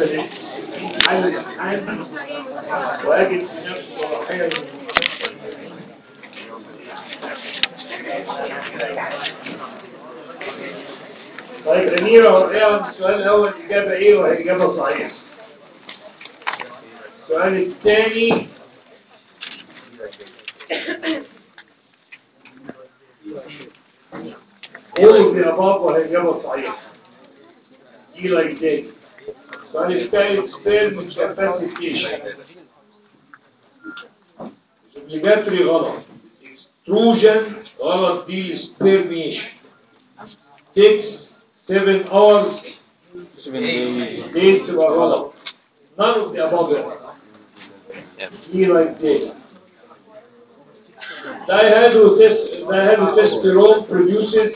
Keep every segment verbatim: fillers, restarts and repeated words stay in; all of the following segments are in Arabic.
مثلا حل الامتحان واجد في نفس الصلاحيه. طيب أميرة ورقيها السؤال الأول الإجابة إيه وهي إجابة صحيحة. السؤال الثاني قول في أباب وهي إجابة صحيحة. دي لايك تاني. السؤال الثالث سبيرم كاباسيتيشن. اوبليجاتوري غلط. اكستروجن غلط. دي سبيرميشن. ستة سبعة hours days تبقى غلط. none of the above. دي لايك تاني. Dihydrotestosterone produces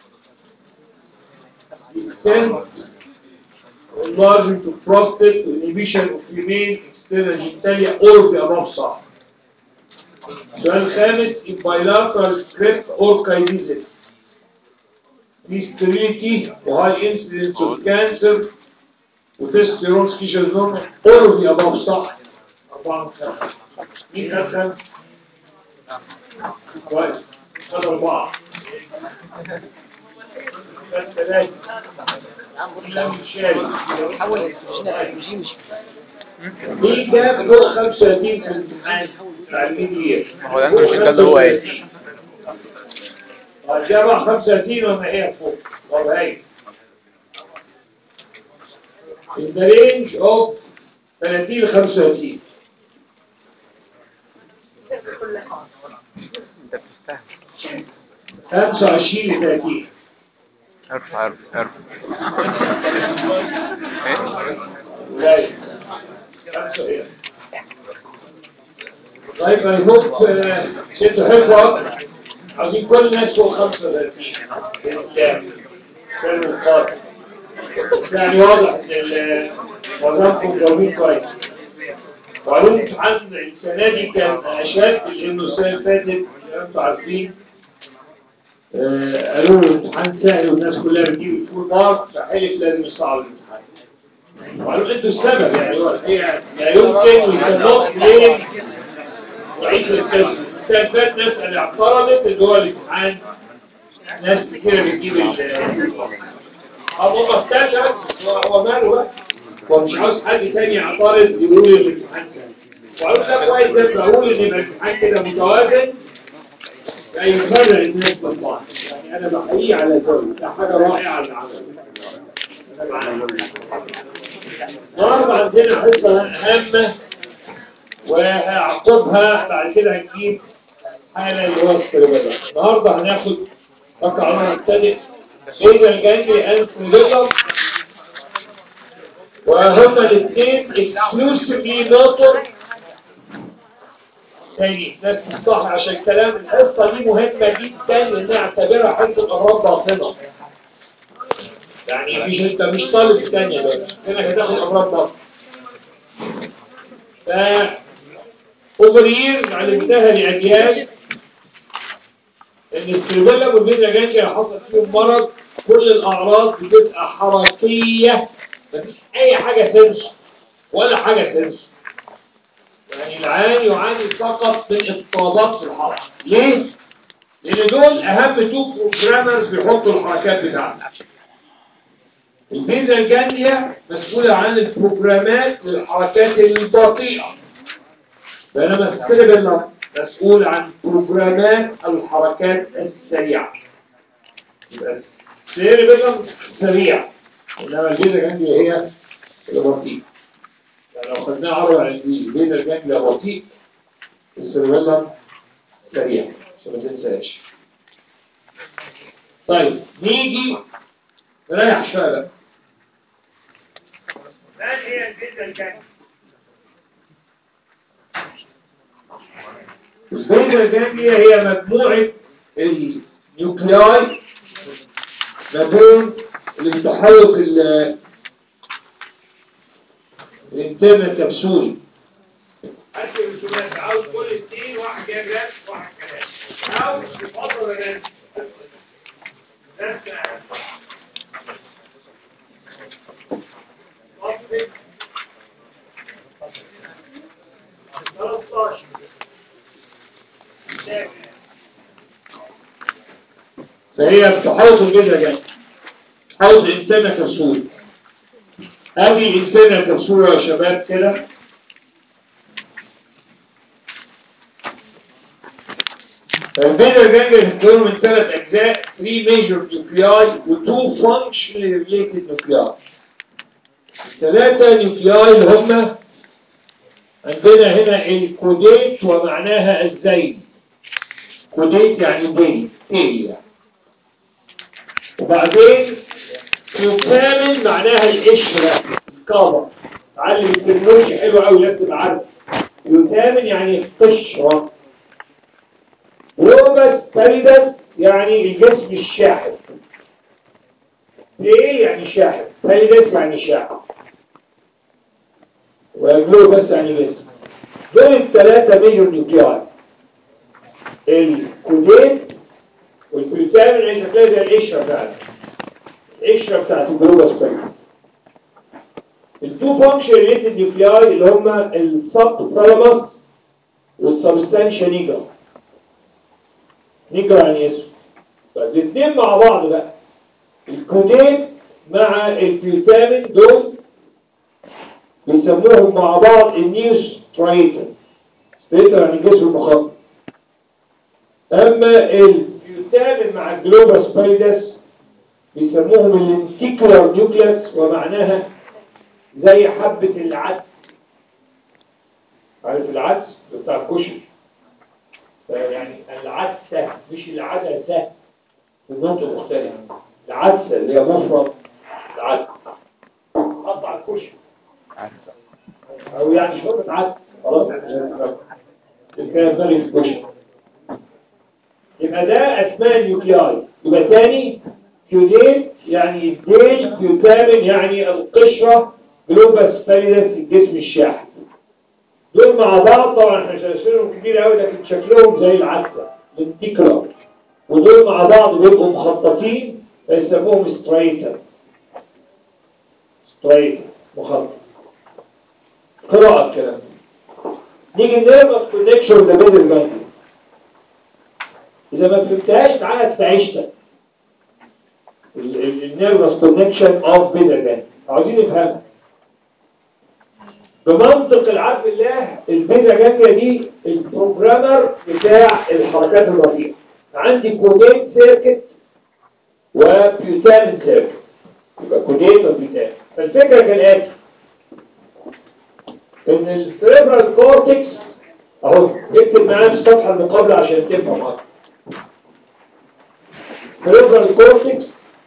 extent enlargement of prostate inhibition of female external genitalia or the above صح. السؤال الخامس in bilateral strep or chimerism في sterility وhigh incidence of cancer وtestosterone species normal all of the above صح. أربعة من خمسة. مين أخذ؟ كويس. خد أربعة. خد ثلاثة. لم يشارك. حول الاستروجين مش مين جاب فوق خمسة وثلاثين في الامتحان بتاع الميديير؟ هو الانجليش ده اللي هو ايه؟ جاب خمسة وثلاثين وما هي فوق وهي in the range of ثلاثين ل خمسة وثلاثين. انت بتستهبل. خمسة وعشرين ل ثلاثين. عارف عارف عارف قليل. خمسة ايه؟ طيب اي هوب شدوا حلوة. عايزين كل الناس فوق خمسة وثلاثين الكلام القادم. يعني واضح ان معظمكم جاوبين كويس. وعلوم امتحان السنة دي كان اشد لانه السنة اللي فاتت زي ما انتم عارفين قالوا له الامتحان سهل والناس كلها بتجيب فول مارك فحلف لازم يصعب الامتحان. وقالوا انتوا السبب يعني هو الحقيقه لا يمكن يكلف ليه رئيس القسم. السنه اللي فاتت ناس اللي اعترضت ان هو الامتحان ناس كتيره بتجيب الفول مارك. هو ما افتاش هو ماله بقى. هو مش عاوز حد تاني يعترض يقول لي الامتحان سهل. وقالوا ده كويس زي ما بقول ان يبقى الامتحان كده متوازن يعني يفرق الناس من بعض. يعني انا بحيي على ذلك ده حاجه رائعه اللي عمله. النهارده عندنا حصه هامه وهعقبها بعد كده هنجيب حاله اللي هو السيربيلم. النهارده هناخد رقم مبتدئ اذا الجانجلي انسيلولر وهما الاثنين اكسكلوسيفلي موتور. تاني ناس تصح عشان كلام الحصه دي مهمه جدا لان اعتبرها حصه امراض باطنه. يعني مش انت مش طالب ثانيه بس هناك هتاخد امراض باطنه. ف اوفر ييرز علمتها لاجيال ان السيربيلم والفيزا جانجلي حصل فيهم مرض كل الاعراض بتبقى حركيه مفيش اي حاجه سنسور ولا حاجه سنسور. يعني العيان يعاني فقط من اضطرابات في الحركه. ليه؟ لان دول اهم تو بروجرامرز بيحطوا الحركات بتاعتهم. الفيزا الجانجليا مسؤوله عن البروجرامات للحركات البطيئه بينما السيربيلم مسؤول عن بروجرامات الحركات السريعه. يبقى السيربيلم سريع انما الفيزا الجانجليا هي البطيئه. يعني لو خدناه عرض على الانجليزي الفيزا الجانجليا بطيء السيربيلم سريع عشان ما تنساش. طيب نيجي نريح شويه بقى. ما هي الفيزا الجانجليا؟ الفيزا الجانجليا هي مجموعه النيوكلياي ما بين اللي بتحرك الانترنال كبسولي. حتى الرسومات عاوز كل اثنين واحد جايب رسم واحد كلام عاوز يفضل الرسم رسم اهم. ستاشر. فهي بتحوط الجذع جاي تحوط الانسانه كبسول. ادي الانسانه كبسوله يا شباب كده. البيتا جانجليا بتتكون من ثلاث اجزاء three major nuclei و two functionally related nuclei. ثلاثه نيوكلياي اللي هم عندنا هنا الكوديت ومعناها الزيت. كوديت يعني بيت تيل يعني. وبعدين يوتامن معناها القشره الكابر. تعلم الترمولوجي حلو قوي لازم تبقى عارف. يوتامن يعني قشره. جلوبس باليدس يعني الجسم الشاحب. ليه يعني شاحب؟ باليدس يعني شاحب. وجلوبس يعني جسم. دول الثلاثه ميجور نيوكلياي. الكوديت والبيوتامين اللي هتلاقي زي القشره بتاعتها. القشره بتاعت الجلوبس باليدس. التو فانكشن ريليتد نيوكلياي اللي هم السب ثالاموس والسبستانشيا نيجرا. نيجرا يعني اسم. طيب الاثنين مع بعض بقى. الكوديت مع البيوتامين دول بيسموهم مع بعض النيوسترايتر. ستريتر يعني جسم مخطط. اما البيوتامين مع الجلوبس باليدس بيسموهم الانتيكولار نيوكليس ومعناها زي حبة العدس. عارف العدس بتاع الكشري؟ يعني العدسة مش العدسة. النطق مختلف. العدسة اللي هي مفرد العدس. قطع الكشري. أو يعني شرطة عدس. خلاص الكلام ده في الكشري. يبقى ده أسماء النيوكلياي. يبقى تاني كيوديت يعني الديل، بيوتامين يعني القشرة، جلوبس باليدس الجسم الشاحب. دول مع بعض طبعا احنا شايفينهم كبير قوي لكن شكلهم زي العدسه الانتيكولار. ودول مع بعض بيبقوا مخططين فيسموهم سترايتر. سترايتر مخطط. قراءة الكلام. نيجي نربط كونكشن ذا بين الجانجليا. إذا ما فهمتهاش تعالى استعيشتك. النيرفس كونكشن اوف بين الجانجليا. عاوزين نفهمها. بمنطق العبد الله البيتا جانجليا دي البروجرامر بتاع الحركات البطيئه. عندي كوديت سيركت وبيوتامين سيركت. يبقى كوديت وبيوتامين. فالفكره كالاتي ان السيريبرال كورتكس اهو اكتب معايا في الصفحه المقابله عشان تفهم اكتر. السيريبرال كورتكس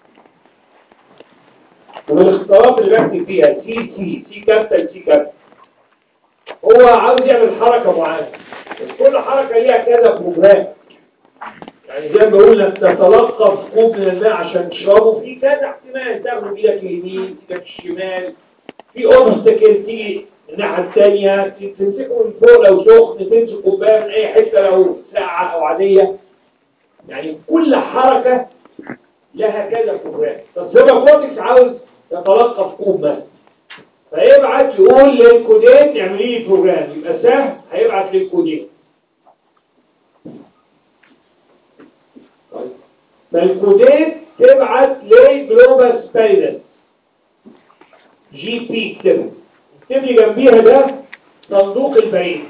والاختيارات اللي بكتب فيها سي سي سي كابيتال سي كابيتال. هو عاوز يعمل حركة معينة بس كل حركة ليها كذا بروجرام. يعني زي ما بقول لك تتلقى في كوب من الماء عشان تشربه في كذا احتمال تاخده بايدك اليمين بايدك الشمال. في اوبستكل تيجي الناحية الثانية تمسكه من فوق لو سخن تمسك كوباية من أي حتة لو ساقعة أو عادية. يعني كل حركة لها كذا بروجرام. بس هو كورتكس عاوز يتلقى في كوب مثلا فيبعت يقول للكوديت اعملي لي بروجرام. يبقى سهل هيبعت للكوديت. طيب فالكوديت تبعت لجلوبس باليدس جي بي. اكتبها اكتب لي جنبيها ده صندوق البريد.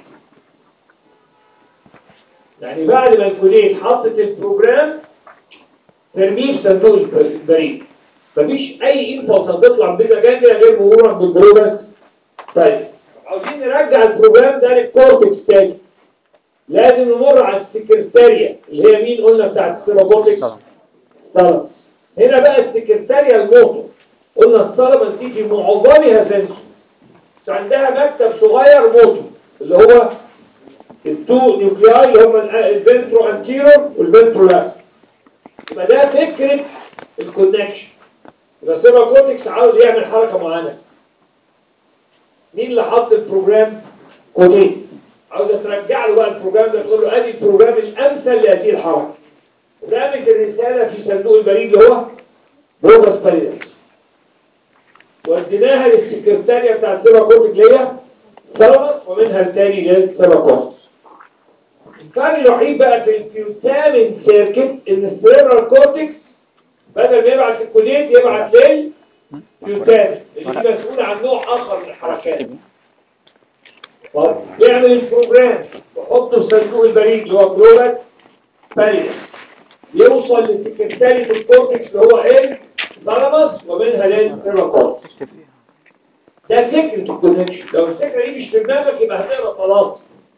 يعني بعد ما الكوديت حطت البروجرام ترميه في صندوق البريد. مفيش اي انفوس هتطلع بيتا جانجليا غير مرورا بالجلوبس. طيب عاوزين نرجع البروجرام ده للكورتكس تاني. لازم نمر على السكرتاريا اللي هي مين قلنا بتاعت السيرابوتكس؟ الثالاموس. هنا بقى السكرتاريا الموتور. قلنا الثالاموس دي في معظمها سنسور. بس عندها مكتب صغير موتور اللي هو التو نيوكلياي اللي هم الفنترو انتيرور والفنترو لاترال. يبقى ده فكره الكونكشن. يبقى السيرابوتكس عاوز يعمل حركه معينه. مين اللي حط البروجرام؟ كوديت. عاوز ترجع له بقى البروجرام ده تقول له ادي البروجرام الامثل لهذه الحركه. ورمت الرساله في صندوق البريد اللي هو جلوبس باليدس. وديناها للسكرتاريه بتاع السيرابوتكس اللي هي الثالاموس ومنها الثاني للسيرابوتكس. الفرق الوحيد بقى في البيوتامين سيركت ان السيربرال كورتكس بدل ما يبعت للكوديت يبعت للبيوتامين اللي دي مسؤول عن نوع اخر من الحركات. طب يعمل البروجرام ويحطه في صندوق البريد اللي هو جلوبال باليس يوصل للسكرتاري في الكورتكس اللي هو ايه؟ ثالاموس ومنها للسيربرال كورتكس. ده فكرة الكونكشن. لو الفكرة دي مش في دماغك يبقى هتقرا خلاص.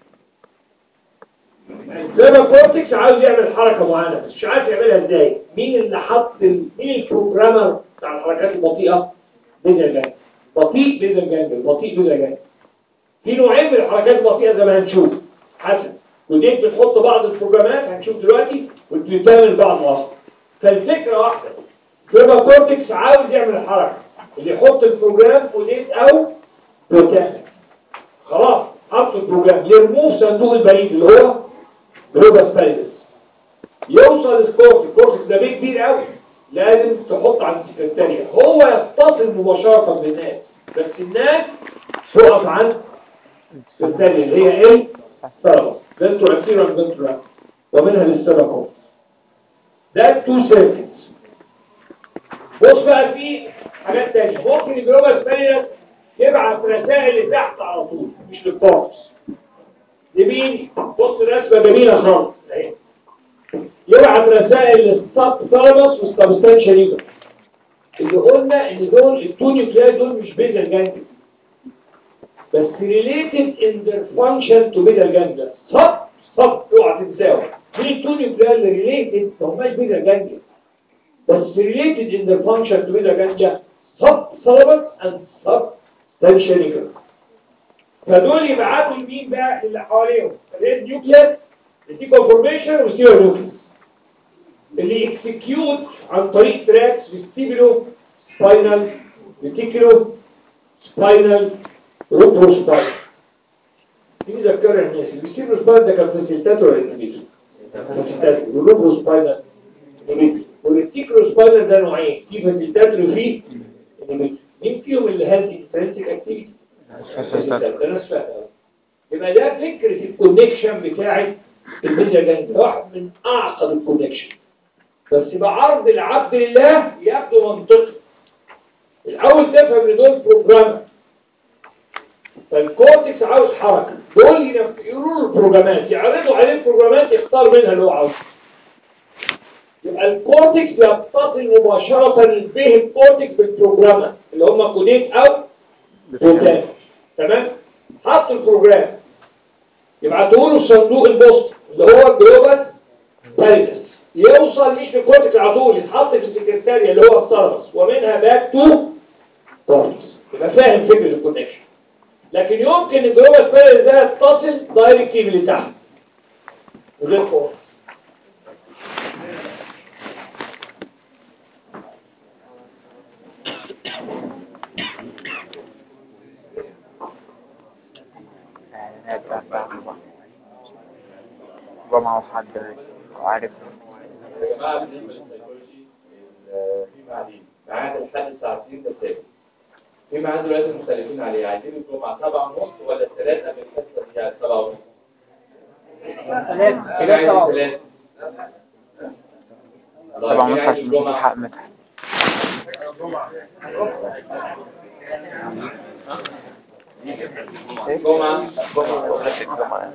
السيربرال كورتكس عاوز يعمل حركة معينة بس مش عارف يعملها ازاي. مين اللي حط ال... مين البروجرامر بتاع الحركات البطيئة؟ بيزل جانجل. بطيء بيزل جانجل، بطيء بيزل جانجل. في نوعين من الحركات البطيئة زي ما هنشوف. حسن ودي بتحط بعض البروجرامات هنشوف دلوقتي وبتعمل بعض اصلا. فالفكرة واحدة. السيربرال كورتكس عاوز يعمل الحركة اللي يحط البروجرام وديت او بروتين. خلاص حط البروجرام يرموه في صندوق البريد اللي هو جلوبال باليس. يوصل الكورتكس، الكورتكس ده بيه كبير قوي لازم تحط على السكرتارية. هو يتصل مباشرة بالناس بس الناس تقف عند السكرتارية اللي هي ايه؟ ثالاموس فنترو انتيريور فنترو ومنها للسيربرال كورتكس. ده التو سيركتس. بص بقى في حاجات تانية. ممكن الجلوبال باليس يبعت رسائل لتحت على طول مش للكورتكس. لمين؟ بص الرسمة جميلة خالص اهي. يبعت رسائل للسب ثالاموس والسبستانشال ليجر اللي قلنا ان دول التو نيوكلياي دول مش بيزل جانجل بس related in their function to بيزل جانجل. سب سب اوعى تنساوا مين التو نيوكلياي اللي related ما هماش بيزل جانجل بس related in their function to بيزل جانجل سب ثالاموس and substantial ليجر. فدول يبعتوا لمين بقى اللي حواليهم الريد نيوكليس دي كونفورميشن وسيرو نيوكليس اللي اكسكيوت عن طريق تراكس فيستيبولو سباينال ريتيكولو سباينال روبرو سباينال. دي ذكر الناس الفيستيبولو سباينال ده كان فاسيلتاتور ولا انتبيتور؟ فاسيلتاتور. والروبرو سباينال انتبيتور. والريتيكولو سباينال ده نوعين في فاسيلتاتور وفي انتبيتور. مين فيهم اللي هاز انترنسيك اكتيفيتي؟ يبقى ده فكرة الكونكشن بتاعت البيزل جانجل واحد من اعقد الكونكشن بس بعرض العبد لله يبدو منطقي. الاول تفهم ان دول بروجرام فالكورتكس عاوز حركة دول يقولوا له البروجرامات يعرضوا عليه البروجرامات يختار منها اللي هو عاوزه. يبقى الكورتكس يتصل مباشرة به الكورتكس بالبروجرامات اللي هم كوديت او بروتين. تمام؟ حطوا البروجرام يبعتوه له في صندوق البوست اللي هو الجلوبال باليس يوصل مش للكورتكس على طول يتحط في السكرتارية اللي هو الثالاموس ومنها باك تو كورتكس. يبقى فاهم فكرة الكونكشن. لكن يمكن الجلوبال باليس ده يتصل دايركتلي اللي تحت وغير كورتكس. جمعة وحد عارف يا جماعة بالنسبة للسيكولوجي في معادين معاد الحد الساعة اتنين ده ثابت. في معاد دلوقتي مختلفين عليه عايزين الجمعة سبعة ونص ولا الثلاثة من الحصة دي على سبعة ونص؟ ثلاثة مين عايز الثلاثة؟ سبعة ونص عشان نشوف الحق مدحت. جمعة جمعة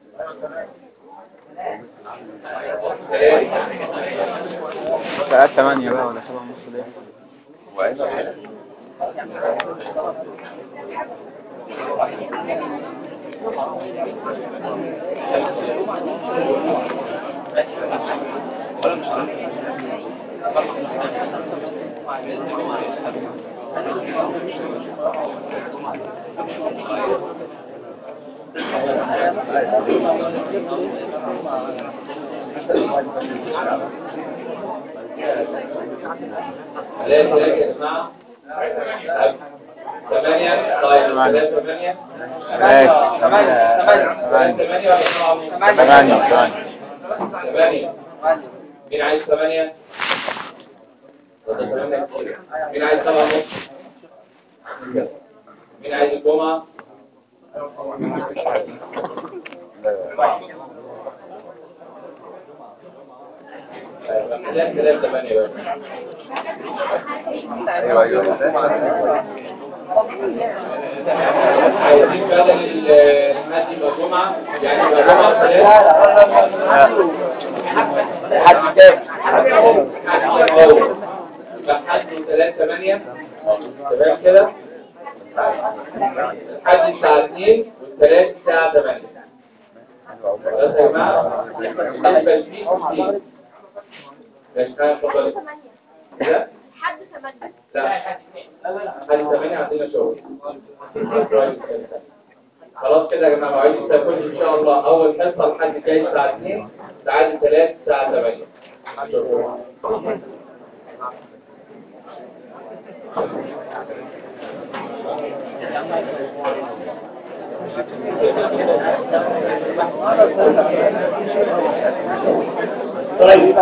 ثلاثة ثمانية بقى ولا سبعة ونص ليه؟ ثلاثة يا جماعة ثمانية طيب ثلاثة ثمانية ثمانية ثمانية ثمانية ولا سبعة ونص؟ ثمانية ثمانية ثمانية مين عايز ثمانية؟ وده ثمانية كتير. مين عايز سبعة ونص؟ مين عايز الجمعة؟ خليها ثلاثة ثمانية بقى. ايوه ايوه عايزين بدل الحد يبقى جمعة يعني يبقى جمعة ثلاثة حد تاني حد يبقى حد ثلاثة ثمانية تمام كده الحد الساعة اثنين والثلاث الساعة ثمانية خلاص يا جماعة بالنسبة للفيس كتير ماشي تعالى اتفضلي كده حد ثمانية لا حد ثمانية عندنا شغل خلاص كده يا جماعة مواعيد السيكولوجي إن شاء الله أول حصة لحد جاي الساعة اثنين ساعات ثلاثة الساعة ثمانية شكرا طيب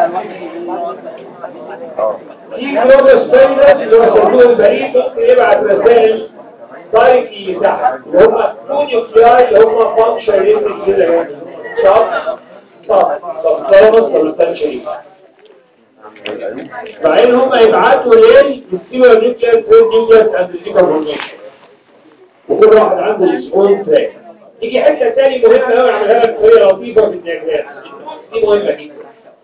في جلوبس بينس اللي هو الصندوق البريد ممكن يبعت رسائل دايركتلي لتحت اللي هم تو نيوكلياي اللي هم فانكشن ريتنج كده شاب صف صف ثالث سبستانشال بعدين هم يبعتوا ليه السيلولار نيوكليس فور نيوكليس اند ديكاربونيشن وكل واحد عنده الاسبوعين تراك يجي حته تاني مهمه قوي اعملها لك بطريقه لطيفه في الدياجرام دي مهمه جدا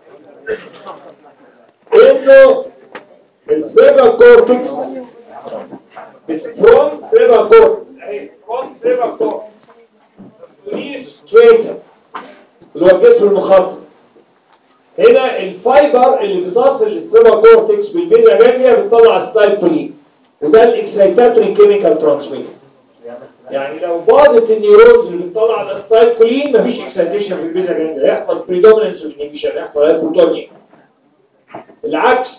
انه السيرفر كورتكس السترونج سيرفر كورتكس اهي سترونج سيرفر كورتكس وليه ستريتر اللي هو الجسم المخطط هنا الفايبر اللي بتصل للسيرفر كورتكس بالبيزا جانجليا بتطلع ستايكولين وده الاكسايتاتوري كيميكال ترانسميتر يعني لو باظت النيورونز اللي بتطلع الاستايكولين مفيش اكسايتيشن في البيزا جانجليا يحصل بريدومينانس اوف انهبيشن يحصل هايبوتونيا العكس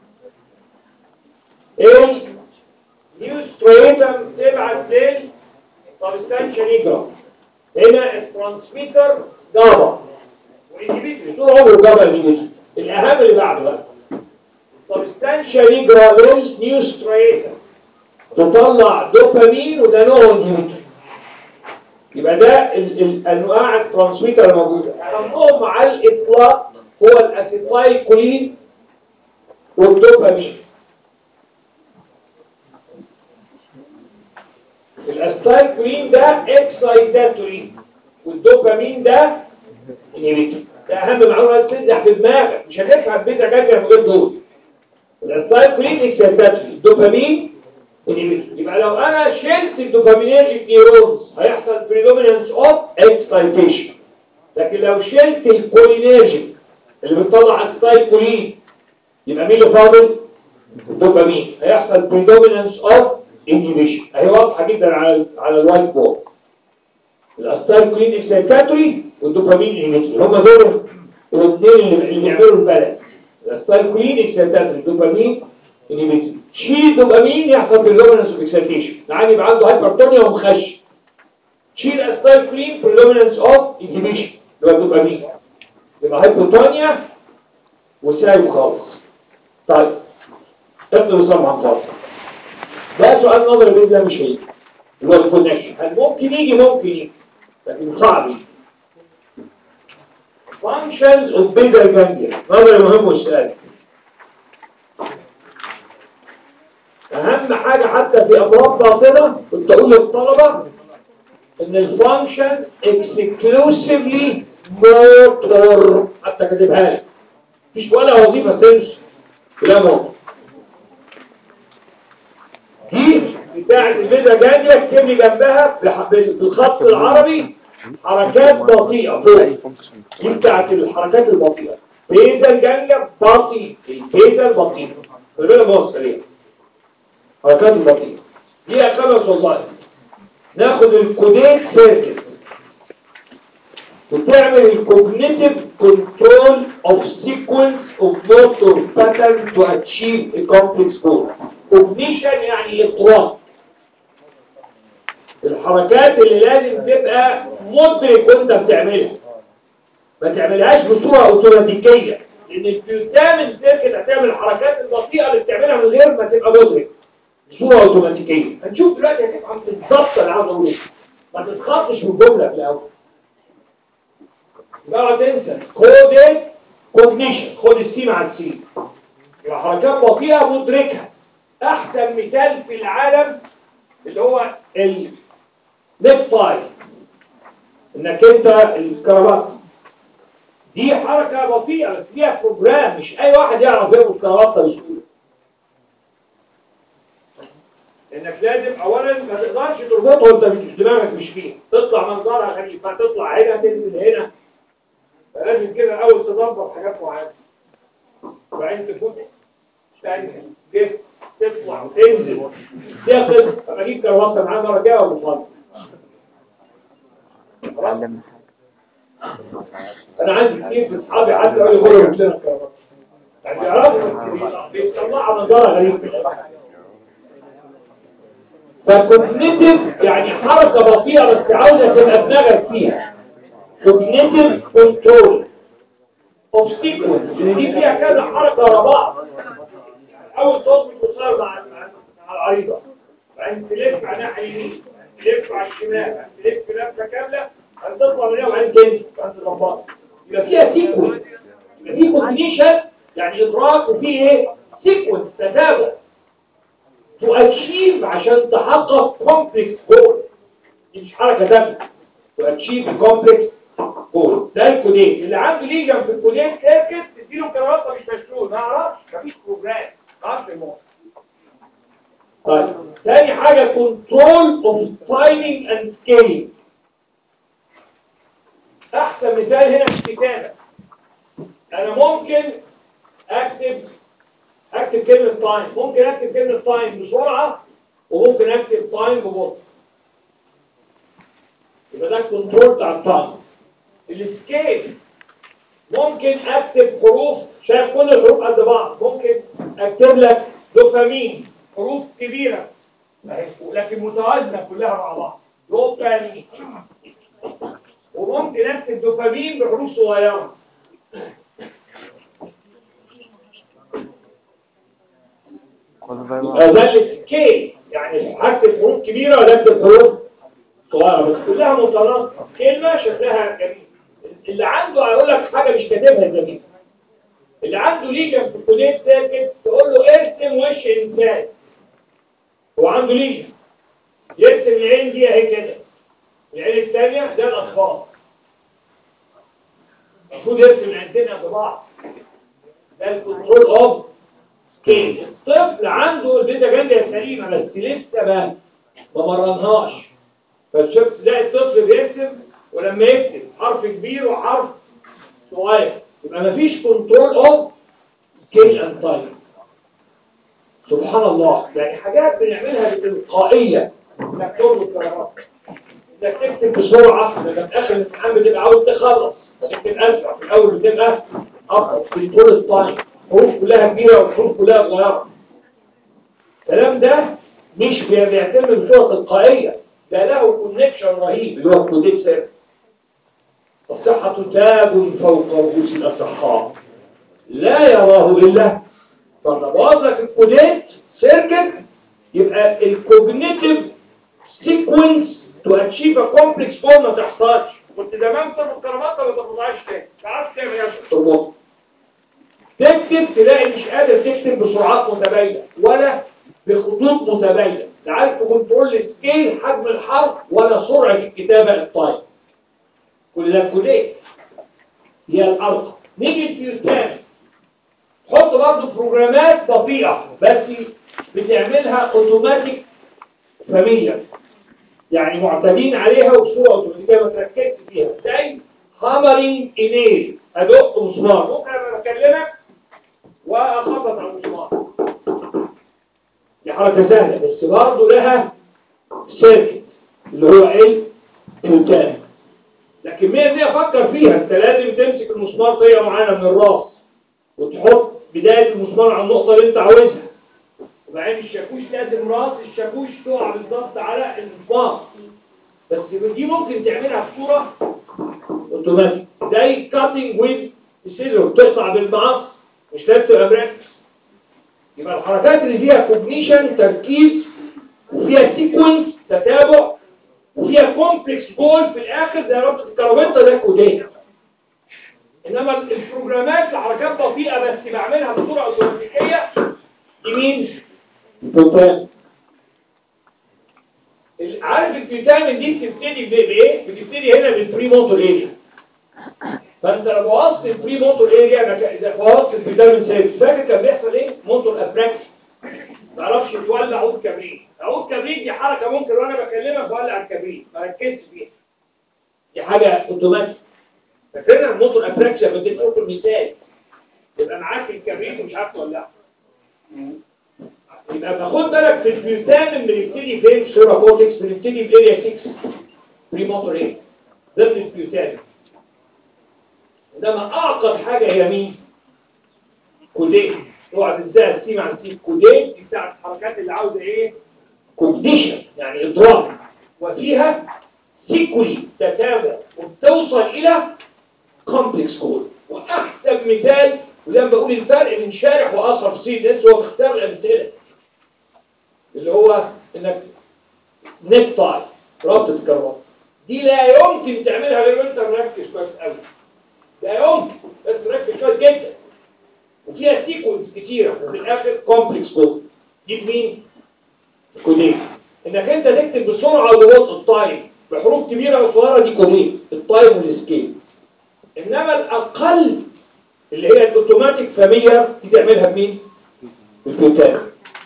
ايه نيو ستريتم تبعت لل سبستانشال نيجرا هنا الترانسميتر جابا وانهبيتوري طول عمره جابا انهبيتوري الاهم اللي بعده بقى السبستانشال نيجرا للنيو ستريتم تطلع دوبامين وده نوع انهبيتوري يبقى ده الانواع الترانسميتر الموجوده اهمهم على الاطلاق هو الاسيتايلكولين والدوبامين الاسيتايلكولين ده اكسايتاتوري والدوبامين ده انهبيتوري ده اهم معلومه تنزح في دماغك مش هتفهم بيتا جاجا من غير دول الاسيتايلكولين اكسايتاتوري الدوبامين انهبيتوري يبقى لو انا شلت الدوبامينرجيك نيورونز هيحصل بريدومينانس اوف اكسايتيشن لكن لو شلت الكولينرجيك اللي بتطلع الاسيتايلكولين يبقى مين اللي فاضل الدوبامين هيحصل بريدومينانس اوف انهبيشن اهي واضحه جدا على على الوايت بورد الاسيتايلكولين اكسايتاتوري والدوبامين انهبيتوري هم دول الاثنين اللي بيعملوا البالانس الاسيتايلكولين اكسايتاتوري الدوبامين انهبيتوري شيل الدوبامين يحصل بريدومينانس اوف اكسايتيشن العيان يبقى عنده هايبرتونيا ومخش شيل الاسيتايلكولين بريدومينانس اوف انهبيشن اللي هو الدوبامين يبقى هايبرتونيا وسايب خالص طيب ابدا سمعا فاضي ده سؤال نظري باذن الله مش هيجي اللي هو الكونكشن هل ممكن يجي ممكن يجي لكن صعب يجي functions of basal ganglia نظري مهم والسؤال اهم حاجه حتى في امراض باطنه كنت اقول للطلبه ان الفانكشن exclusively motor حتى كاتبها لي مفيش ولا وظيفه سنس لا موت دي بتاعه البيزا جانجليا اكتب لي جنبها بالخط العربي حركات بطيئه فوق دي بتاعه الحركات البطيئه بيزا جانجليا بطيء البيزا البطيء خلينا نبص عليها حركات البطيئه دي خمس والله ناخد الكوديت سيركت وتعمل الكوجنيتيف كنترول اوف سيكونس اوف موتور باترن تو اتشيف ا كومبلكس جول كوجنيشن يعني الاضطراب الحركات اللي لازم تبقى مدرك وانت بتعملها ما تعملهاش بصوره اوتوماتيكيه لان البيوتامين سيركت هتعمل الحركات البطيئه اللي بتعملها من غير ما تبقى مدرك بصوره اوتوماتيكيه هنشوف دلوقتي هتفهم بالظبط اللي عاوز اقوله ما تتخطش من الجمله في الاول بقى تنسى كودد كوجنيشن، خد السي مع السي، يبقى حركات بطيئه مدركه. احسن مثال في العالم اللي هو النيك تاي، انك انت الكرافات دي حركه بطيئه بس فيها بروجرام، مش اي واحد يعرف يربط كرافته بسهوله. انك لازم اولا ما تقدرش تربطه وانت مش دماغك مش فيه، تطلع منظرها غريب، فتطلع هنا تنزل هنا، فلازم كده اول تظبط حاجات معينه، وبعدين تفوت تاني جيت تطلع وتنزل. دي قصه انا اجيب كرافته معاه مره كده ولا علمنا انا عندي كتير في اصحابي حتى قالوا لي خدوا لنا كرافته، يعني بيعرفوا بيطلعوا منظرها غريب كده. فالكوجنيتيف يعني حركة بطيئة بس عاوزة تبقى دماغك فيها. كوجنيتيف كنترول اوف سيكونس، لان دي فيها كذا حركة ورا بعض. اول تظبط وصار مع مع العريضة، بعدين تلف على الناحية اليمين، تلف على الشمال، تلف لفة كاملة، هتطلع من هنا وبعدين تنزل، بعدين تظبطها. يبقى فيها سيكونس، يبقى في كوجنيشن يعني ادراك، وفي ايه؟ سيكونس، تتابع. تؤشيف عشان تحقق كومبلكس جول، دي مش حركه دم. تؤشيف كومبلكس جول، ده الكودين. اللي عنده ليجن في الكودين سيركت تديله كرافته مش مشلول، ما اعرفش، مفيش بروجرام، ما اعرفش الموضوع. طيب ثاني حاجه كنترول اوف تايمينج اند سكيلينج. احسن مثال هنا الكتابه. انا ممكن اكتب اكتب كلمه تايم، ممكن اكتب كلمه تايم بسرعه وممكن اكتب تايم ببطء، يبقى ده الكنترول بتاع التايم. السكيل ممكن اكتب حروف، شايف كل الحروف قد بعض، ممكن اكتب لك دوبامين حروف كبيره لكن متوازنه كلها مع بعض، دوبامين. وممكن اكتب دوبامين بحروف صغيره. يبقى ده السكيل، يعني هكتب حروف كبيره ولا اكتب حروف صغيره بس كلها متناسقه، كلمه شكلها جميل. اللي عنده هيقول لك حاجه مش كاتبها جميل. اللي عنده ليجن في الكودين ساكت تقول له ارسم وش انسان، هو عنده ليجن، يرسم العين دي اهي كده، العين الثانيه ده الاطفال، المفروض يرسم العينتين قد بعض، ده الكنترول اوف سكيل. الطفل عنده البيتا جانجليا سليمه بس لسه ما ما مرنهاش، فتشوف تلاقي الطفل بيرسم ولما يكتب حرف كبير وحرف صغير، يبقى مفيش كنترول اوف سكيل اند تايم. سبحان الله، يعني حاجات بنعملها بتلقائيه، انك تربط كلمات، انك تكتب بسرعه، لما في اخر الامتحان بتبقى عاوز تخلص تكتب اسرع، في الاول بتبقى ابطا. كنترول التايم، الحروف كلها كبيره والحروف كلها صغيره. الكلام ده مش بيعتمد بصوره تلقائيه، ده له كونكشن رهيب اللي هو الكوديك سيرفيس. الصحة تاج فوق رؤوس الأصحاء لا يراه إلا فنبوظ لك الكوديت سيركت. يبقى الكوجنيتيف سيكونس تو اتشيف ا كومبلكس فورم ما تحصلش. كنت زمان تربط كرامات ما تربطهاش تاني، ما تعرفش تعمل ايه تربط. تكتب تلاقي مش قادر تكتب بسرعات متباينه ولا بخطوط متباينه، لا عارف تكنترول السكيل حجم الحرف ولا سرعه الكتابه الطايم. كل ده كوديت هي الارقام. نيجي الفيوتان، حط برضه بروجرامات بطيئه بس بتعملها اوتوماتيك فاميليا، يعني معتادين عليها وبصوره اوتوماتيكيه ما تركزش فيها، زي هامرينج ايميل، ادق مسمار، ممكن ابقى بكلمك واخبط على المسمار، دي حركه سهله بس برضه لها سيركت اللي هو ايه الفيوتان. لكن مية بالمية فكر فيها، انت لازم تمسك المسمار طريقه معينه من الراس وتحط بدايه المسمار على النقطه اللي انت عاوزها، وبعدين الشاكوش لازم راس الشاكوش تقع بالظبط على المسمار. بس دي ممكن تعملها بصوره اوتوماتيك زي كاتنج ويز سيزر، تقطع بالمقص مش لازم تبقى مركز. يبقى الحركات اللي فيها كوجنيشن تركيز وفيها سيكونس تتابع وفيها كومبلكس جول في الاخر زي ربط الكرامنتا ده كودين. انما البروجرامات لحركات بطيئه بس بعملها بصوره اوتوماتيكيه دي مين؟ البروتين. عارف الفيتامين دي بتبتدي بايه؟ بتبتدي هنا بالبري موتور اريا. فانت لو بوظت البري موتور اريا اذا بوظت الفيتامين سي فاكر كان بيحصل ايه؟ موتور ابراكس. ما تعرفش تولع عود كبريت. عود كبريت دي حركه ممكن وانا بكلمك اولع الكبريت ما ركزش فيها. دي حاجه اوتوماتيك. فاكرين الموتور ابراكس لما اديت لكم المثال يبقى معاك الكبريت ومش عارف تولعه. يبقى باخد بالك في الفيتامين بنبتدي فين؟ سيرابوتكس بنبتدي باريا ستة بري موتور اريا ضمن الفيتامين. انما اعقد حاجه هي مين؟ كوديت. اوعى تنساها السي مع السي. كوديت دي بتاعت الحركات اللي عاوزه ايه؟ كونديشن يعني ادراك وفيها سيكولي تتابع وبتوصل الى كومبلكس كود. واحسن مثال ولما بقول الفرق بين شارح واخر في سي اس هو باختيار الامثله اللي هو انك نيك تاي رابطه الكهرباء دي لا يمكن تعملها غير وانت مركز كويس قوي. لا يمكن بس مركز كويس جدا وفيها سيكونس كتيره وفي الاخر كومبلكس كود. دي مين؟ كودين. انك انت تكتب بسرعه وببطء التايم بحروف كبيره وصغيره دي كودين التايم والسكيل. انما الاقل اللي هي الاوتوماتيك فاميليار دي تعملها بمين؟ بالفيتامين.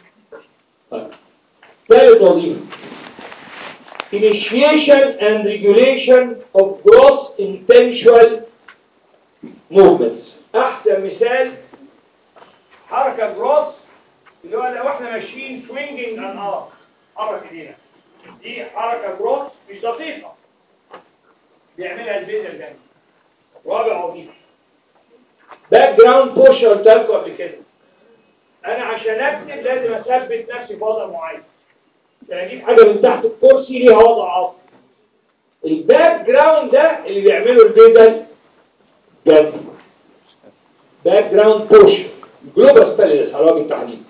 ثالث وظيفه initiation and regulation of gross intentional movements. احسن مثال حركه جروس اللي هو لو احنا ماشيين swinging and up حركه ايدينا دي حركه جروس مش دقيقه بيعملها البيزل الجانبي. رابع وظيفه باك جراوند بوش قلت لكم قبل كده. انا عشان اكتب لازم اثبت نفسي في وضع معين. اجيب حاجه من تحت الكرسي ليها وضع عاطفي. الباك جراوند ده اللي بيعمله البيزل جانبي. باك جراوند بوش جلوبال ستاليس على وجه التحديد.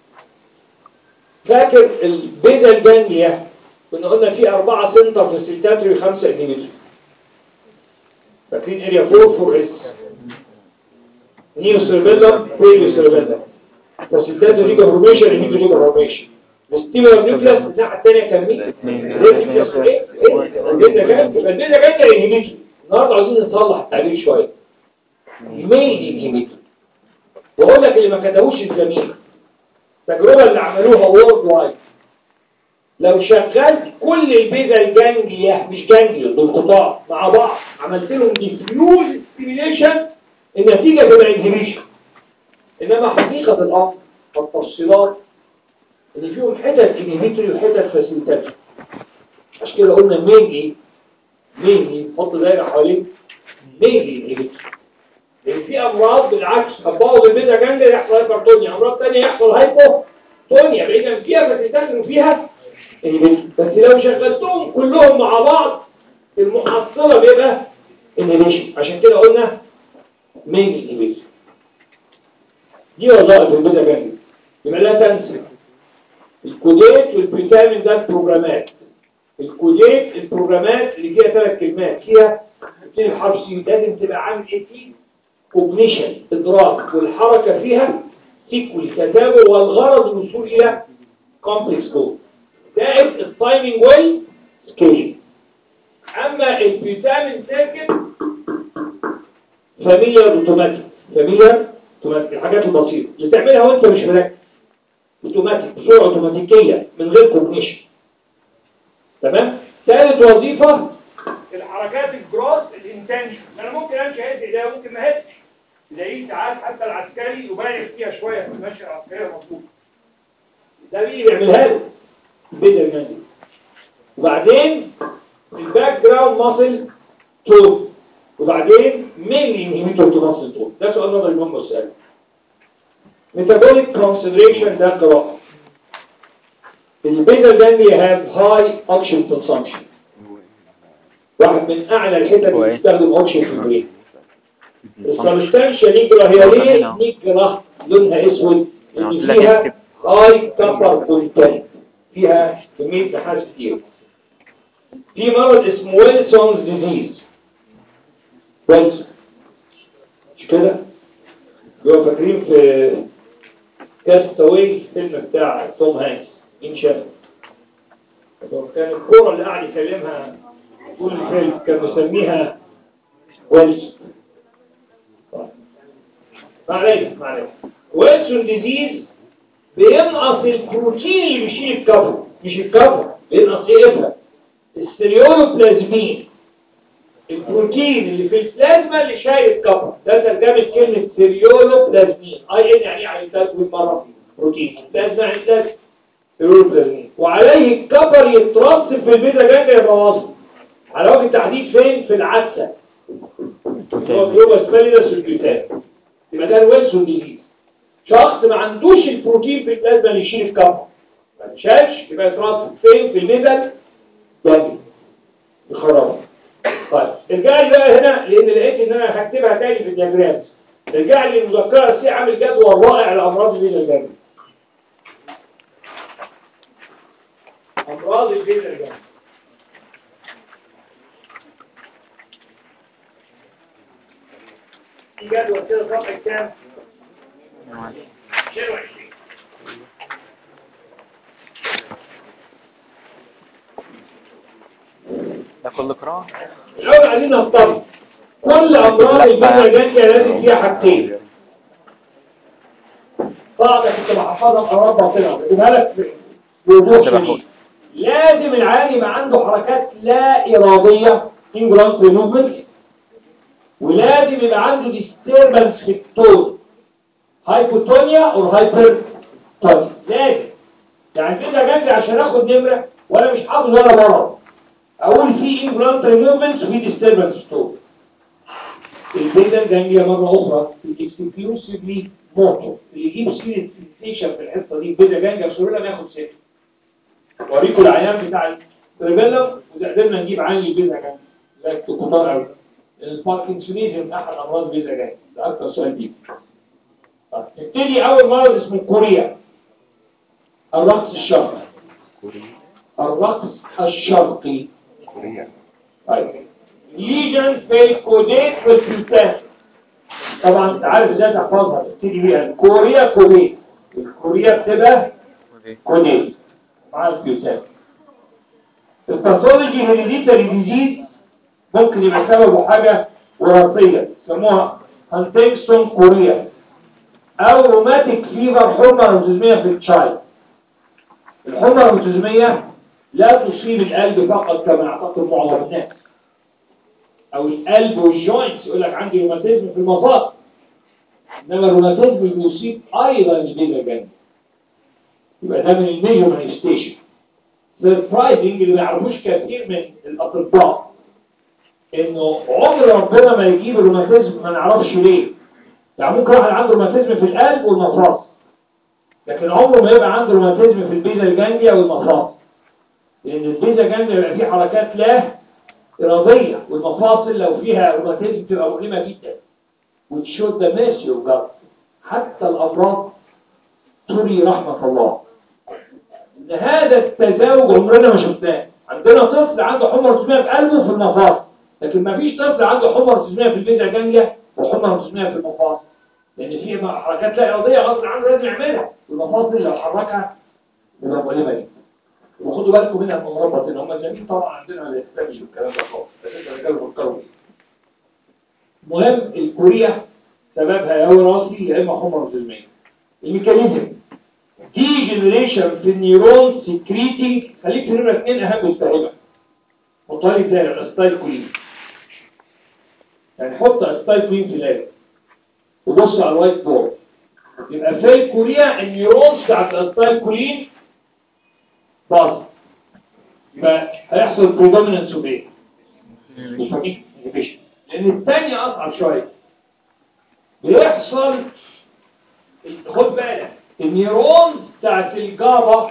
فاكر البيزل جانجليا كنا قلنا فيه أربعة سنتر فاسيليتاتوري وخمسة انهبيتوري. فاكرين اريا أربعة فور اس نيو سيربيلم بريليو سيربيلم فاسيليتاتوري ديفورميشن انهبيتوري ديفورميشن. الستيمولار نيوكليس الناحيه الثانيه كان مين؟ النيوكليس ايه؟ البيزا جانجليا. يبقى البيزا جانجليا انهبيتوري. النهارده عايزين نصلح التعبير شويه. ميل انهبيتوري. واقول لك اللي ما كتبوش الزميل التجربه اللي عملوها وورد وايد لو شغلت كل البيزا الجانجليا مش جانجليا دول قطاع مع بعض عملت لهم ديفيوز ستيميليشن النتيجه تبقى انهبيشن. انما حقيقه الامر والتفصيلات ان فيهم حتت انهبيتوري وحتت فاسيليتاتوري. عشان كده قلنا مينلي مينلي نحط دايره حوالين مينلي انهبيتوري. لان في امراض بالعكس هتبوظ البيزا جانجليا يحصل هايبرتونيا. امراض ثانيه يحصل هايبوتونيا بعيدا فيها فاسيليتاتوري وفيها انهبيتوري. بس لو شغلتهم كلهم مع بعض المحصله بيبقى انهبيشن. عشان كده قلنا مينلي انهبيتوري. دي وظائف البيزا جانجليا. يبقى لا تنسى الكوديت والفيتامين ده البروجرامات. الكوديت البروجرامات اللي فيها ثلاث كلمات فيها بتبتدي بحرف سي لازم تبقى عامل ايه فيه؟ كوجنيشن ادراك والحركه فيها سيكولي تتابع والغرض الوصول الى كومبلكس كود. زائد التايمنج ويل سكيل. اما الفيتامين سيركت فاميليار اوتوماتيك. فاميليار اوتوماتيك الحاجات البسيطه اللي تعملها وانت مش مركز اوتوماتيك بصوره اوتوماتيكيه من غير كوجنيشن. تمام. ثالث وظيفه الحركات الجروس الانتنشن. انا ممكن امشي هز ايديا ممكن ما هزش. زي ساعات حتى العسكري يبالغ فيها شويه في المشي العسكريه مظبوط. ده مين بيعملها له؟ البيزا جانجليا. وبعدين الباك جراوند ماسل تون. وبعدين مين انهبيتور تو ماسل تون. ده سؤال نظري مهم والسؤال. metabolic consideration ده قراءة. البيزا جانجليا have high oxygen consumption. واحد من اعلى الحتت اللي بتستخدم اوكسجين في البرين. السبستانشيا نيجرا هي ليه نيجرا لونها اسود؟ لان فيها هاي كابر كونتنت فيها كميه نحاس كتير. في مرض اسمه ويلسونز ديزيز. ويلسون مش كده؟ لو فاكرين في كاستاوي الفيلم بتاع توم هانكس مين شافه؟ كان الكورة اللي قاعد يكلمها طول الفيلم كان مسميها ويلسون. ما علينا ما علينا. ويلسون ديزيز بينقص البروتين اللي بيشيل الكفر، مش الكفر بينقص ايه؟ افهم السيريولوبلازمين، البروتين اللي في البلازما اللي شايل الكفر. ده ترجمه كلمه سيريولوبلازمين، اي ان يعني على البلازما مره بروتين بلازما يعني بلازما سيريولوبلازمين، وعليه الكفر يترسب في البيتا جانجليا يبوظه. على وجه التحديد فين؟ في العدسه، هو جلوبال سباليدس والبيوتان. يبقى ده الويلسون ديزيز. شخص ما عندوش البروتين في البلازما اللي يشيل الكفر، ما تشالش، يبقى يترسب فين؟ في الميدل جانجليا الخراب. طيب ارجع لي بقى هنا لان لقيت ان انا هكتبها تاني في الدياجرام. ارجع لي المذكره سي عامل جدول رائع لامراض الميدل جانجليا. امراض الميدل جانجليا في جدول كده صفحه كام؟ اثنين وعشرين. ده كل قراءة. الأول عايزين نفترض كل أمراض الميدل جانجليا لازم فيها حاجتين. قاعدة كنت بحفظها بأمراض باطنة بجيبها لك بوضوح شديد. لازم العيان يبقى عنده حركات لا إرادية involuntary movements، ولازم يبقى عنده disturbance في التون هايبوتونيا أو هايبرتونيا. لازم يعني كده جانجليا عشان آخد نمرة وأنا مش حافظ ولا مرض أقول في involuntary movements وفي disturbance في التون. الميدل جانجليا مرة أخرى exclusively موتور. اللي يجيب سيرة سنسيشن في الحصة دي الميدل جانجليا بسهولة ما ياخد سيرة. وريكم العيان بتاع التريبيلم وتقدرنا نجيب عين الميدل جانجليا زي الكتار أوي. الباركنسونيزم أحد أمراض الميدل جانجليا، ده أكتر سؤال بيه. نبتدي أول مرض اسمه كوريا، الرقص الشرقي. الرقص الشرقي كوريا. طيب ليجن في الكوديت في البيوتان. طبعا انت عارف ازاي تحفظها، تبتدي بيها كوريا كوديت. الكوريا بتبقى كوديت مع البيوتان. الباثولوجي هيريديتري ديزيز ممكن يبقى سببه حاجه وراثيه يسموها هانتنجسون كوريا، او روماتيك فيفر، حمى روماتيزميه في التشايلد. الحمى الروماتيزميه لا تصيب القلب فقط كما يعتقد معظم الناس، او القلب والجوينتس يقول لك عندي روماتيزم في المفاصل، انما الروماتيزم بيصيب ايضا الميدل جانجليا. يبقى ده من الميجر مانيفستيشن. سربرايزنج اللي ما يعرفوش كثير من الاطباء انه عمر ربنا ما يجيب الروماتيزم ما نعرفش ليه. يعني ممكن واحد عنده روماتيزم في القلب والمفاصل، لكن عمره ما يبقى عنده روماتيزم في الميدل جانجليا والمفاصل، لان الميدل جانجليا بيبقى فيه حركات لا إرادية، والمفاصل لو فيها روماتيزم بتبقى مؤلمة جدا وتشود ذا ميرسي اوف جاد. حتى الأمراض تري رحمة الله. إن هذا التزاوج عمرنا ما شفناه. عندنا طفل عنده حمى روماتيزمية في قلبه وفي المفاصل، لكن ما فيش طفل عنده حمى روماتيزمية في الميدل جانجليا وحمى روماتيزمية في المفاصل، لأن في حركات لا إرادية غصب عنه لازم يعملها، والمفاصل لو حركها بتبقى مؤلمة جدا. وخدوا بالكم منها في امراض باطنه، هم زمان طبعا عندنا ما بيحتاجش الكلام ده خالص، بس انت بتتكلم فكروا. المهم الكوريا سببها يا وراثي يا اما حمى روماتيزميه. الميكانيزم دي جنريشن في النيورون سكريتنج. خليك في نمره اثنين اهم مستوعبه مطالب زي الاستايل كولين. يعني حط استايل كولين في اللاب وبص على الوايت بورد، يبقى في الكوريا النيورونز بتاعت الاستايل كولين باظ، يبقى هيحصل predominance of ايه؟ دوبامين inhibition. لان الثانية اصعب شوية. بيحصل خد بالك النيورونز بتاعت الجابا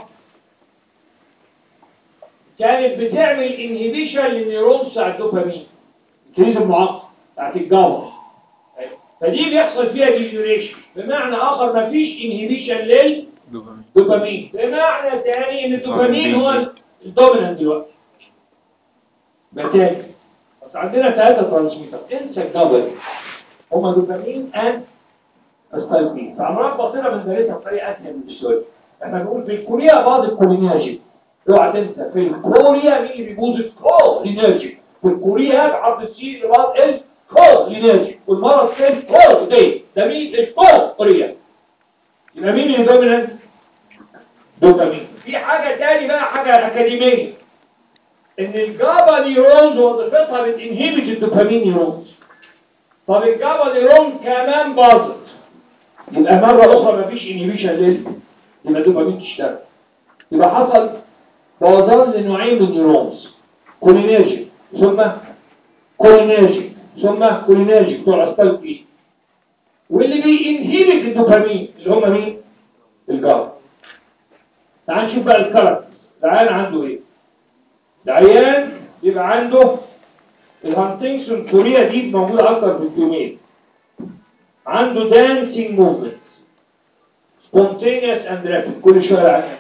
كانت بتعمل inhibition للنيورونز بتاعت الدوبامين، الكريز المعقد بتاعت الجابا، فدي بيحصل فيها degeneration. بمعنى اخر مفيش inhibition للدوبامين، بمعنى ثاني ان الدوبامين هو الدومينانت دلوقتي. بالتالي بس عندنا ثلاثة ترانسميتر، انسى الجبل هما دوبامين اند استايلين. فعمرك بصيره بندرسها بطريقه اسهل من السؤال. احنا بنقول في الكوريا بعض الكولينرجيك، اوعى تنسى في الكوريا مين اللي بيبوظ الكولينرجيك؟ في الكوريا بحرف السي اللي بعض الكولينرجيك، والمرض في الكور دي ده مين؟ الكوريا. يبقى مين اللي دومينانت؟ دوبامين. في حاجه تاني بقى، حاجه اكاديميه، ان الجابا نيورونز وظيفتها بتنهبت الدوبامين نيورونز. طب الجابا نيورون كمان باظت، يبقى مره اخرى مفيش انهبيشن ليه؟ يبقى الدوبامين تشتغل. يبقى حصل بوظان لنوعين من النيورونز، كولينرجيك ثم كولينرجيك ثم كولينرجيك بتوع الاستالبين، واللي بينهبت الدوبامين اللي هم مين؟ الجابا. تعال نشوف بقى الكاركترز. العيان عنده ايه؟ العيان يبقى عنده الهانتنجسون كوريا دي موجوده اكتر في الفيميل. عنده دانسينج موفمنت سبونتينيوس اند رابيد، كل شويه العيان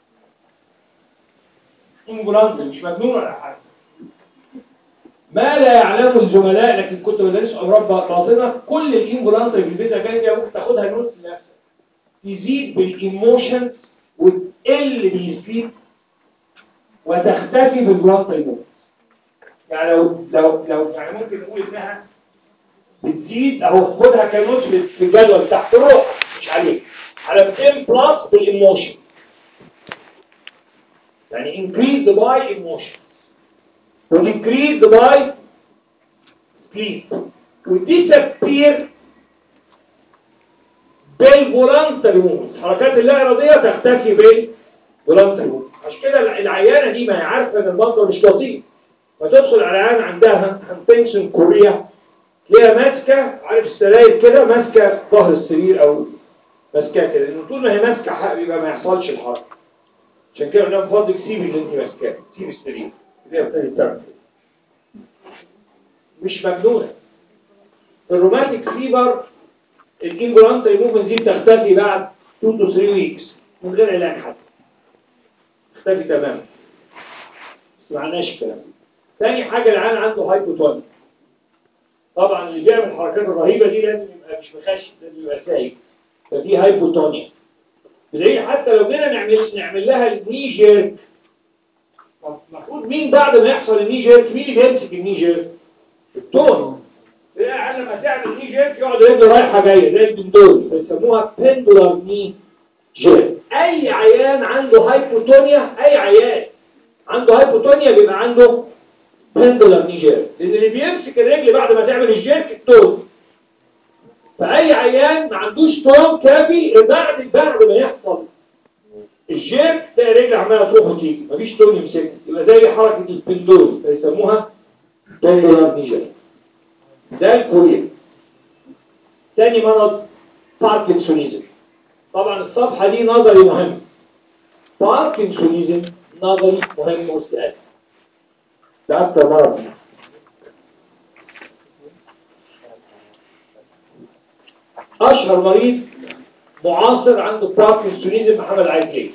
انجولانت، مش مجنون ولا حاجه. ما لا يعلمه الزملاء، لكن كنت بدرس امراض باطنه، كل الانجولانت اللي في البيتا جايه ممكن تاخدها نوت لنفسك. تزيد بالايموشنز وتقل بالسليب وتختفي بالجلانت الموت. يعني لو لو لو يعني ممكن نقول انها بتزيد اهو، خدها كنوت في الجدول تحت، روح مش عليك على مئتين بلس بالايموشن، يعني increased by emotion و decreased by sleep و disappear بالفولانتري موفمنت. الحركات اللا اراديه تختفي بالفولانتري موفمنت. عشان كده العيانه دي ما هي عارفه ان المنظر مش لطيف، فتدخل على عيان عندها هانتنجسون كوريا تلاقيها ماسكه، عارف السراير كده، ماسكه ظهر السرير او ماسكاه كده، لان طول ما هي ماسكه حق يبقى ما يحصلش الحركه. عشان كده قلنا بفضلك سيبي اللي انت ماسكاه، سيبي السرير اللي هي بتاعتي تعمل مش مجنونه. الروماتيك فيبر الانجولانتري موفمنت دي بتختفي بعد اتنين تو تلاتة ويكس من غير علاج حتى، تختفي تماما. بس ما معناش الكلام. ثاني حاجه العيان عنده هايبوتونيا. طبعا اللي بيعمل الحركات الرهيبه دي لازم يبقى مش مخشن، لازم يبقى سايق، فدي هايبوتونيا. زي حتى لو جينا نعمل نعمل لها الني جيرك، المفروض مين بعد ما يحصل الني جيرك مين اللي بيمسك الني جيرك؟ التون. يعني لما تعمل ني جيرك يقعد رجله رايحه جايه زي البندول، بيسموها بندولار ني جيرك. اي عيان عنده هايبوتونيا، اي عيان عنده هايبوتونيا بيبقى عنده بندولار ني جيرك، لان اللي بيمسك الرجل بعد ما تعمل الجيرك التون. فاي عيان ما عندوش تون كافي بعد بعد ما يحصل الجيرك تلاقي رجل عماله تروح وتيجي، مفيش تون يمسكها، يبقى زي حركه البندول، فيسموها بندولار ني جيرك. ده الكوريا. ثاني مرض باركنسونيزم. طبعا الصفحه دي نظري مهم. باركنسونيزم نظري مهم وسؤال. ده اكتر مرض. اشهر مريض معاصر عنده باركنسونيزم محمد عايزين.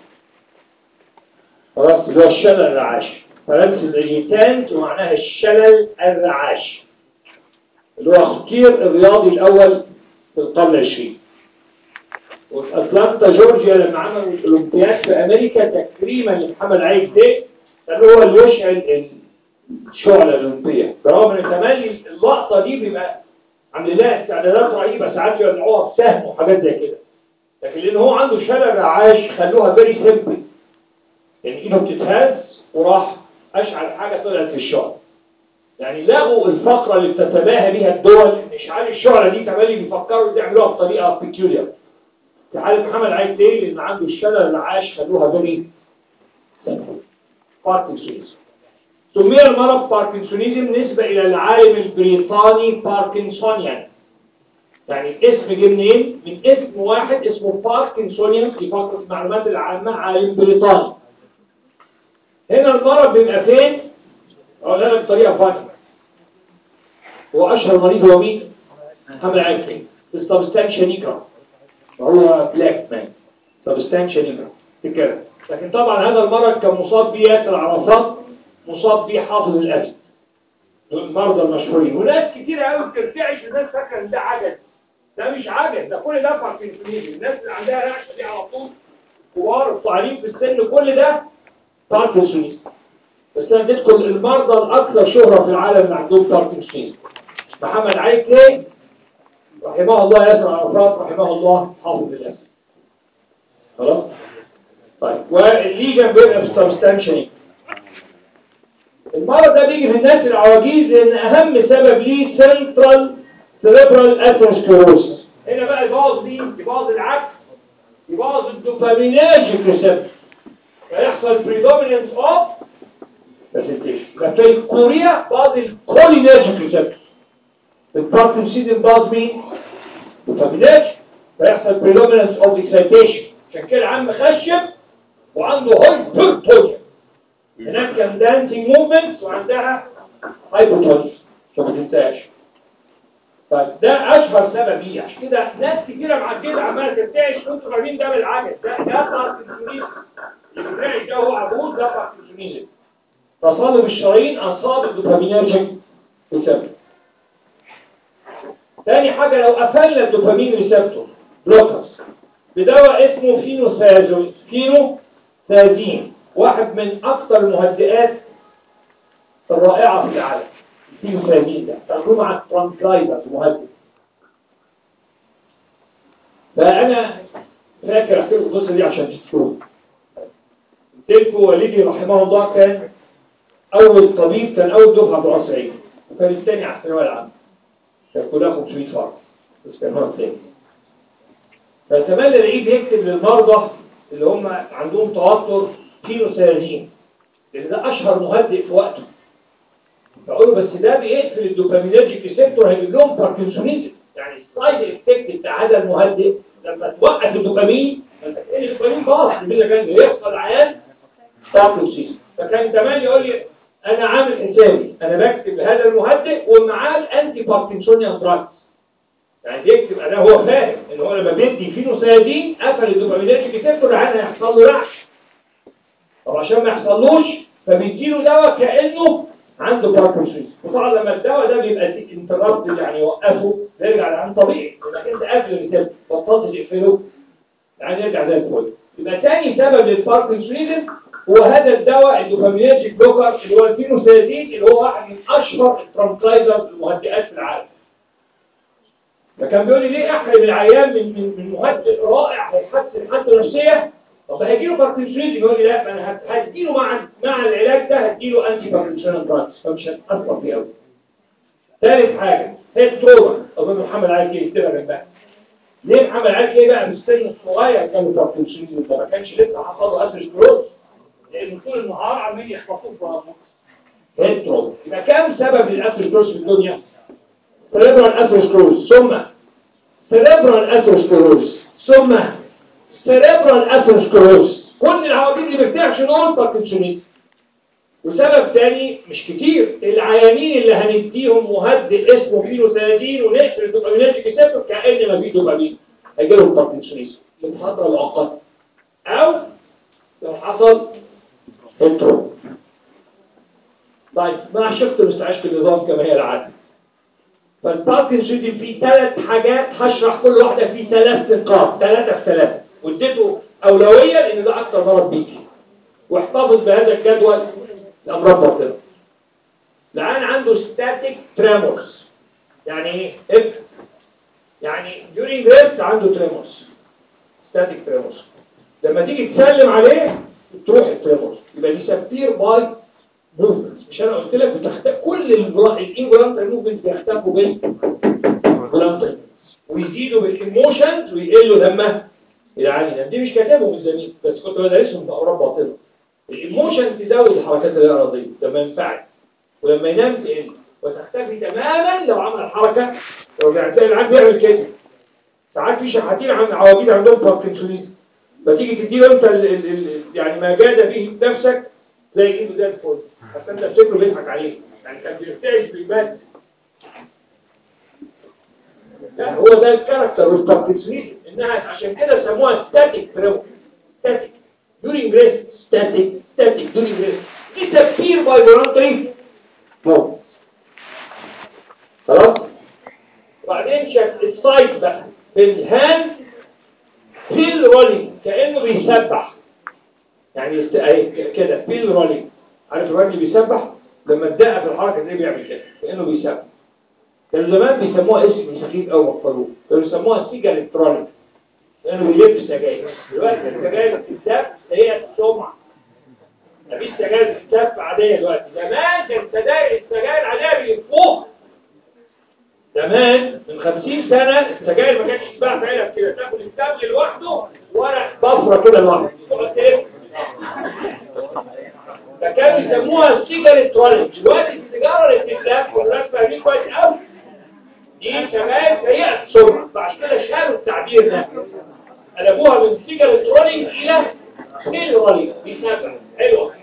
خلاص اللي هو الشلل الرعاش. فرنسي الريتانت ومعناها الشلل الرعاش، اللي هو اختير الرياضي الاول في القرن العشرين. وفي اتلانتا جورجيا لما عملوا الاولمبياد في امريكا تكريما لمحمد عايز ده، كان هو اللي يشعل الشعله الاولمبيه، برغم ان تملي اللقطه دي بيبقى عامل لها استعدادات رهيبه، ساعات يوزعوها بسهم وحاجات زي كده، لكن لان هو عنده شلل رعاش خلوها فيري سيمبل، يعني ايده بتتهز وراح اشعل حاجه طلعت في الشعله. يعني لغوا الفقره اللي بتتباهى بها الدول ان اشعال الشعله دي تملي بيفكروا يعملوها بطريقه بيكيولير. في حاله محمد عايز ليه؟ لان عنده الشلل الرعاش خلوها فيري سيمبل. باركنسونيزم. سمي المرض باركنسونيزم نسبه الى العالم البريطاني باركنسونيان. يعني الاسم جه منين؟ من اسم واحد اسمه باركنسونيان في فقره المعلومات العامه، عالم بريطاني. هنا المرض بيبقى فين؟ اقولها لك بطريقه فانيه. هو اشهر مريض هو مين؟ محمد عايز السبستانشيا نيجرا، هو بلاك مان سبستانشيا نيجرا كده. لكن طبعا هذا المرض كان مصاب به ياسر عرفات، مصاب به حافظ الاسد. دول المرضى المشهورين. وناس كتير قوي بترتعش والناس فاكره ان ده عجز. ده مش عجز، ده كل ده باركنسونيزم. الناس اللي عندها رعشه دي على طول كبار الطاعنين في السن كل ده باركنسونيزم. بس انا اديتكم المرضى الاكثر شهره في العالم اللي عندهم باركنسونيزم. محمد علي كلاي رحمه الله، ياسر عرفات رحمه الله، حافظ الاسم. خلاص؟ طيب والليجن بيبقى في سبستانشالي. المرض ده بيجي في الناس العواجيز لان اهم سبب ليه سنترال سيريبرال اثيروسكليروسيس. هنا بقى يبوظ مين؟ يبوظ العكس، يبوظ الدوبامينرجيك ريسبتور، فيحصل بريدومينانس اوف برزنتيشن. ففي الكوريا باظ الكولينرجيك ريسبتور. في الباركنسونيزم باظ مين؟ دوبامينرجيك، فيحصل بريدومينانس اوف اكسايتيشن. عشان كده عم خشب وعنده هايبرتونيا. هناك كان دانسينج موفمنتس وعندها هايبرتونيا عشان ما تنساش. طيب ده اشهر سبب ليه. عشان كده ناس كتيره مع كده عماله ترتعش وانتوا فاهمين ده بالعجز. ده ده باركنسونيزم. اللي بيرتعش ده هو عجوز، ده باركنسونيزم. تصلب الشرايين اصاب الدوبامينرجيك ريسبتور. تاني حاجه لو قفلنا الدوبامين ريسبتور بلوكرز بدواء اسمه فينوثازين. فينوثازين واحد من اكثر المهدئات الرائعه في العالم. الفينوثازين ده استخدمه مع الترانكلايزر مهدئ. فانا فاكر احكي لكم القصه دي عشان تشوفوها. قلت لكم والدي رحمه الله كان اول طبيب، كان اول دفعه في القصر العيني، وكان الثاني على الثانويه العامه. كان كلها خمسمية فرد بس كان هو الثاني. فكمان الاقيه بيكتب للمرضى اللي هم عندهم توتر فينوثازين، لان ده اشهر مهدئ في وقته. فاقول له بس ده بيقفل الدوبامينرجيك ريسبتور، هيجيب لهم باركنسونيزم. يعني السايد افكت بتاع هذا المهدئ لما توقف الدوبامين، انت تقل الدوبامين باظ اللي كان يحصل عيان باركنسونيزم. فكان كمان يقول لي انا عامل حسابي انا بكتب هذا المهدئ ومعاه الانتي باركنسونيان دراجز. يعني بيكتب انا هو فاهم ان هو لما بيدي فينوثازين قفل الدوبامينرجيك ريسبتور العيان هيحصل له رعش. طب عشان ما يحصلوش فبيديله دواء كانه عنده باركنسونيزم. وطبعا لما الدواء ده بيبقى انترابت يعني يوقفه يرجع لعن طبيعي، لانك انت قافل الريسبتور بطلت تقفله يعني يرجع زي الفل. يبقى ثاني سبب للباركنسونيزم هو هذا الدواء الدوبامينرجيك بلوكر اللي هو الفينوثازين، اللي هو واحد من اشهر الترانكلايزر المهدئات في العالم. فكان بيقول لي ليه احرم العيان من من من مهدئ رائع هيحسن حالته النفسيه؟ طب هيجيله باركنسونيزم. يقول لي لا، ما انا هديله مع مع العلاج ده هديله انتي باركنسونيان دراجز فمش هتاثر فيه قوي. ثالث حاجه هيد تروما. اظن محمد علي كده يكتبها جنبها. ليه محمد علي كده بقى في السن الصغير كان له باركنسونيزم؟ ده ما كانش لسه حصل له اثيروسكليروز، لانه طول النهار عمالين يخبطوه في راسه. هيد تروما. يبقى كام سبب للاثيروسكليروز في الدنيا؟ سيريبرال اثيروسكليروز، ثم سيريبرال اثيروسكليروز، ثم سيريبرال اثيروسكليروز. كل العوامل اللي بتعمل دول باركنسونيزم. وسبب ثاني مش كتير، العيانين اللي هنديهم مهدئ اسمه فينوثازين ونقفل الدوبامينرجيك ريسبتور كأن ما فيش دوبامين هيجي لهم باركنسونيزم لفتره مؤقته، او لو حصل انترو. طيب مع شفت مستعشق النظام كما هي العاده. فالباركنسونيزم فيه ثلاث حاجات هشرح كل واحده في ثلاث نقاط، ثلاثه في ثلاثه، واديته اولويه لان ده اكثر مرض بيجي. واحتفظ بهذا الجدول لامراض باطنه. العيان عنده ستاتيك تريمورز. يعني ايه؟ اف يعني during rest عنده تريمورز، ستاتيك تريمورز. لما تيجي تسلم عليه تروح التريمورز. يبقى دي سبير باي موفمنتس. مش انا قلت لك بتختفي كل الانفولانتري موفمنتس بيختفوا بالفولانتري ويزيدوا بالايموشنز ويقلوا لما العيان ينام. دي مش كاتبهم الزميل بس كنت بدرسهم في امراض باطنه. الايموشن تزود الحركات الارضيه لما ينفعل، ولما ينام تقل وتختفي تماما لو عمل حركه. لو زي العيان بيعمل كده ساعات في شحاتين عن عواجيز عندهم باركنسونيزم، فتيجي تديله انت ال ال ال يعني ما جاد به نفسك زي ايده زي الفل، حتى انت تفتكره بيضحك عليه يعني كان بيرتعش بالمادة. لا هو ده الكاركتر والباركنسونيزم، انها عشان كده سموها ستاتيك تريمور. ستاتيك during rest، static static during rest disappear by voluntary movements. وبعدين شك السايد بقى في الهاند بيل رولينج كانه بيسبح يعني يست... أهي كده بيل رولينج. عارف الراجل بيسبح لما اتدقق في الحركه دي بيعمل كده كانه بيسبح. كانوا زمان بيسموها اسم سخيف قوي بطلوه، كانوا يسموها سيجا الكترونيك لانه بيلف سجاير. دلوقتي السجاير بتتلف هي السمعه، مفيش سجاير بتتلف عاديه دلوقتي. زمان كان السجاير السجاير عاديه بيلفوها. زمان من خمسين سنه السجاير ما كانتش تتباع في علب كده، تاخد التبغ لوحده ورق بفره كده لوحده تقعد تلف. فكانوا يسموها سيجا الكترونيك. دلوقتي السيجاره اللي بتتلف والناس فاهمين كويس قوي دي سجاير سيئة السمعة، فعشان كده شالوا التعبير ده قلبوها من سيجا الكترونيك إلى بيل رولينج. بيسبح حلوة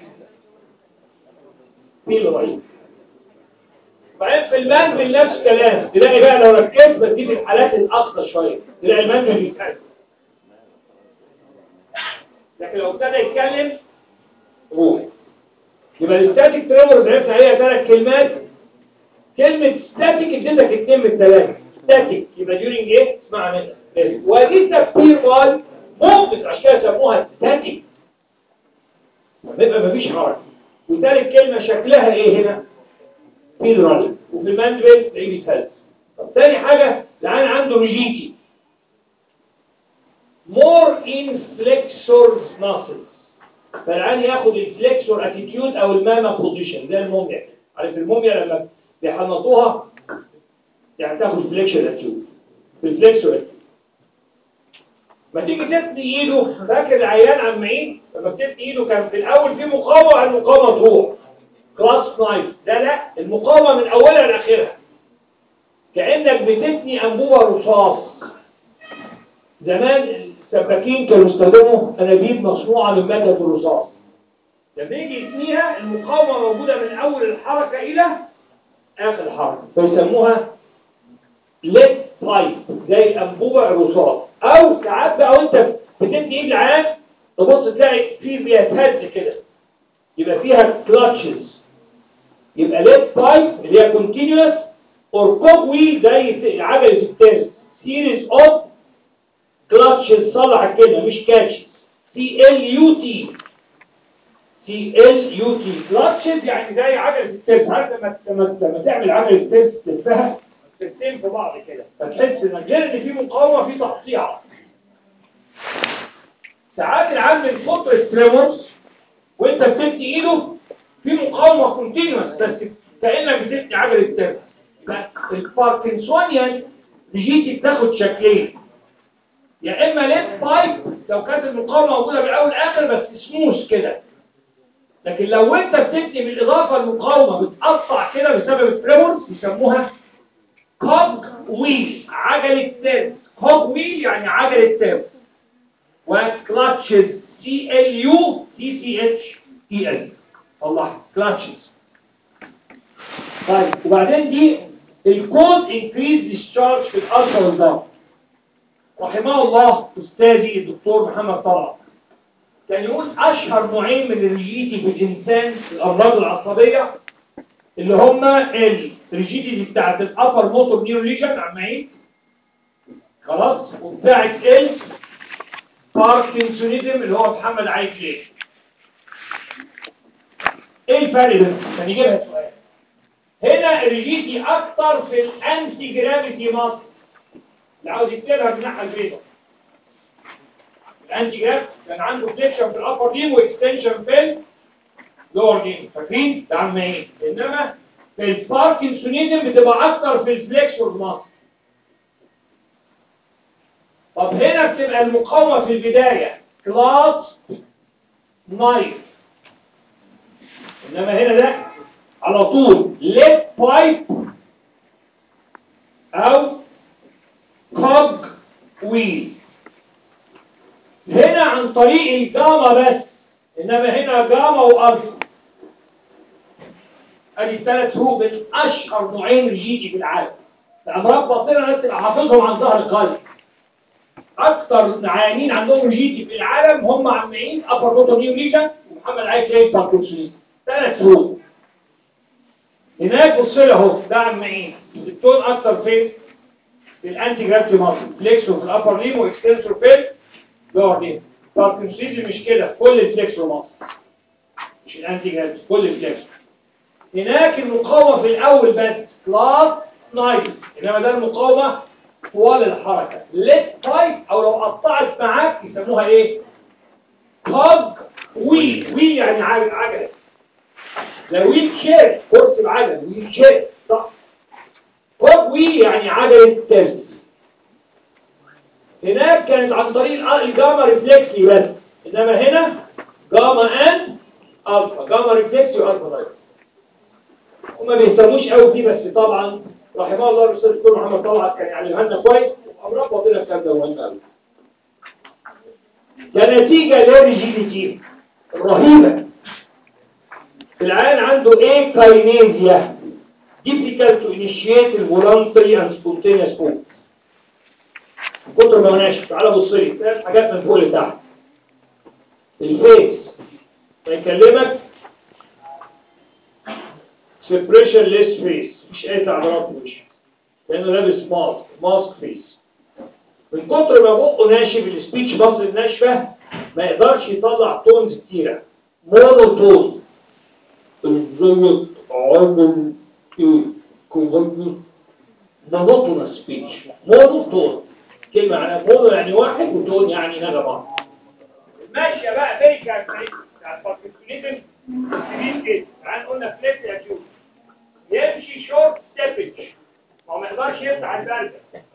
بيل رولينج. بعدين في المانجل نفس الكلام، تلاقي بقى لو ركزت بس دي في الحالات الأقصى شوية تلاقي المانجل بيتكلم، لكن لو ابتدى يتكلم روح. يبقى الستاتيك تريمورز عرفنا عليها ثلاث كلمات. كلمة ستاتيك اديتك اتنين من ثلاثة. ستاتيك يبقى ديورنج ايه؟ اسمع منها. ودي تفسير باي موفمنت عشان كده سموها ستاتيك. يبقى مفيش حركة. وثالث كلمة شكلها ايه هنا؟ بيل رولينج. وفي الماندبل تلاقيه بيتهز. طب ثاني حاجة العين عنده ريجيدي. مور ان فليكسورز ماسلز. فالعين ياخد الفليكسور اتيتيود او الماما بوزيشن زي الموميا. عارف الموميا لما بيحنطوها يعني تاخد فليكشن اتيود في الفليكسور اتيود. ما تيجي تثني ايده، فاكر العيان عم معين لما بتثني ايده كان في الاول في مقاومه على المقاومه تروح كلاس نايف. ده لا، المقاومه من اولها لاخرها كانك بتثني انبوبه رصاص. زمان السباكين كانوا يستخدموا انابيب مصنوعه من ماده الرصاص. لما يجي يثنيها المقاومه موجوده من اول الحركه الى اخر الحركه، فيسموها ليد بايب زي الانبوبه الرصاص. او ساعات بقى وانت بتدي ايد العام تبص تلاقي في بيتهز كده يبقى فيها كلاتشز. يبقى ليد بايب اللي هي كونتينوس اور كوك ويل زي عجله التنس سيريز اوف كلاتشز. صلح الكلمه مش كاتشز. سي ال يو تي سي ال يو تي كلاتشز يعني زي عجله التنس. عارف لما لما لما تعمل عجله التنس تلفها تلفين في بعض كده فتحس ان غير ان في مقاومه في تقطيع. ساعات العام من كتر التريمورز وانت بتدي ايده في مقاومه كونتينوس بس كانك بتدي عجله التنس. الباركنسونيان ريجيتي بتاخد شكلين، يا اما ليد بايب لو كانت المقاومه موجوده من الاول لاخر بس سموث كده، لكن لو انت بتبني بالاضافه المقاومه بتقطع كده بسبب التريمورز يسموها كوج ويل عجله تنس. كوج ويل يعني عجله تنس. وكلاتشز سي ال يو تي سي اتش اي ال. الله كلاتشز. طيب وبعدين دي الكود انكريز ديسشارج في الالفا والباتا. رحمه الله استاذي الدكتور محمد طلعت كان يقول اشهر نوعين من الريجيتي في الانسان الامراض العصبيه اللي هما الريجيتي بتاعت الابر موتور نيورون ليجن عمالين خلاص، وبتاعت ال باركنسونيزم اللي هو محمد عايش ليه. ايه الفرق بينهم؟ كان يجيبها سؤال. هنا الريجيتي اكتر في الانتي جرافيتي ماسل اللي عاوز يكتبها بالناحيه البيضاء. الانتي جراف كان عنده فليكشن في الابر ديم واكستنشن في اللور ديم، فاكرين؟ ده عم ايه؟ انما في الباركنسونيزم بتبقى اكتر في الفليكسور ماسل. طب هنا بتبقى المقاومه في البدايه كلاس نايف، انما هنا ده على طول ليد بايب او كوج ويل. هنا عن طريق الجاما بس، انما هنا جاما والفا. ادي الثلاث فروق بين اشهر نوعين ريجيتي في العالم. الامراض باطنه الناس تبقى حافظهم عن ظهر القلب. اكثر عيانين عندهم ريجيتي في العالم هم عمالين ابر موتور نيورون ليجن ومحمد عايش ليه باركنسونيزم. ثلاث فروق. هناك بص له اهو ده عمالين التون اكثر فين؟ في الانتي جرافيتي ماسل فليكسور في الابر ليم واكستنسور في اللور ليم. باركنسونيزم مش كده، كل الفليكسور ماسل مش الانتي جرافيتي، كل الفليكسور. هناك المقاومه في الاول بس كلاس نايس، انما ده المقاومه طوال الحركه ليت فايت، او لو قطعت معاك يسموها ايه؟ هاج وي. وي يعني عجله. لا ويل شير كرسي بعجل، ويل شير صح. هاج وي يعني عجله ترس. هناك كانت عن طريق الجاما ريفلكسي بس، انما هنا جاما ان الفا، جاما ريفلكسي والفا دايركت. وما بيهتموش قوي فيه، بس طبعا رحمه الله الاستاذ الدكتور محمد طلعت كان يعلمها لنا كويس، وامراض باطنه الكلام ده مهم قوي. كنتيجه للريجيديتي الرهيبه، العيان عنده ايه؟ كاينيزيا difficult to initiate الفولنتري and spontaneous movement. كتر ما ناشف. تعالى بص لي ثلاث حاجات من فوق لتحت. الفيس هيكلمك سبريشن ليس فيس، مش اي تعبيرات في وشه لانه لابس ماسك، ماسك فيس. من كتر ما بقه ناشف السبيتش ماسل ناشفه ما يقدرش يطلع تونز كتيره، مونوتون. ازيك عامل ايه؟ كويس. مونوتون سبيتش، مونوتون كلمه على مونو يعني واحد وتون يعني نغمه. ماشيه بقى امريكا بتاع الباركنسونيزم كبير جدا. تعال قلنا فليكس يا جيوب يمشي شورت ستيبج، ما هو ما يقدرش يفتح البلده.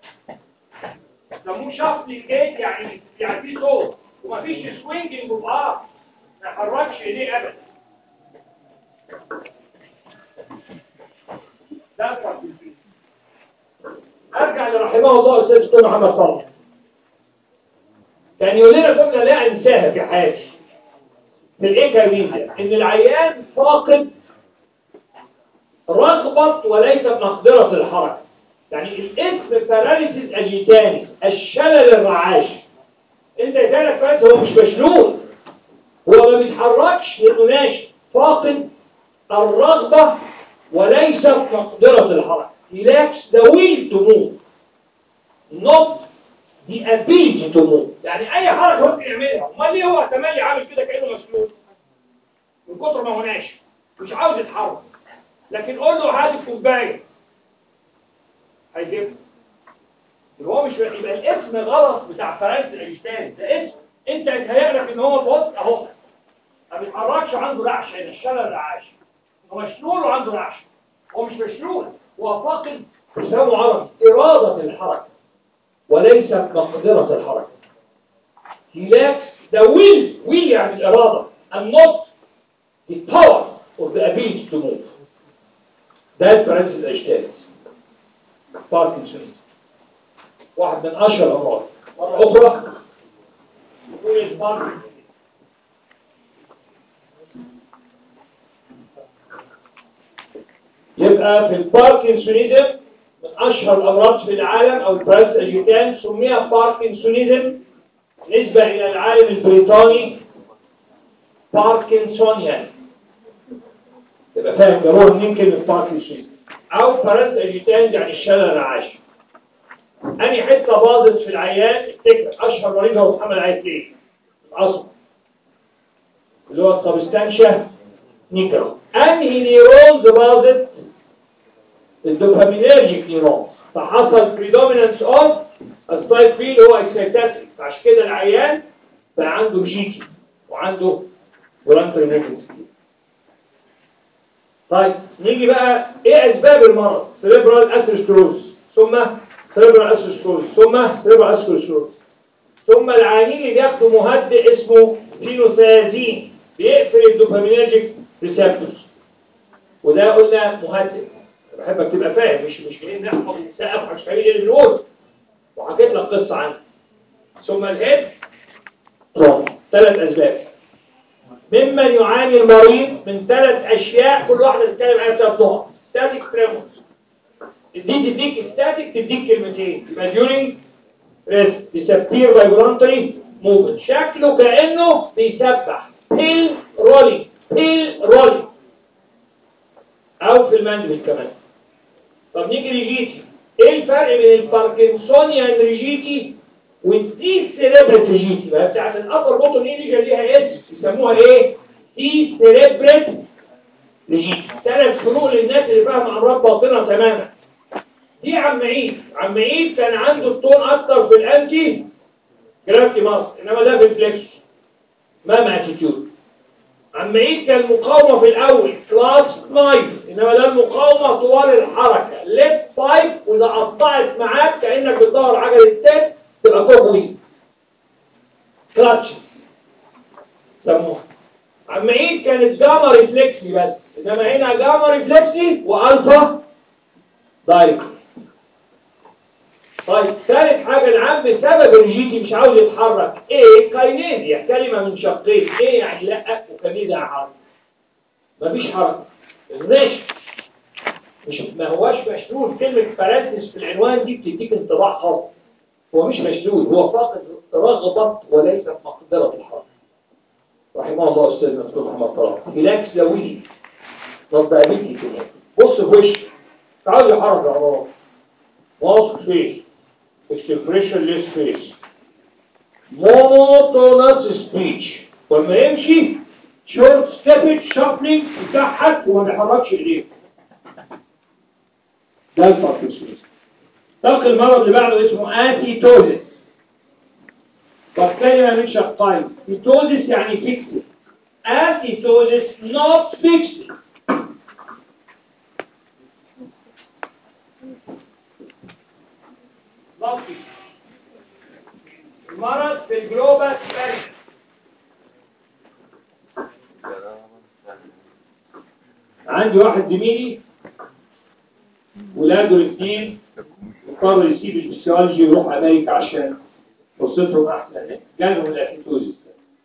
سموه شفط الجيت، يعني يعني في صوت ومفيش سوينجنج وبقى ما يحركش ايديه ابدا. ده الباركنسونيزم. ارجع لرحمه الله الاستاذ الدكتور محمد صالح، كان يقول لنا جمله لا انساها في حياتي في الايكاليزيا، ان العيان فاقد رغبه وليس مقدره الحركه. يعني الاسم باراليسيس اجيتاني، الشلل الرعاشي. انت جالك بس هو مش مشلول، هو ما بيتحركش لانه ناشف، فاقد الرغبه وليس مقدره الحركه. He lacks the will to move not the ability to move. يعني اي حركه ممكن يعملها، امال ليه هو تملي عامل كده كانه مشلول؟ من كتر ما هو ناشف مش عاوز يتحرك. لكن قول له هات الكوبايه هيجيبها. يبقى هو مش يبقى الاسم غلط بتاع فرنسا الاجتان ده اسم انت يتهيأ لك ان هو بص اهو ما بيتحركش عنده رعشه، هنا الشلل رعاش. هو مشلول وعنده رعشه. هو مش مشلول، هو فاقد بيسموه عربي اراده الحركه وليس مقدره الحركه. He lacks the will, will يعني الاراده and not the power or the ability to move. ده الفرنسا الاجتان باركنسونيزم، واحد من اشهر الامراض. مره اخرى يقول الباركنسونيزم يبقى في الباركنسونيزم من اشهر الامراض في العالم او الفرنسا اجيتان سميها باركنسونيزم نسبه الى العالم البريطاني باركنسونيان. يبقى فاهم جابوها منين كلمه باركنسونيزم. او فرنسا اجيتان يعني الشلل الرعاشي. أنهي حتة باظت في العيان؟ افتكر أشهر مريض هو محمد عايز إيه؟ العصب اللي هو السبستانشا نيكرا. أنهي نيرونز باظت؟ الدوبامينرجيك نيرونز، فحصل بريدومينانس أوف السايد بي اللي هو اكسيتاتريك، عشان كده العيان بقى عنده جيكي وعنده فولنتري موفمنت. طيب نيجي بقى إيه أسباب المرض؟ سيريبرال أثيروسكليروز، ثم سيريبرال أثيروسكليروز، ثم سيريبرال أثيروسكليروز، ثم العيانين اللي بياخدوا مهدئ اسمه فينوثيازين بيقفل الدوبامينرجيك ريسبتورز، وده قلنا مهدئ. بحبك تبقى فاهم، مش مش جايين نحفظ ونسقف مش فاهمين ايه اللي بنقوله، وحكيت لك قصه عنه. ثم الهيد تروما. ثلاث اسباب ممن يعاني المريض من ثلاث اشياء كل واحده تتكلم عليها ثلاث نقط. ستاتيك تريمورز، دي تديك ستاتيك تديك كلمتين، يبقى during rest disappear by voluntary movement، شكله كانه بيسبح هيل رولينج هيل رولينج او في المندل كمان. طب نيجي لجيتي ايه الفرق بين الباركنسونيان ريجيتي والدي سيريبريت ريجيتي؟ بقى بتاعت الابر بوتون ايليجا ليها اسم يسموها ايه؟ دي سيريبريت ريجيتي. ثلاث فروق للناس اللي فاهمه امراض باطنه تماما. دي عم عيد، عم عيد كان عنده التون اكتر في الانتي جرافيتي ماسك، انما ده في الفليكس مام اتيتيود. عم عيد كان مقاومه في الاول كلاس نايف، انما ده المقاومه طوال الحركه ليفت بايب، واذا قطعت معاك كانك بتدور عجله التاني تبقى كوبوي كلاتش سموها. عم عيد كانت جاما ريفلكسي بس، انما هنا جاما ريفلكسي والفا دايركت. طيب ثالث حاجه العام بسبب الجيتي مش عاوز يتحرك، ايه؟ كاينيزيا، كلمه من شقين، ايه يعني لا وكاينيزيا حركه. مفيش حركه، ماشي، مش ما هواش مشلول. كلمه باراليسيس في العنوان دي بتديك انطباع خاطئ. هو مش مشلول، هو فاقد رغبه وليست مقدره الحركه. رحمه الله استاذ دكتور محمد طلال. ريلاكس لويلي نض ابيتي كده، بص في وشك تعال يحرك العضلات، ماسك فيس expressionless face monotonous speech، ولما يمشي short steppage shuffling يكحك وما بيحركش ايديه. ده الباركنسونيزم. طب المرض اللي بعده اسمه اثيتوزيس. طب كلمه من شقين، اثيتوزيس يعني فيكسد، اثيتوزيس not fixed. not fixed. المرض في الجلوبال سباريس. عندي واحد زميلي ولاده الاثنين اضطروا يسيب الفسيولوجي ويروح امريكا عشان فرصتهم احسن، جالهم الاثيتوزيس.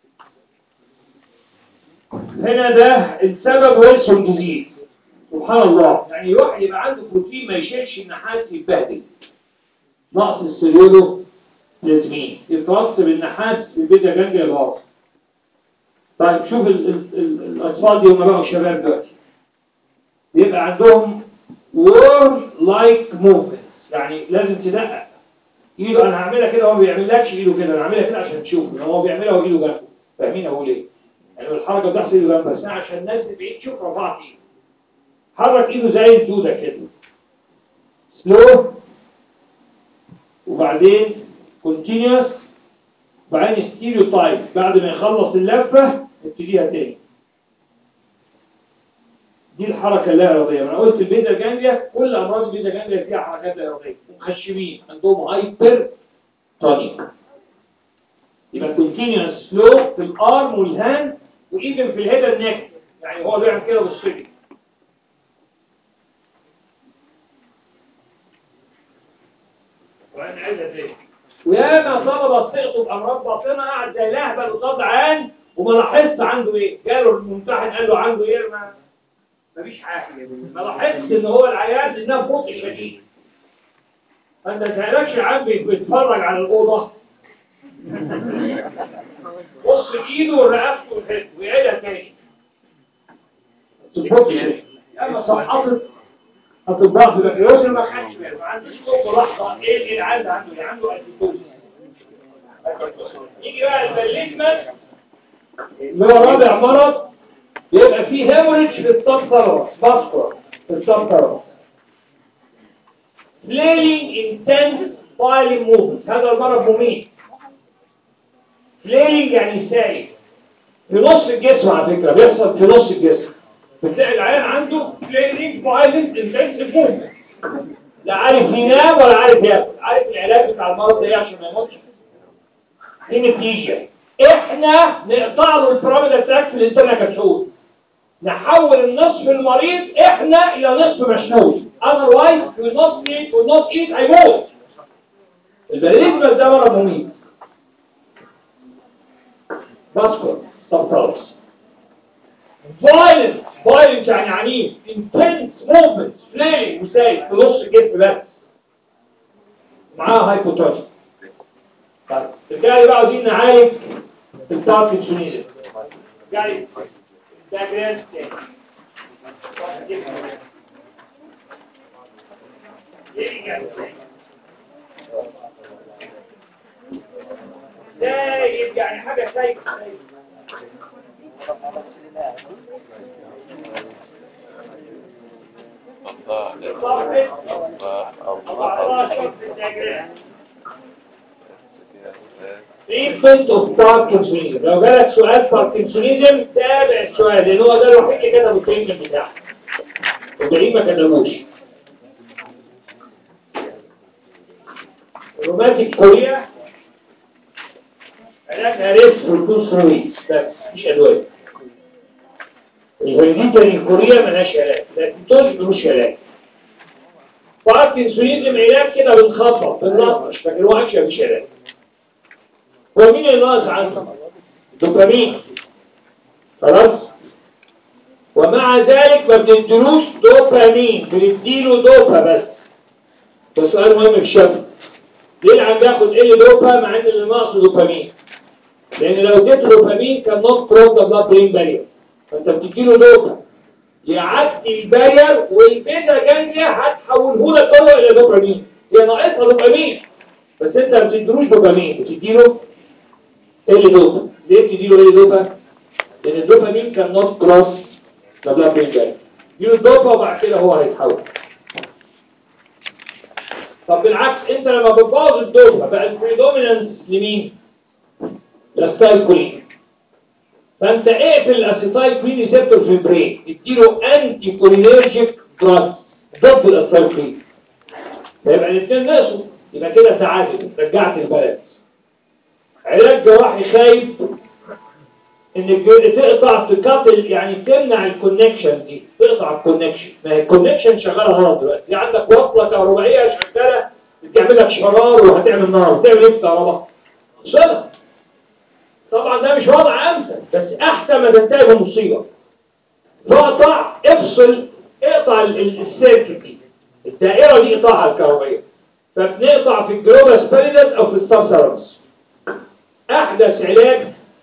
هنا ده السبب ويلسون ديزيز. سبحان الله، يعني واحد يبقى عنده بروتين ما يشيلش النحاس يتبهدل، نقص السيلولو بلازمين يترسب النحاس في البيتا جانجليا الواطي. طيب شوف ال ال ال الاطفال دي هم بقوا شباب دلوقتي بيبقى عندهم وورم لايك موفمنت، يعني لازم تدقق ايده. انا هعملها كده، هو ما بيعملكش ايده كده، انا هعملها كده عشان تشوف ان هو بيعملها وايده جنبه. فاهمين اقول ايه؟ يعني الحركه بتحصل ايده جنبه، بس عشان الناس اللي بعيد تشوف رفعت ايده. حرك ايده زي الدوده كده سلو، وبعدين كونتينيوس، وبعدين ستيريوتايب. بعد ما يخلص اللفه نبتديها تاني. دي الحركه اللا اراديه. انا قلت البيتا جانجليا، كل امراض البيتا جانجليا فيها حركات لا اراديه. مخشبين عندهم هايبر تونيك، يبقى كونتينيوس سلو في الارم والهاند وايفن في الهيد النك، يعني هو بيعمل كده بالصدر. وانا عايز ازاي وياما طلبه سقطوا بامراض باطنه قاعد زي لهبل وصد عين وما لاحظش عنده ايه. جاله الممتحن قال له عنده ايه؟ ما مفيش حاجه، ما لاحظش ان هو العيان انها ببطء شديد. فانت ما تهلكش العيان بيتفرج على الاوضه، بص بايده ورقبته وكده ويعيدها تاني. ببطء شديد. اما سقطت اطباء في بكالوريوس ما خدش باله، ما عندوش طب لحظه ايه اللي العيان ده عنده؟ اللي عنده اتيتوز. يجي بقى البليزمنت اللي هو رابع مرض، يبقى فيه هيموريدج في الطب ثروه باسكور في الطب ثروه. فليلينج انتنس بايلينج موفمنت، هذا المرض مميت. فليلينج يعني سايل في نص الجسم، على فكره بيحصل في نص الجسم. بتلاقي العيان عنده فليلينج بايلينج انتنس موفمنت، لا عارف ينام ولا عارف ياكل. عارف العلاج بتاع المرض ده ايه عشان ما يموتش؟ هيميبليجيا. احنا نقطع له البيراميدال تراك في الانترنال كبسول، نحول النصف المريض احنا الى نصف مشلول، otherwise we will not eat will not eat هيموت. البليزمال ده مرض مميت. باسكول سبتالس. violent violent يعني عنيف، intense movement flailing وسايل في نص الجسم بس، معاه هايبوتونيك. طيب الجاي بقى عايزين نعالج الباركنسونيزم. جاي ده جراند تاني سايب يعني حاجة سايب treatment of Parkinsonism. لو جالك سؤال باركنسونيزم تابع السؤال لان هو ده الوحيد اللي كتب التريتمنت بتاعه والباقيين ما كتبوش. روماتيك كوريا علاجها ريست والكونسرويت بس مفيش ادويه. الهيريديتري كوريا ملهاش علاج، الاتيتوز ملوش علاج. باركنسونيزم علاج كده بنخبط بنلطش لكن هو اكشن مفيش علاج. هو مين اللي ناقص عنه؟ دوبامين. خلاص؟ ومع ذلك ما بنديلوش دوبامين، بنديله دوبا بس. ده سؤال مهم في الشفا. ليه العم بياخد ال دوبا مع ان اللي ناقصه دوبامين؟ لان لو اديته دوبامين كان نوت كروس ذا بلاد برين بارير. فانت بتديله دوبا يعدي البارير والبيتا جانجليا هتحوله لك هو الى دوبامين. هي ناقصها دوبامين بس انت ما بتديلوش دوبامين، بتديله ال دوبا. ليه بتديله ال دوبا؟ لان الدوبامين كان نوت كروس ذا بلاد برين بارير. يديله الدوبا وبعد كده هو هيتحول. طب بالعكس انت لما بتبوظ الدوبا بقى البريدومينانس لمين؟ الاسيتايل كولين. فانت اقفل الاسيتايل كولين ريسبتور في البرين، اديله انتي كولينرجيك دراج ضد الاسيتايل كولين. فيبقى الاثنين نقصوا، يبقى كده تعادل، رجعت البلد. علاج جراحي خايب انك تقطع تكاتل، يعني تمنع الكونكشن دي، تقطع الكونكشن. ما هي الكونكشن شغاله غلط دلوقتي، عندك وصله كهربائيه شغاله بتعمل لك شرار وهتعمل نار، وتعمل ايه في الكهرباء؟ صله. طبعا ده مش وضع امثل بس احسن ما تنتهي بمصيبه. فاقطع، افصل، اقطع السيركت دي، الدائره دي اقطعها الكهربائيه. فبنقطع في الجلوباس باريدس او في السبسرانس. احدث علاج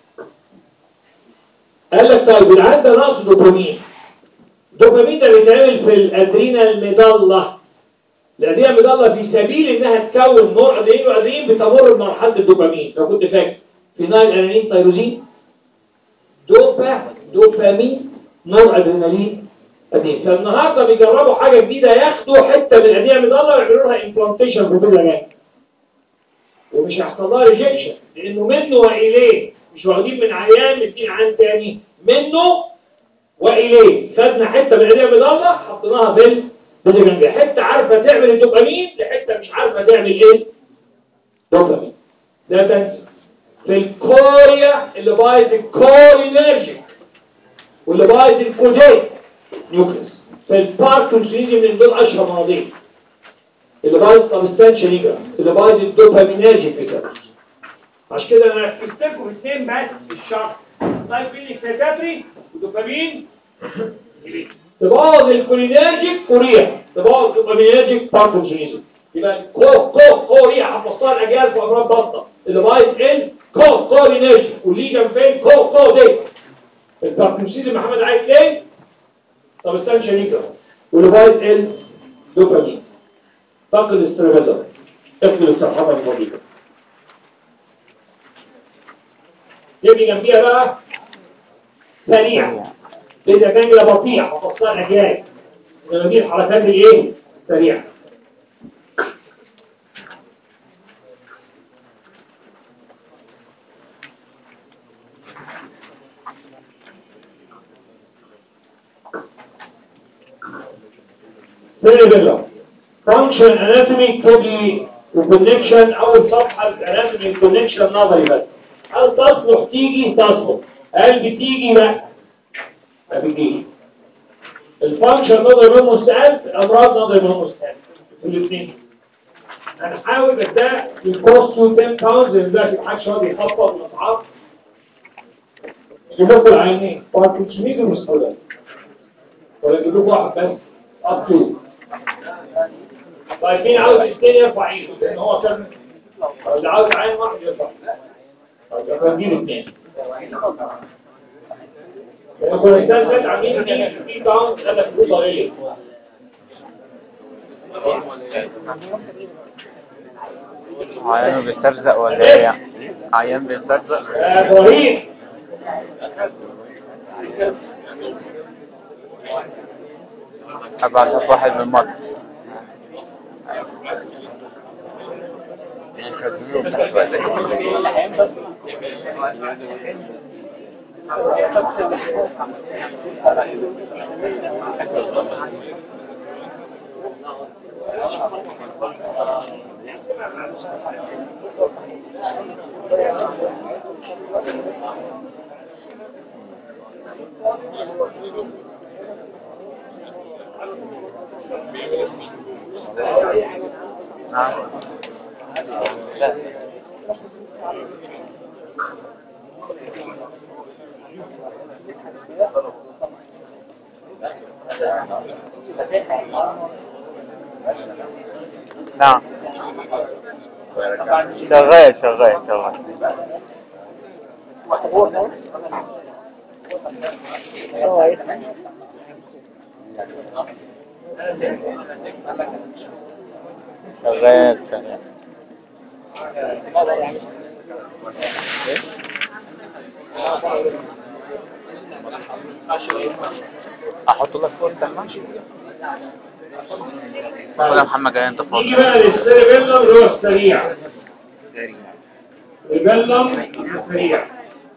قال لك طيب العيان ده ناقص دوبامين. الدوبامين ده بيتعمل في الادرينال ميدالا. الادرينال ميدالا في سبيل انها تكون نوع ادرينال وادرينال بتمر بمرحله الدوبامين. لو كنت فاكر فينايل ادرينالين تيروزين دوبا دوبامين نوع ادرينالين ادرينال. فالنهارده بيجربوا حاجه جديده، ياخدوا حته من الادرينال ميدالا ويعملوا لها امبلانتيشن في البيضه جاي. ومش هيحصل لها ريجكشن لانه منه واليه، مش واخدين من عيان مدين عيان تاني، منه واليه. خدنا حته من الادرينال ميدالا حطيناها في البيضه، حته عارفه تعمل الدوبامين لحته مش عارفه تعمل ايه؟ دوبامين. ده تنسى في الكوريا اللي بايظ الكولينرجيك واللي بايظ الكوديك نيوكليس. في الباركنسونيزم من دول اشهر مواضيع. اللي بايظ سبستانشال نيجرا، اللي بايظ الدوبامينرجيك ريسبتورز. عشان كده انا ركزت لكم اثنين بس في الشرح، سايكلينيك سايكاتري ودوبامين. تبوظ الكولينرجيك كوريا، تبوظ الدوبامينرجيك باركنسونيزم. يبقى كو كو كوريا حفظتها الاجيال في امراض بطنه. اللي بايظ ال كو كولينرجيك والليجن فين كو كو دي. الباركنسونيزم محمد عايز ليه؟ سبستانشال نيجرا واللي بايظ ال دوبامين. فقد الاسترابيزر، اقفل الصفحه الفاضيه. تيجي جنبيها بقى سريع، إذا كان لا بطيء حفظتها الأجيال. إنما دي الحركات الإيه؟ سريعة. سيريبيلا فانكشن اناتومي كودي وكونكشن. اول صفحه الاناتومي كونكشن نظري بس. هل تصلح تيجي؟ تصلح. هل بتيجي؟ لا ما بتجيش. الفانكشن نظري من مستقل، الامراض نظري من مستقل في الاثنين. هنحاول بس ده الكوست عشرة باوندز لان ده في حاجه شويه بيخفض الاسعار. يجيب لكم العينين باركنسونيزم وسكولا ولا يجيب لكم واحد بس اب تو. طيب مين عاوز الاثنين يرفع ايده؟ لان هو كان اللي عاوز عين واحد يرفع. طيب يبقى نجيب اثنين. لما كنا الانسان فات عاملين دي في باوند قال لك فلوس ضريبيه. عيان بيسترزق ولا ايه يعني؟ عيان بيسترزق. يا ابراهيم ابعت لك واحد من مصر. نعم. نعم. شغال شغال شغال. شغال شغال. احط لك فوق ماشي. خد يا محمد جاي انت فاضي. نيجي بقى للسيربيلم اللي هو السريع. السيربيلم السريع.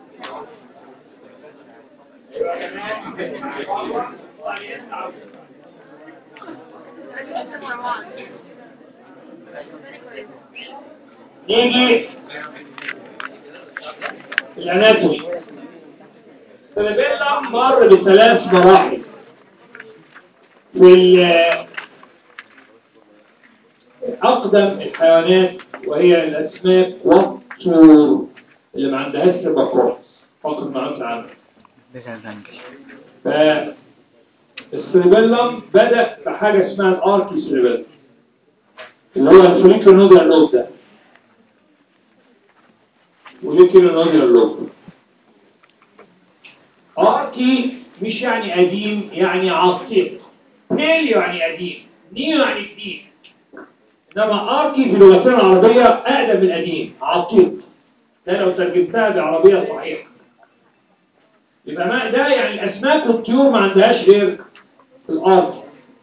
نيجي الاناتومي. السيربيلم مر بثلاث مراحل. في أقدم الحيوانات وهي الأسماك والطيور اللي ما عندهاش سيربيلم فقط المعلومات العامة. فالسيربيلم بدأ بحاجة اسمها الاركي سيربيلم اللي هو الفوليكولونوديال لوب ده. فوليكولونوديال لوب. اركي مش يعني قديم، يعني عتيق. بيل يعني قديم، نيو يعني جديد. انما اركي في لغتنا العربيه اقدم من قديم، عتيق. ده لو ترجمتها بعربيه صحيحه يبقى ما ده يعني الاسماك والطيور ما عندهاش غير الاركي.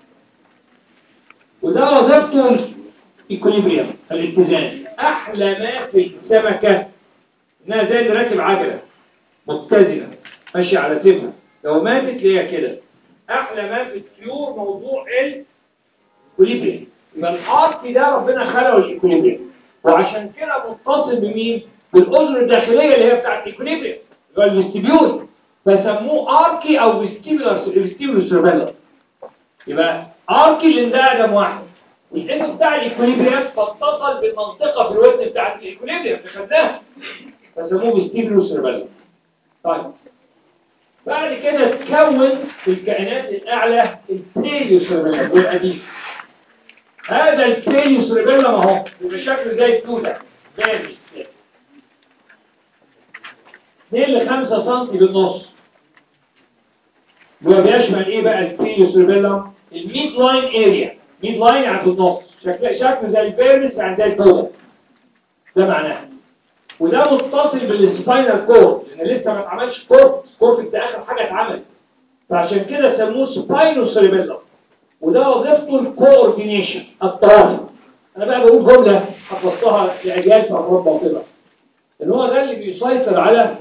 وده وظيفته الايكوليبريم، الاتزان. احلى ما في السمكه انها زي اللي راكب عجله متزنه ماشيه على سيفها، لو ماتت هي كده. احلى ما في الطيور موضوع الايكوليبريم. يبقى الارك ده ربنا خلقه الايكوليبريم، وعشان كده متصل بمين؟ بالاذن الداخليه اللي هي بتاعت الايكوليبريم اللي هو الفيستيبيول، فسموه اركي او فيستيبولار فيستيبولار سيربيلم. يبقى اركي اللي ده اقدم واحد، والاسم بتاع الايكوليبريم فاتصل بالمنطقه في الوزن بتاعت الايكوليبريم اللي خدناها فسموه فيستيبولار سيربيلم. طيب بعد كده تكون في الكائنات الاعلى البيليو سيربيلم والقديم. هذا البيليو سيربيلم اهو بيبقى شكله زي التوته بارز كده اثنين لخمسة سم بالنص. هو بيشمل ايه بقى البيليو سيربيلم؟ الميد لاين اريا. ميد لاين يعني في النص، شكله شكله زي البيرمس يعني زي التوته، ده معناه. وده متصل بالسباينال كورد لان لسه ما اتعملش كورد، كورد ده اخر حاجه اتعملت، فعشان كده سموه سباينو سيربيلم. وده وظيفته الكوردينيشن، التوافق. انا بقى بقول جمله حفظتها لاجيال في اوروبا وكده، ان هو ده اللي بيسيطر على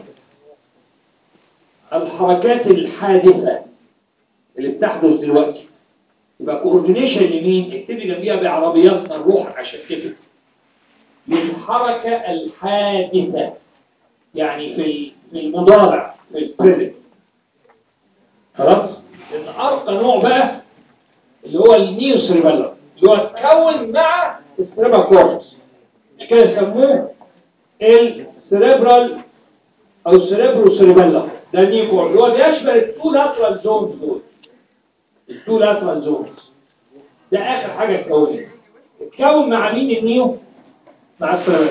الحركات الحادثه اللي بتحدث دلوقتي. يبقى كوردينيشن لمين؟ اكتبي جنبيها بعربياتنا نروح عشان كده للحركه الحادثه، يعني في في المضارع في البريزنت. خلاص؟ لان ارقى نوع بقى اللي هو النيو سيربيلم اللي هو اتكون مع السيربرال كورتكس، كده يسموه السيربرال او السيربرو سيربيلم. ده النيو كورد اللي هو بيشمل التو لاترال زونز دول، التو لاترال زونز. ده اخر حاجه اتكونت. اتكون مع مين النيو؟ مع السيربرال.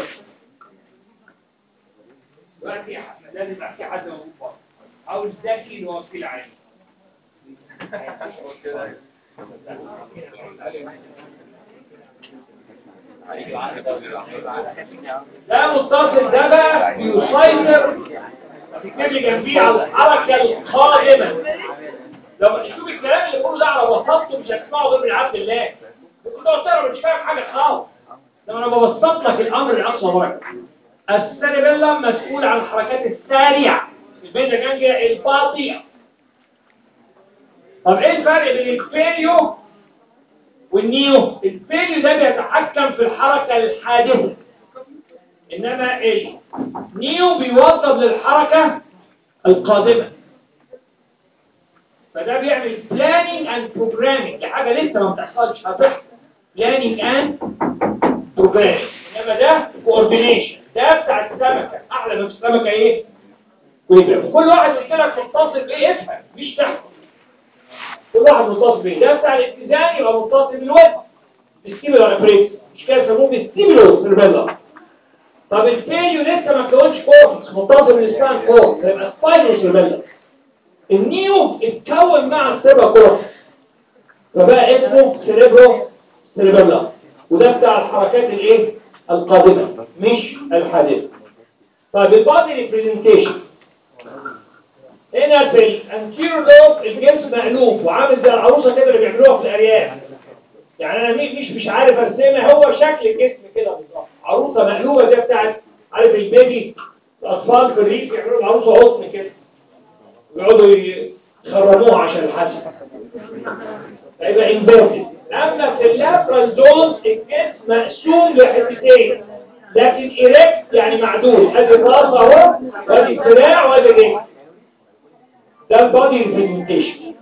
دلوقتي لازم يبقى في حد موجود بره او الذكي اللي هو وكيل عام. ده متصل ده بقى بيسيطر تكتب لي جنبيه على الحركه القادمه. لما شوف الكلام اللي بقوله ده على وسطه مش هتسمعه غير من عبد الله. كنت قلت مش فاهم حاجه خالص. لما انا ببسط لك الامر لاقصى درجه. السيربيلم مسؤول عن الحركات السريعه، البيتا جانجليا البطيئه. طب ايه الفرق بين البيريو والنيو؟ البيريو ده بيتحكم في الحركه الحادثه، انما النيو بيوظف للحركه القادمه. فده بيعمل planning and programming لحاجه لسه ما بتحصلش هتحصل. planning and programming. انما ده coordination. ده بتاع السمكه. احلى ما في السمكه ايه؟ ويبقى كل واحد قلت لك متصل بايه افهم مش تحفظ. كل واحد متصل بايه. ده بتاع الاتزان يبقى متصل بالوزن. الستيبلر ابريكس مش كده يسموه بالستيبلر سيربيلر. طب البيريو لسه ما كونش كورتكس متصل بالسبان كورت يبقى سباينال سيربيلر. النيو اتكون مع السيربا كورتكس فبقى اسمه سيريبرو سيربيلر. وده بتاع الحركات الايه القادمه مش الحادثه. طيب البادي ريبريزنتيشن هنا في الانتيريور لوب الجسم مقلوب وعامل زي العروسه كده اللي بيعملوها في الارياف. يعني انا مش مش عارف ارسمها هو شكل الجسم كده بالظبط. عروسه مقلوبه زي بتاعت عارف البيبي الاطفال في الريف يعملوا عروسه قطن كده ويقعدوا يخرموها عشان الحسن هيبقى انفيرتد. اما في اللاترال زون الجسم مقسوم لحتتين لكن ايركت يعني معدول. ادي الراس اهو وادي الذراع وادي الرجل. ده البادي ريبريزنتيشن.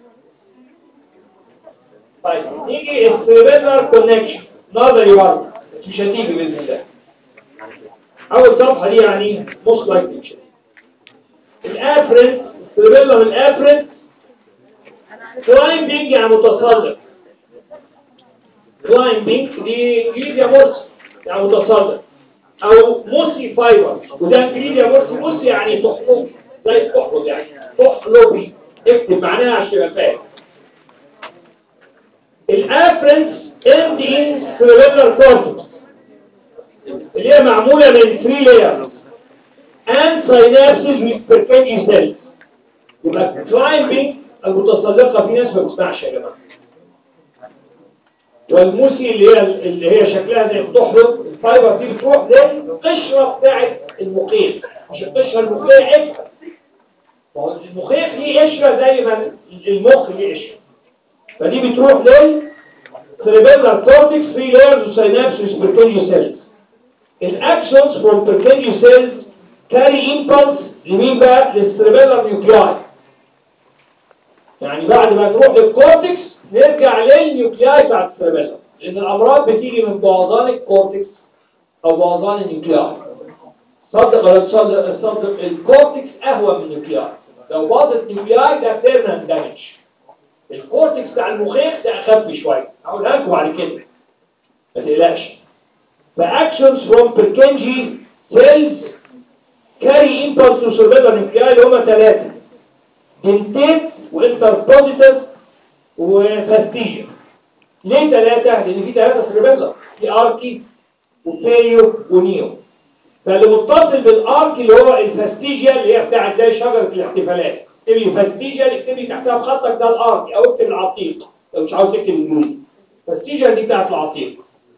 طيب نيجي السيربيلر كونكشن نظري برضه مش هتيجي باذن الله. اول صفحه دي يعني موست لايك بيكتشر. الافرنت السيربيلر الافرنت كلايمبينج يعني متسلق. كلايمبينج دي انجليزي مورس يعني متسلق او موسي فايبر وده انجليزي مورس موسي يعني تحلب زي تحلب يعني تحلبي. اكتب معناها عشان تبقى فاهم. الافرنس اند ان سيربيلر كورتكس اللي هي معموله من ثلاث لايرز and synapses with Purkinje cells. يبقى climbing المتسلقه في ناس ما بتسمعش يا جماعه. والموسي اللي هي اللي هي شكلها زي الضحض الفايبر دي بتروح للقشره بتاعت المخيخ. مش القشره المخيخ اكتر. المخيخ ليه قشره زي ما المخ ليه قشره. فدي بتروح لل cerebellar cortex three layers of synapses with Purkinje cells. الاكسونز from Purkinje cells carry impulse لمين بقى؟ للسيربيلر نيوكلاي. يعني بعد ما تروح للكورتكس نرجع للنيوكلاي بتاع السيربيلر. لان الامراض بتيجي من بوظان الكورتكس او بوظان النيوكلاي. صدق ولا تصدق صدق الكورتكس اهون من النيوكلاي. لو باظت النيوكلاي ده بيرمننت دامج. الكورتكس بتاع المخيخ ده اخف شويه. هقولها لكم بعد كده. ما تقلقش. فاكشنز فروم Purkinje cells carry impulse to cerebellar nuclei اللي هما ثلاثة دنتيت وانتربوزيتس وفاستيجيا. ليه ثلاثة؟ لأن في ثلاثة سيربيلر في اركي وبيريو ونيو. فاللي متصل بالاركي اللي هو الفاستيجيا اللي هي بتاعت زي شجرة الاحتفالات. اكتب لي فاستيجيا اكتب لي تحتها بخطك ده الاركي او اكتب العتيق لو مش عاوز تكتب انجليزي. فاستيجيا دي بتاعت العتيق.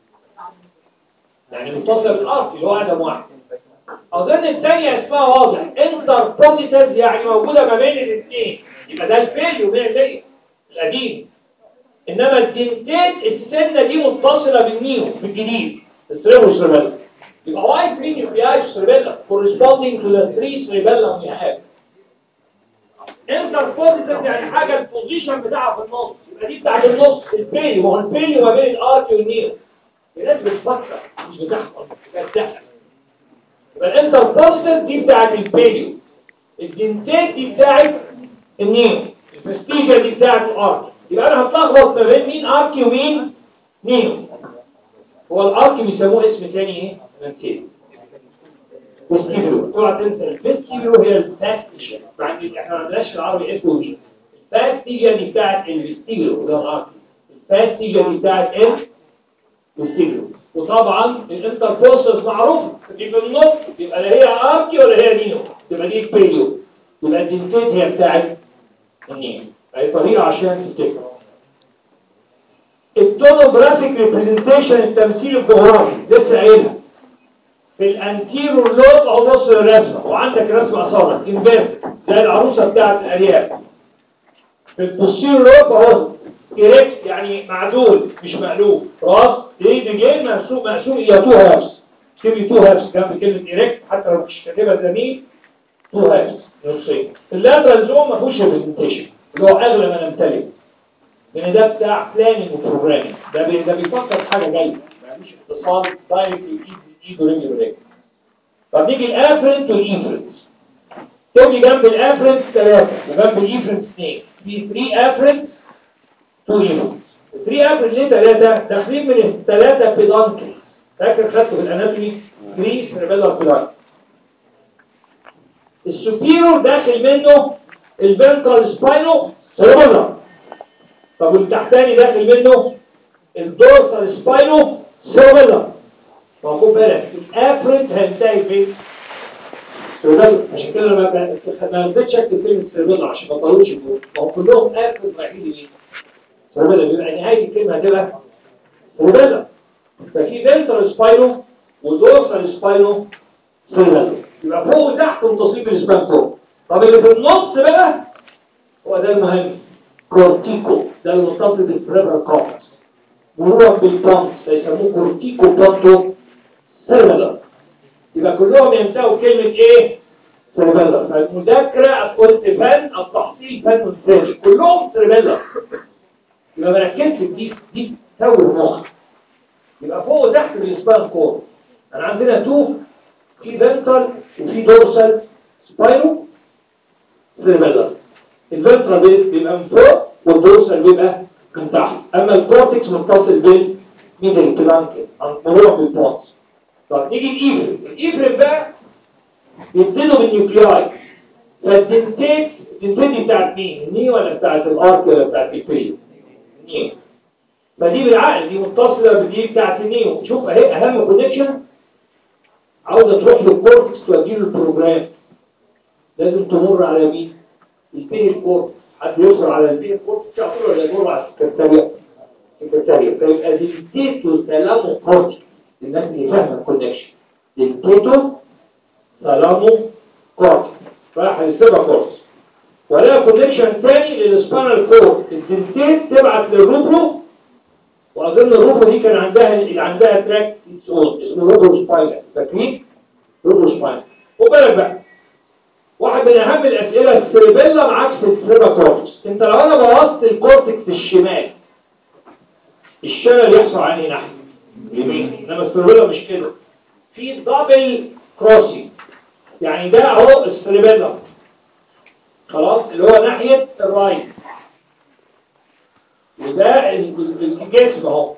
يعني متصل بالاركي اللي هو ادم واحد. اظن الثانيه اسمها واضح انتربوزيتس يعني موجوده ما بين الاثنين يبقى ده البيليو مية بالمية القديم. انما الدنتيت السنه دي متصله بالنيو بالجديد السيربرو سيربيلر. يبقى واي ثري نيوكلياي سيربيلر corresponding to the three cerebellum we have. انتربوزيتس يعني حاجه البوزيشن بتاعها في النص. يبقى دي بتاعت النص البيليو. ما هو البيليو ما بين الاركي والنيو. الناس بتفكر مش بتحفظ بتحفظ. يبقى الانتربوزيتس دي بتاعت البيليو. الدنتيت دي بتاعت النيو. الفاستيجيا دي بتاعت الاركي. يبقى انا هتلخبط ما بين مين اركي ومين نيو. هو الاركي بيسموه اسم ثاني ايه؟ نسيت. فيستيبولو. اوعى تنسى الفيستيبولو هي الفاستيجيا. مع ان احنا ما عندناش في العربي اسمه مين. الفاستيجيا دي بتاعت الفيستيبولو ده الاركي. الفاستيجيا دي بتاعت الفيستيبولو. وطبعا الانترفورسز معروفه دي في النص، يبقى لا هي اركي ولا هي نينو، تبقى دي بيريو، يبقى الدنتيت هي بتاعت النينو. اي طريقه عشان تفتكر. التونوجرافيك ريبريزنتيشن، التمثيل الجغرافي لسه قايلها. في الانتيرور لوب او نص الرسمه، وعندك رسمه اصابع انفيرت زي العروسه بتاعت الارياف. في البوستيرور لوب اهو إيريكت يعني معدول مش مقلوب، راس ايه رجال مقسوم مقسوم الى تو هابس، تبقى تو هابس جنب كلمه إيريكت حتى لو مش كاتبها زميل، تو هابس نصين. اللاترال زون ما فيهوش ريبريزنتيشن اللي هو اغلى ما نمتلك، لان ده بتاع بلاننج وبروجرامينج، ده بي ده بيفكر في حاجه جايه، ما فيش اتصال دايركت ايد ورجل ورجل. طب نيجي الافرنت والايفرنت. تيجي جنب الافرنت ثلاثه وجنب الايفرنت اثنين، في ثلاثة افرنت تو ايفرنت. ثلاثة افرنت ليه ثلاثه؟ داخلين من الثلاثه بيدانكلز، فاكر خدته في الاناتومي ثلاثة سيربيلار بيدانكلز. السوبيرور داخل منه الفنترال سباينو سيربيلار. طب والتحتاني داخل منه الدورسال سباينو سيربيلار. فخد بالك الافرنت هينتهي فين؟ سيربيلار. عشان كده انا ما رضيتش اكتب كلمه سيربيلار عشان ما اطولش فوق، ما هو كلهم افرنت رايحين لمين؟ سيربيلار. يبقى نهايه الكلمه هتبقى سيربيلار. ففي فنترال سباينو ودورسال سباينو سيربيلار، يبقى فوق وتحت وتصيب الاسبان فوق. طب اللي في النص بقى هو ده المهم، كورتيكو، ده المتصل بالسيربرال كورتكس، مرورا بالبونت فيسموه كورتيكو بونتو سيربيلار. يبقى كلهم ينتهوا كلمه ايه؟ سيربيلار. فالمذاكره قلت فن التحصيل فن ثاني، كلهم سيربيلار. يبقى مركزت في دي دي تسوي مخ. يبقى فوق وتحت بالسبان كور. انا عندنا تو، في فنترال وفي دورسال سباينو سيربيلار. الفنترال بيبقى من فوق والدورسال بيبقى من تحت، اما الكورتكس متصل بالميدل كلانكل مرورا بالبونس. طب نيجي الايفرن. الايفرن بقى يبتدوا بالنيوكلياي. فالدنتيت الدنتيت دي بتاعت مين؟ الني ولا بتاعت الارك ولا بتاعت البي؟ الني. فدي بالعقل دي متصله بدي بتاعت النيو. شوف اهي اهم كونكشن، عاوزه تروح للكورتكس توديه البروجرام، لازم تمر على مين؟ البي كورتكس. حد يوصل على البي كورتكس شاطر ولا يمر على السكرتاريه؟ السكرتاريه. فيبقى دنتيتو ثالامو كورتكس، الناس اللي فاهمه الكونكشن، دنتيتو ثالامو كورتكس رايح للسيربا كورتكس. ولا كونكشن ثاني للسبانال كورد، الدنتيت تبعت للروبرو، واظن الروبرو دي كان عندها اللي عندها تراك اسمه روبرو سباينال، فاكرين؟ روبرو سباينال. وبالك بقى واحد من اهم الاسئله، السيربيلا عكس السيربا كورتكس. انت لو انا بوظت الكورتكس الشمال، الشلل يحصل عليه ناحيه اليمين، انما السيربيلا مش كده، في دبل كروسنج. يعني ده اهو السيربيلا خلاص اللي هو ناحيه الرايت، وده الجسم اهو.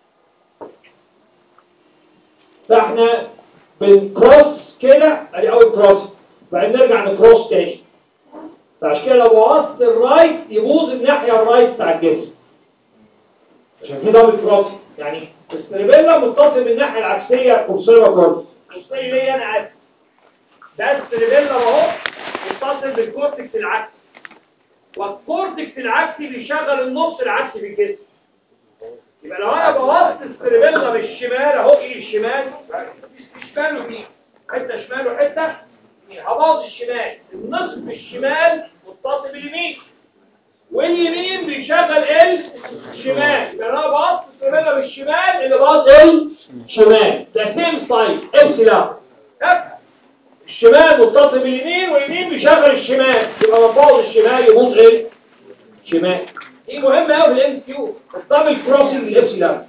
فاحنا بنكروس كده، ادي اول كروس، بعدين نرجع نكروس تاني. فعشان كده لو بوظت الرايت يبوظ الناحيه الرايت بتاع الجسم، عشان في دبل كروس. يعني السيربيلا متصل بالناحيه العكسيه وبسيربا كورتكس. بصي ليه انا عارف ده السيربيلا اهو متصل بالكورتكس العكسي، والكورتكس العكسي بيشغل النص العكسي في الجسم. يبقى لو انا بوظت السيربيلا بالشمال اهو، ايه الشمال؟ شمال ويمين، حته شمال وحته يمين، هبوظ الشمال، النصف الشمال متصل باليمين واليمين بيشغل الشمال. يبقى انا بوظت السيربيلا بالشمال اللي باظ الشمال. ده سيم سايد ابسلون، الشمال متصل باليمين واليمين بيشغل الشمال، يبقى مبوظ الشمال يبوظ ايه؟ شمال. دي مهمه قوي في الام كيو، الدبل كروسنج الابسلون.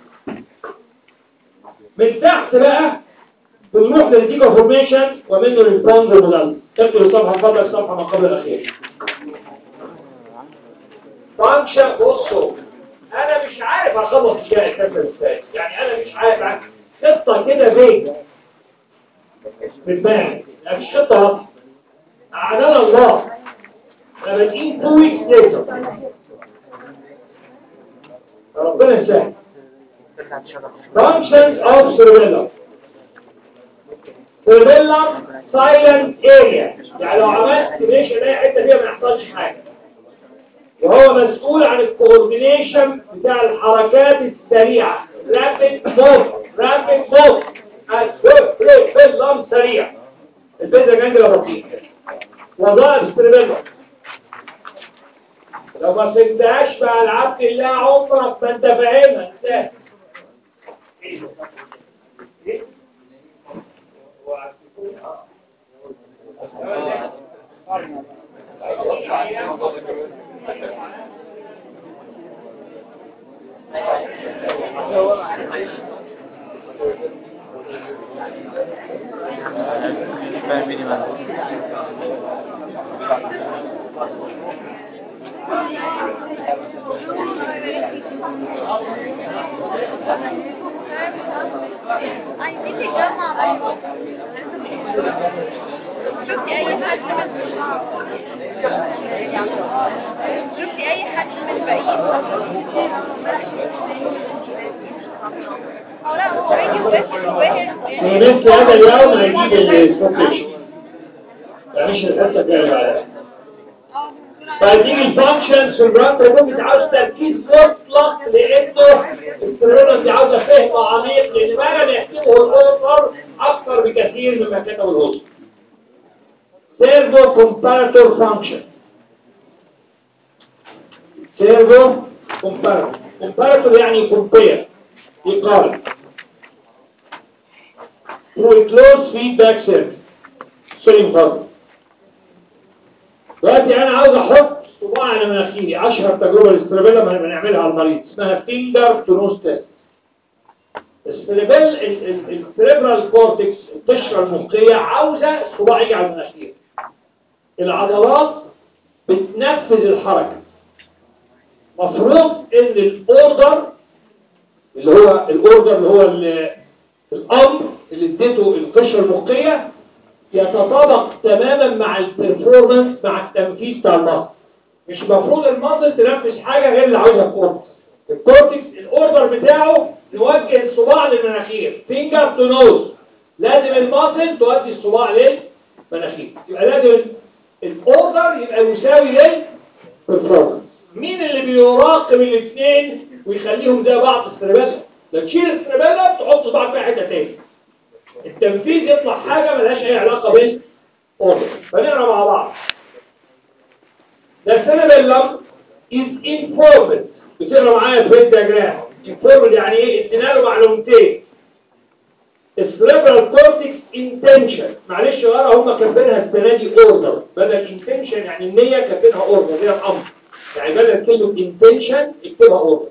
من تحت بقى بنروح للديكا فورميشن ومنه للبونز المدلس. اكتب الصفحه فضلك، الصفحه ما قبل الاخير. فانكشن. بصوا انا مش عارف اخلص ازاي الكلام ازاي، يعني انا مش عارف خطه كده فيك في دماغي، مفيش خطه واضحه. اعلان الله انا بادئين تو ويكس ليتر، ربنا يسهل. functions of cerebellum. cerebellum silent area، يعني لو عملت مش الاقي حته فيها ما يحصلش حاجه، وهو مسؤول عن الكوردينيشن بتاع الحركات السريعه، رابيد موف رابيد موف السيربيلم سريع، البيزا جانجلا بطيء. وظائف السيربيلم لو ما فهمتهاش مع العبد الله عمرك ما انت فاهمها انت. فاهميني معنا. عايزين نتجمع مع بعض. شفتي اي حد من شفتي اي حد من الباقيين؟ اه لا هو هيجي واحد واحد مثل هذا اليوم هيجيب السوكيشن مش الحصه الجايه بعدها. فهتيجي الفانكشنز في البرانت ممكن عاوز تركيز مطلق، لانه السيرولوجي دي عاوزه فهم عميق، لان ما لم يكتبه الاوثر اكثر بكثير مما كتبه الاوثر. سيرفو كومباراتور فانكشن. سيرفو كومباراتور كومباراتور يعني كومبير، يقارن. through close feedback circuit. سوري مفضل. دلوقتي انا عاوز احط صباع على مناخيري، اشهر تجربه للسيربيلم هنعملها على المريض اسمها فينجر تو نوز تيست. السيربيل السيربرال كورتكس القشره المخيه عاوزه الصباع يجي على المناخير. العضلات بتنفذ الحركه. مفروض ان الاوردر اللي هو الاوردر اللي هو الامر اللي اديته القشره المخيه يتطابق تماما مع البرفورمانس، مع التنفيذ بتاع المصل. مش المفروض المصل تنفذ حاجه غير اللي عاوزها الكورتكس. الكورتكس الاوردر بتاعه نوجه الصباع للمناخير، فينجر تو نوز. لازم المصل تودي الصباع للمناخير، يبقى لازم الاوردر يبقى مساوي للبرفورمانس. مين اللي بيراقب الاثنين ويخليهم زي بعض؟ السيربيلم. لو تشيل السيربيلم تحط صباعك في حته ثانيه، التنفيذ يطلع حاجه ملهاش اي علاقه بالاوردر. فنقرا مع بعض. The cerebellum is informed. بتقرا معايا في الدياجرام. informed يعني ايه؟ ادينا له معلومتين. السيربرال كورتكس intention. معلش يا جماعه هم كاتبينها السنه دي اوردر بدل intention، يعني النيه كاتبينها اوردر زي الامر. يعني بدل كلمه intention اكتبها اوردر.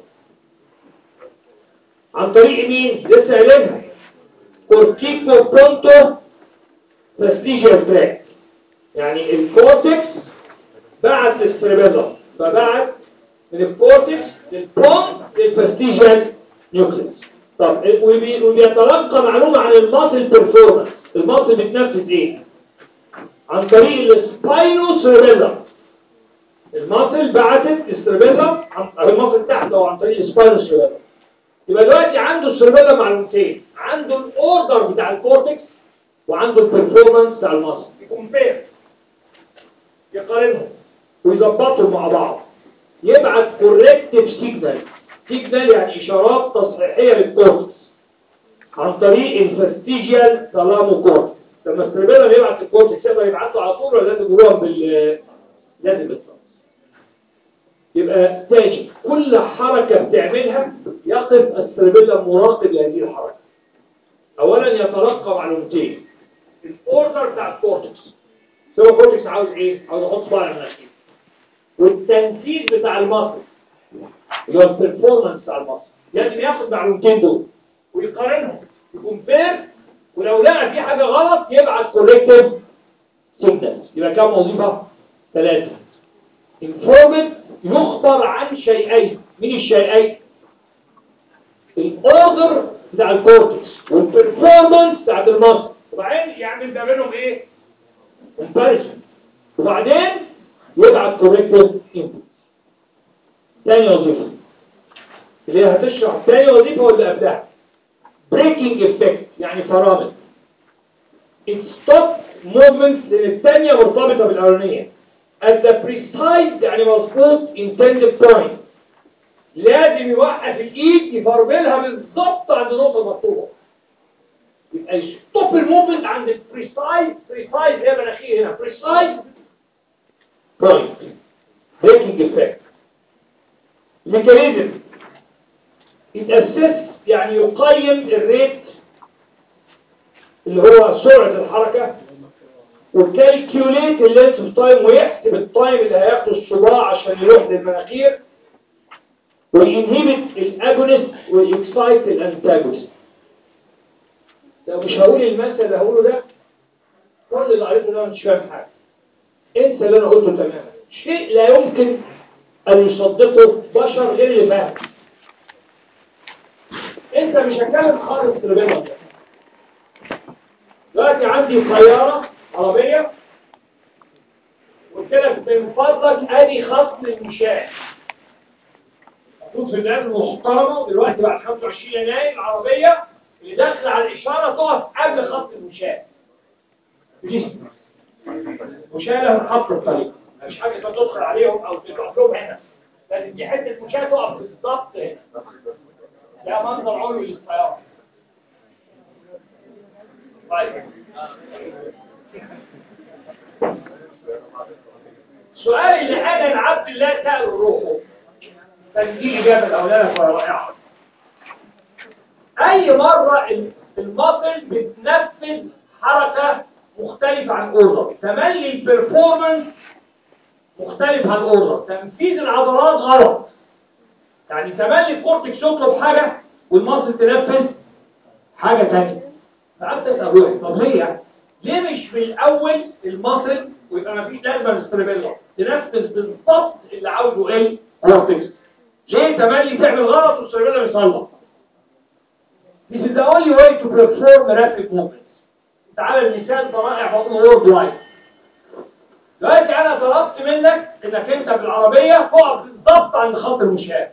عن طريق مين؟ لسه قايلينها. كورتيكو بونتو فاستيجيال تراك. يعني الكورتكس بعت للسيربيلم، فبعت من الكورتكس للبونت للفاستيجيال نيوكليس. طب وبيتلقى معلومه عن الماسل بيرفورمانس. الماسل بتنفذ ايه؟ عن طريق السباينو سيربيلم. الماسل بعتت السيربيلم عن الماسل تحت او عن طريق السباينو سيربيلم. يبقى دلوقتي عنده السيربيلم معلومتين، عنده الاوردر بتاع الكورتكس وعنده البرفورمانس بتاع الماسل. يكمبير، يقارنهم ويظبطهم مع بعض، يبعت كوركتيف سيجنال. سيجنال يعني اشارات تصحيحيه للكورتكس عن طريق الفاستيجيال ثالامو كورتكس. لما السيربيلم يبعت الكورتكس يقدر يبعته على طول ولا لازم يروح بال لازم بالظبط. يبقى تاني كل حركه بتعملها يقف السيربيلم مراقب لهذه الحركه. اولا يتلقى معلومتين، الاوردر بتاع الكورتكس. سواء الكورتكس عاوز ايه؟ عاوز احط صباع على المناخير. والتنفيذ بتاع المصل اللي هو البرفورمانس بتاع المصل لازم ياخد معلومتين دول ويقارنهم، يكمبير، ولو لقى في حاجه غلط يبعت كوركتيف سيجنالز. يبقى كام وظيفه؟ ثلاثه. انفورمد يخبر عن شيئين. مين الشيئين؟ الاوردر بتاع الكورتكس والبرفورمانس بتاعت المصل، وبعدين يعمل ما بينهم ايه؟ كومباريسون، وبعدين يبعت كوركتيف انبوت. ثاني وظيفه اللي هي هتشرح تاني وظيفة واللي قبلها. بريكنج افكت يعني فرامل. ستوب موفمنت لان الثانيه مرتبطه بالاولانيه. at the precise يعني مظبوط intended point. لازم يوقف الايد يفرملها بالظبط عند النقطه المطلوبه. يبقى يستوب الموفمنت عند البريسايز. بريسايز هي مناخير هنا. بريسايز بوينت. بريكنج افكت. ميكانيزم يتأسس يعني يقيم الريت اللي هو سرعة الحركة، وكالكيوليت اللينس اوف تايم ويحسب التايم اللي هياخده الصباع عشان يروح للمناخير، وينهبت الاجونست ويكسايت الانتاجونست. لو مش هقول المثل اللي هقوله ده، كل اللي قريته ده مش فاهم حاجة. انسى اللي انا قلته تماما. شيء لا يمكن ان يصدقه بشر غير اللي فاهم. انت مش هتكلم خالص في الربيضة. دلوقتي عندي طيارة عربية، قلت لك من فضلك ادي خط المشاة. المفروض في الناس المحترمة دلوقتي بعد خمسة وعشرين يناير العربية اللي داخلة على الإشارة تقف قبل خط المشاة. المشاة لها خط الطريق، مفيش حاجة تدخل عليهم أو تقف لهم هنا. لازم دي حتة المشاة تقف بالظبط هنا. ده منظر علوي للطيارة. طيب السؤال اللي انا العبد الله سأله روحه كان دي اجابه الاولانيه رائعه. اي مره المصل بتنفذ حركه مختلفه عن اوردر، تملي البرفورمانس مختلف عن اوردر، تنفيذ العضلات غلط. يعني تملي الكورتكس يطلب حاجه والمصل تنفذ حاجه ثانيه. فقعدت اسال روحي طب ليه؟ ليه مش من الاول المصل ويبقى ما فيش لازمه للستريبيلا تنفذ بالظبط اللي عاوزه ايه الكورتكس؟ ليه تملي تعمل غلط والستريبيلا يصلح؟ This is the only way to perform rapid movements. تعالى المثال رائع بقوله وورد وايد. دلوقتي انا طلبت منك انك انت بالعربيه تقف بالظبط عند خط المشاة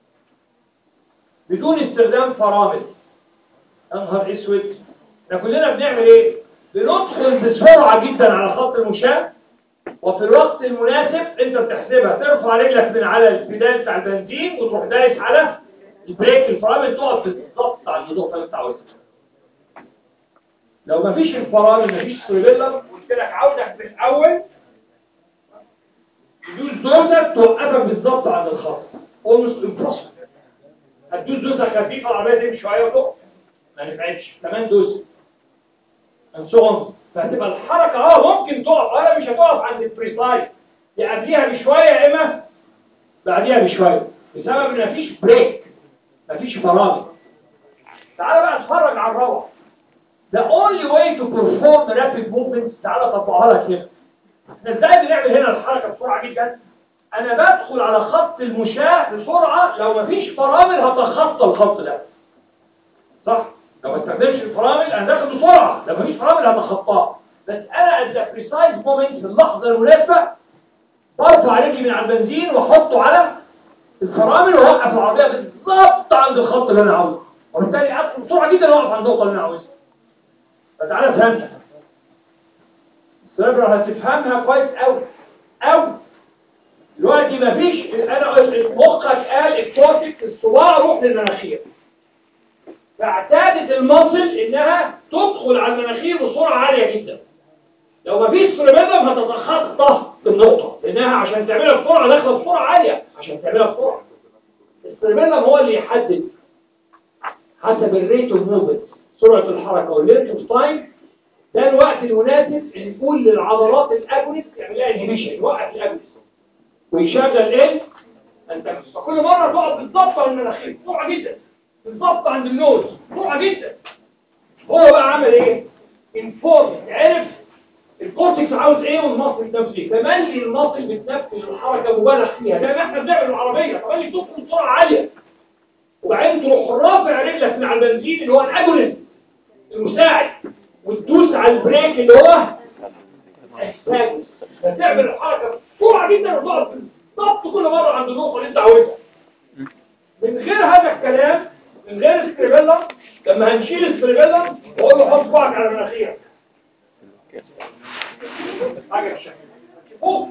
بدون استخدام فرامل. يا نهار اسود، احنا كلنا بنعمل ايه؟ بندخل بسرعه جدا على خط المشاة، وفي الوقت المناسب انت بتحسبها ترفع رجلك من على البداية بتاع البنزين وتروح دايس على البريك الفرامل تقف بالظبط على النقطه اللي انت عاوزها. لو مفيش الفرامل مفيش ستريبيلا، قلت لك عاوزك في الاول تدوس دوسه توقفك بالظبط عند الخط. almost impossible. هتدوس دوسه خفيفه العربيه تمشي شويه وتقف، ما نفعتش. كمان دوسه انسون، فهتبقى الحركه اه ممكن تقف، انا مش هتقف عند البريسايز، يا قبليها بشويه يا اما بعديها بشويه، بسبب ان مفيش بريك، مفيش فرامل. تعالى بقى اتفرج على الروعه. The only way to perform rapid movements، تعالى طبقها لك هنا. احنا ازاي بنعمل هنا الحركه بسرعه جدا؟ انا بدخل على خط المشاة بسرعه، لو مفيش فرامل هتخطى الخط ده. صح؟ لو ما استخدمش الفرامل انا داخل بسرعه، لو مفيش فرامل هتخطاه. بس انا at the precise moment في اللحظه المناسبه برفع رجلي من على البنزين واحطه على الفرامل واوقف العربيه بالظبط عند الخط اللي انا عاوزه، وبالتالي ادخل بسرعه جدا واقف عند النقطه اللي انا عاوزها. فتعالى فهمها. السيرفر هتفهمها كويس قوي قوي. دلوقتي مفيش، انا مخك قال الكورتكس الصباع روح للمناخير، فاعتادت المصل انها تدخل على المناخير بسرعه عاليه جدا. لو مفيش سيرفر هتتخطى النقطه، لانها عشان تعملها بسرعه داخله بسرعه عاليه عشان تعملها بسرعه. السيرفر هو اللي يحدد حسب الريت اوف موفمنت سرعه الحركه واللينث اوف تايم. ده الوقت المناسب اللي نقول للعضلات الاجونست يعمل لها انهبيشن، يوقف الاجونست ويشغل ايه؟ انت كل مره تقف بالظبط على المناخير بسرعه جدا، بالظبط عند النوز بسرعه جدا. هو بقى عمل ايه؟ انفورم، عرف الكورتكس عاوز ايه والمصل بتنفذ ايه. تملي المصل بتنفذ الحركه مبالغ فيها، زي ما احنا بنعمل العربيه، تملي تدخل بسرعه عاليه وبعدين تروح رافع رجلك من على البنزين اللي هو الاجونست المساعد، وتدوس على البريك اللي هو الساجس، فتعمل الحركه بسرعه جدا وتقف بالظبط كل مره عند النقطه اللي انت عاوزها. من غير هذا الكلام، من غير السكريبيلا، لما هنشيل السكريبيلا واقول له حط صباعك على مناخيرك حاجه بالشكل شوفوه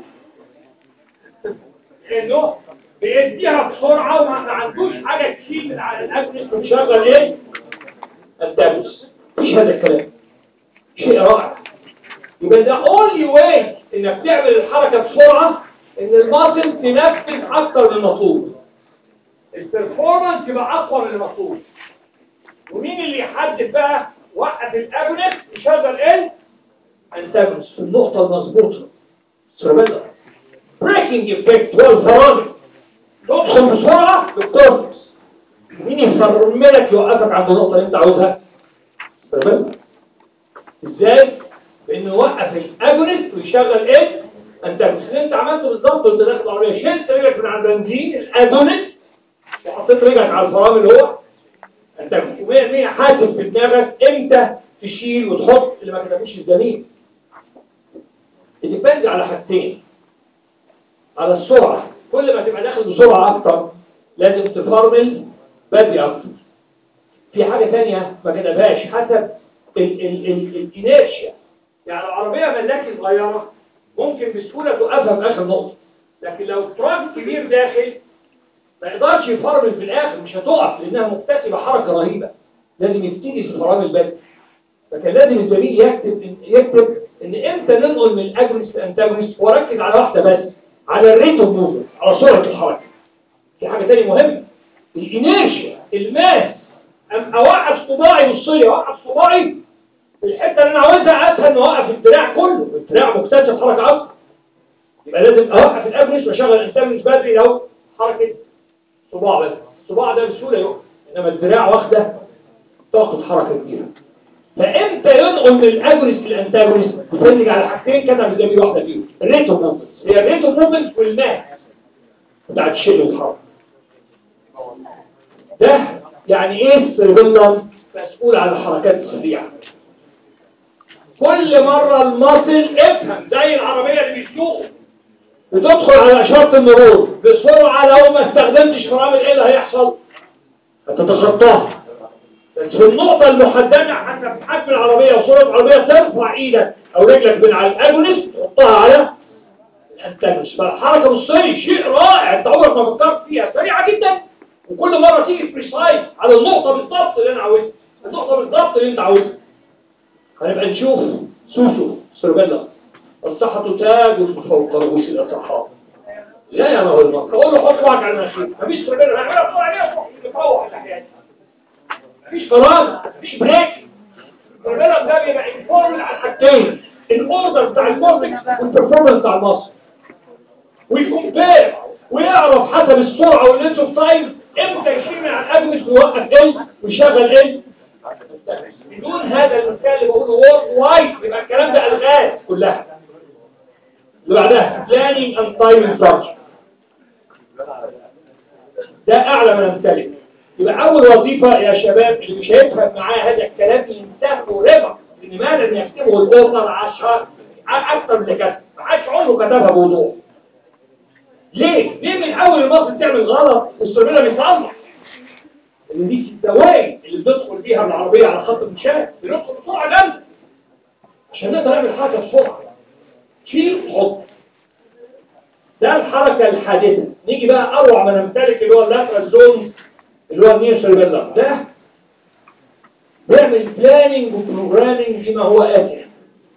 انه بيديها بسرعه وما عندوش حاجه تشيل من على الاجنس وتشغل ايه؟ الدبس. مفيش هذا الكلام، شيء رائع. يبقى ده اونلي واي انك تعمل الحركه بسرعه ان الماسل تنفذ اكتر من المطلوب، البرفورمانس يبقى اقوى من المطلوب. ومين اللي يحدد بقى؟ وقف الاجنس يشغل ايه؟ انتاجونس في النقطه المظبوطه. سيربيلا بريكنج افكت هو الفرامل تدخل بسرعه بالكورتكس. مين يفرملك يوقفك عند النقطه اللي انت عاوزها؟ سيربيلا. ازاي؟ بانه يوقف الاجونست ويشغل ايه؟ انتاجونست. اللي انت عملته بالظبط وانت داخل العربيه، شلت رجلك من على البنزين الاجونست وحطيت رجلك على الفرامل اللي هو انتاجونست. ومية مية حاسب في دماغك امتى تشيل وتحط اللي ما كتبوش الزميل. يديبند على حاجتين، على السرعه. كل ما تبقى داخل بسرعه اكتر لازم تفرمل بدري اكتر. في حاجه ثانيه ما كتبهاش، حسب الانيرشيا. يعني العربيه ملاكي صغيره ممكن بسهوله توقفها في اخر نقطه، لكن لو تراك كبير داخل ما يقدرش يفرمل في الاخر، مش هتقف لانها مكتسبه حركه رهيبه. لازم يبتدي في الفرامل بدري. فكان لازم الزميل يكتب يكتب ان امتى ننقل من الاجونست للانتاجونست، وركز على واحده بس، على الريت اوف موفمنت، على سرعه الحركه. في حاجه ثانيه مهمه، الانيرشيا، الماس. ام اوقف صباعي وصلي اوقف صباعي في الحته اللي انا عاوزها اسهل ما اوقف الدراع كله، الدراع مكتسب حركه اكتر. يبقى لازم اوقف الاجونست واشغل الانتاجونست بدري لو حركه صباع بس. الصباع ده بسهوله يقف، انما الدراع واخده تاخد حركه كبيره. فامتى ينقل من الاجونست للانتاجونست؟ بتنتج على حاجتين كده زي واحده فيهم، الريت اوف موفمنت. هي الريت اوف موفمنت والماس بتاعت الشيل والحركه. ده يعني ايه السيربيلم؟ مسؤول عن الحركات السريعه. كل مره الماسل افهم زي العربيه اللي بيسوقوا بتدخل على اشاره المرور بسرعه، لو ما استخدمتش فرامل ايه اللي هيحصل؟ هتتخطاها. بس في النقطه المحدده حسب حجم العربيه وسرعه العربيه ترفع ايدك او رجلك من على الاجونست تحطها على الانتاجونست. فالحركه بالصري شيء رائع، انت عمرك ما فكرت فيها، سريعه جدا وكل مره تيجي بريسايز على النقطه بالظبط اللي انا عاوزها، النقطه بالظبط اللي انت عاوزها. هنبقى نشوف سوسو سيربيلا الصحة تاج فوق رؤوس الاصحاء. لا يا راجل، اقول له حط وعك على المشي، مفيش سيربيلا، هنعملها بسرعه ليه؟ يفوح الاحيان، مفيش فرامل، مفيش بريك. السيربيلا ده بيبقى انفورمال على حاجتين، الاوردر بتاع الكورتكس والبرفورمانس بتاع المصل، ويكمبير ويعرف حسب السرعه واللينس اوف تايم امتى يشيل من على الاجنس ويوقف ايه ويشغل ايه. بدون هذا المثال اللي بقوله وورد وايد يبقى الكلام ده الغاز كلها. اللي بعدها بلانينج اند تايمنج فانكشن، ده اعلى من امثله. يبقى اول وظيفه يا شباب اللي مش هيفهم معايا هذا الكلام ينساه ريفر، ان ما لازم يكتبه الاوردر عشرة اكثر من كده، ما حدش عمره كتبها بوضوح. ليه؟ ليه من اول المصل تعمل غلط والسيربيلا بيصلح؟ اللي دي الدواعي اللي بندخل بيها العربيه على خط المشاة، بندخل بسرعه جامده عشان نقدر نعمل حاجه بسرعه. شيل وحط، ده الحركه الحادثه. نيجي بقى اروع ما نمتلك اللي هو اللاترال زون اللي هو النيو سيربيلا، ده بيعمل بلاننج وبروجرامنج بما هو اتي.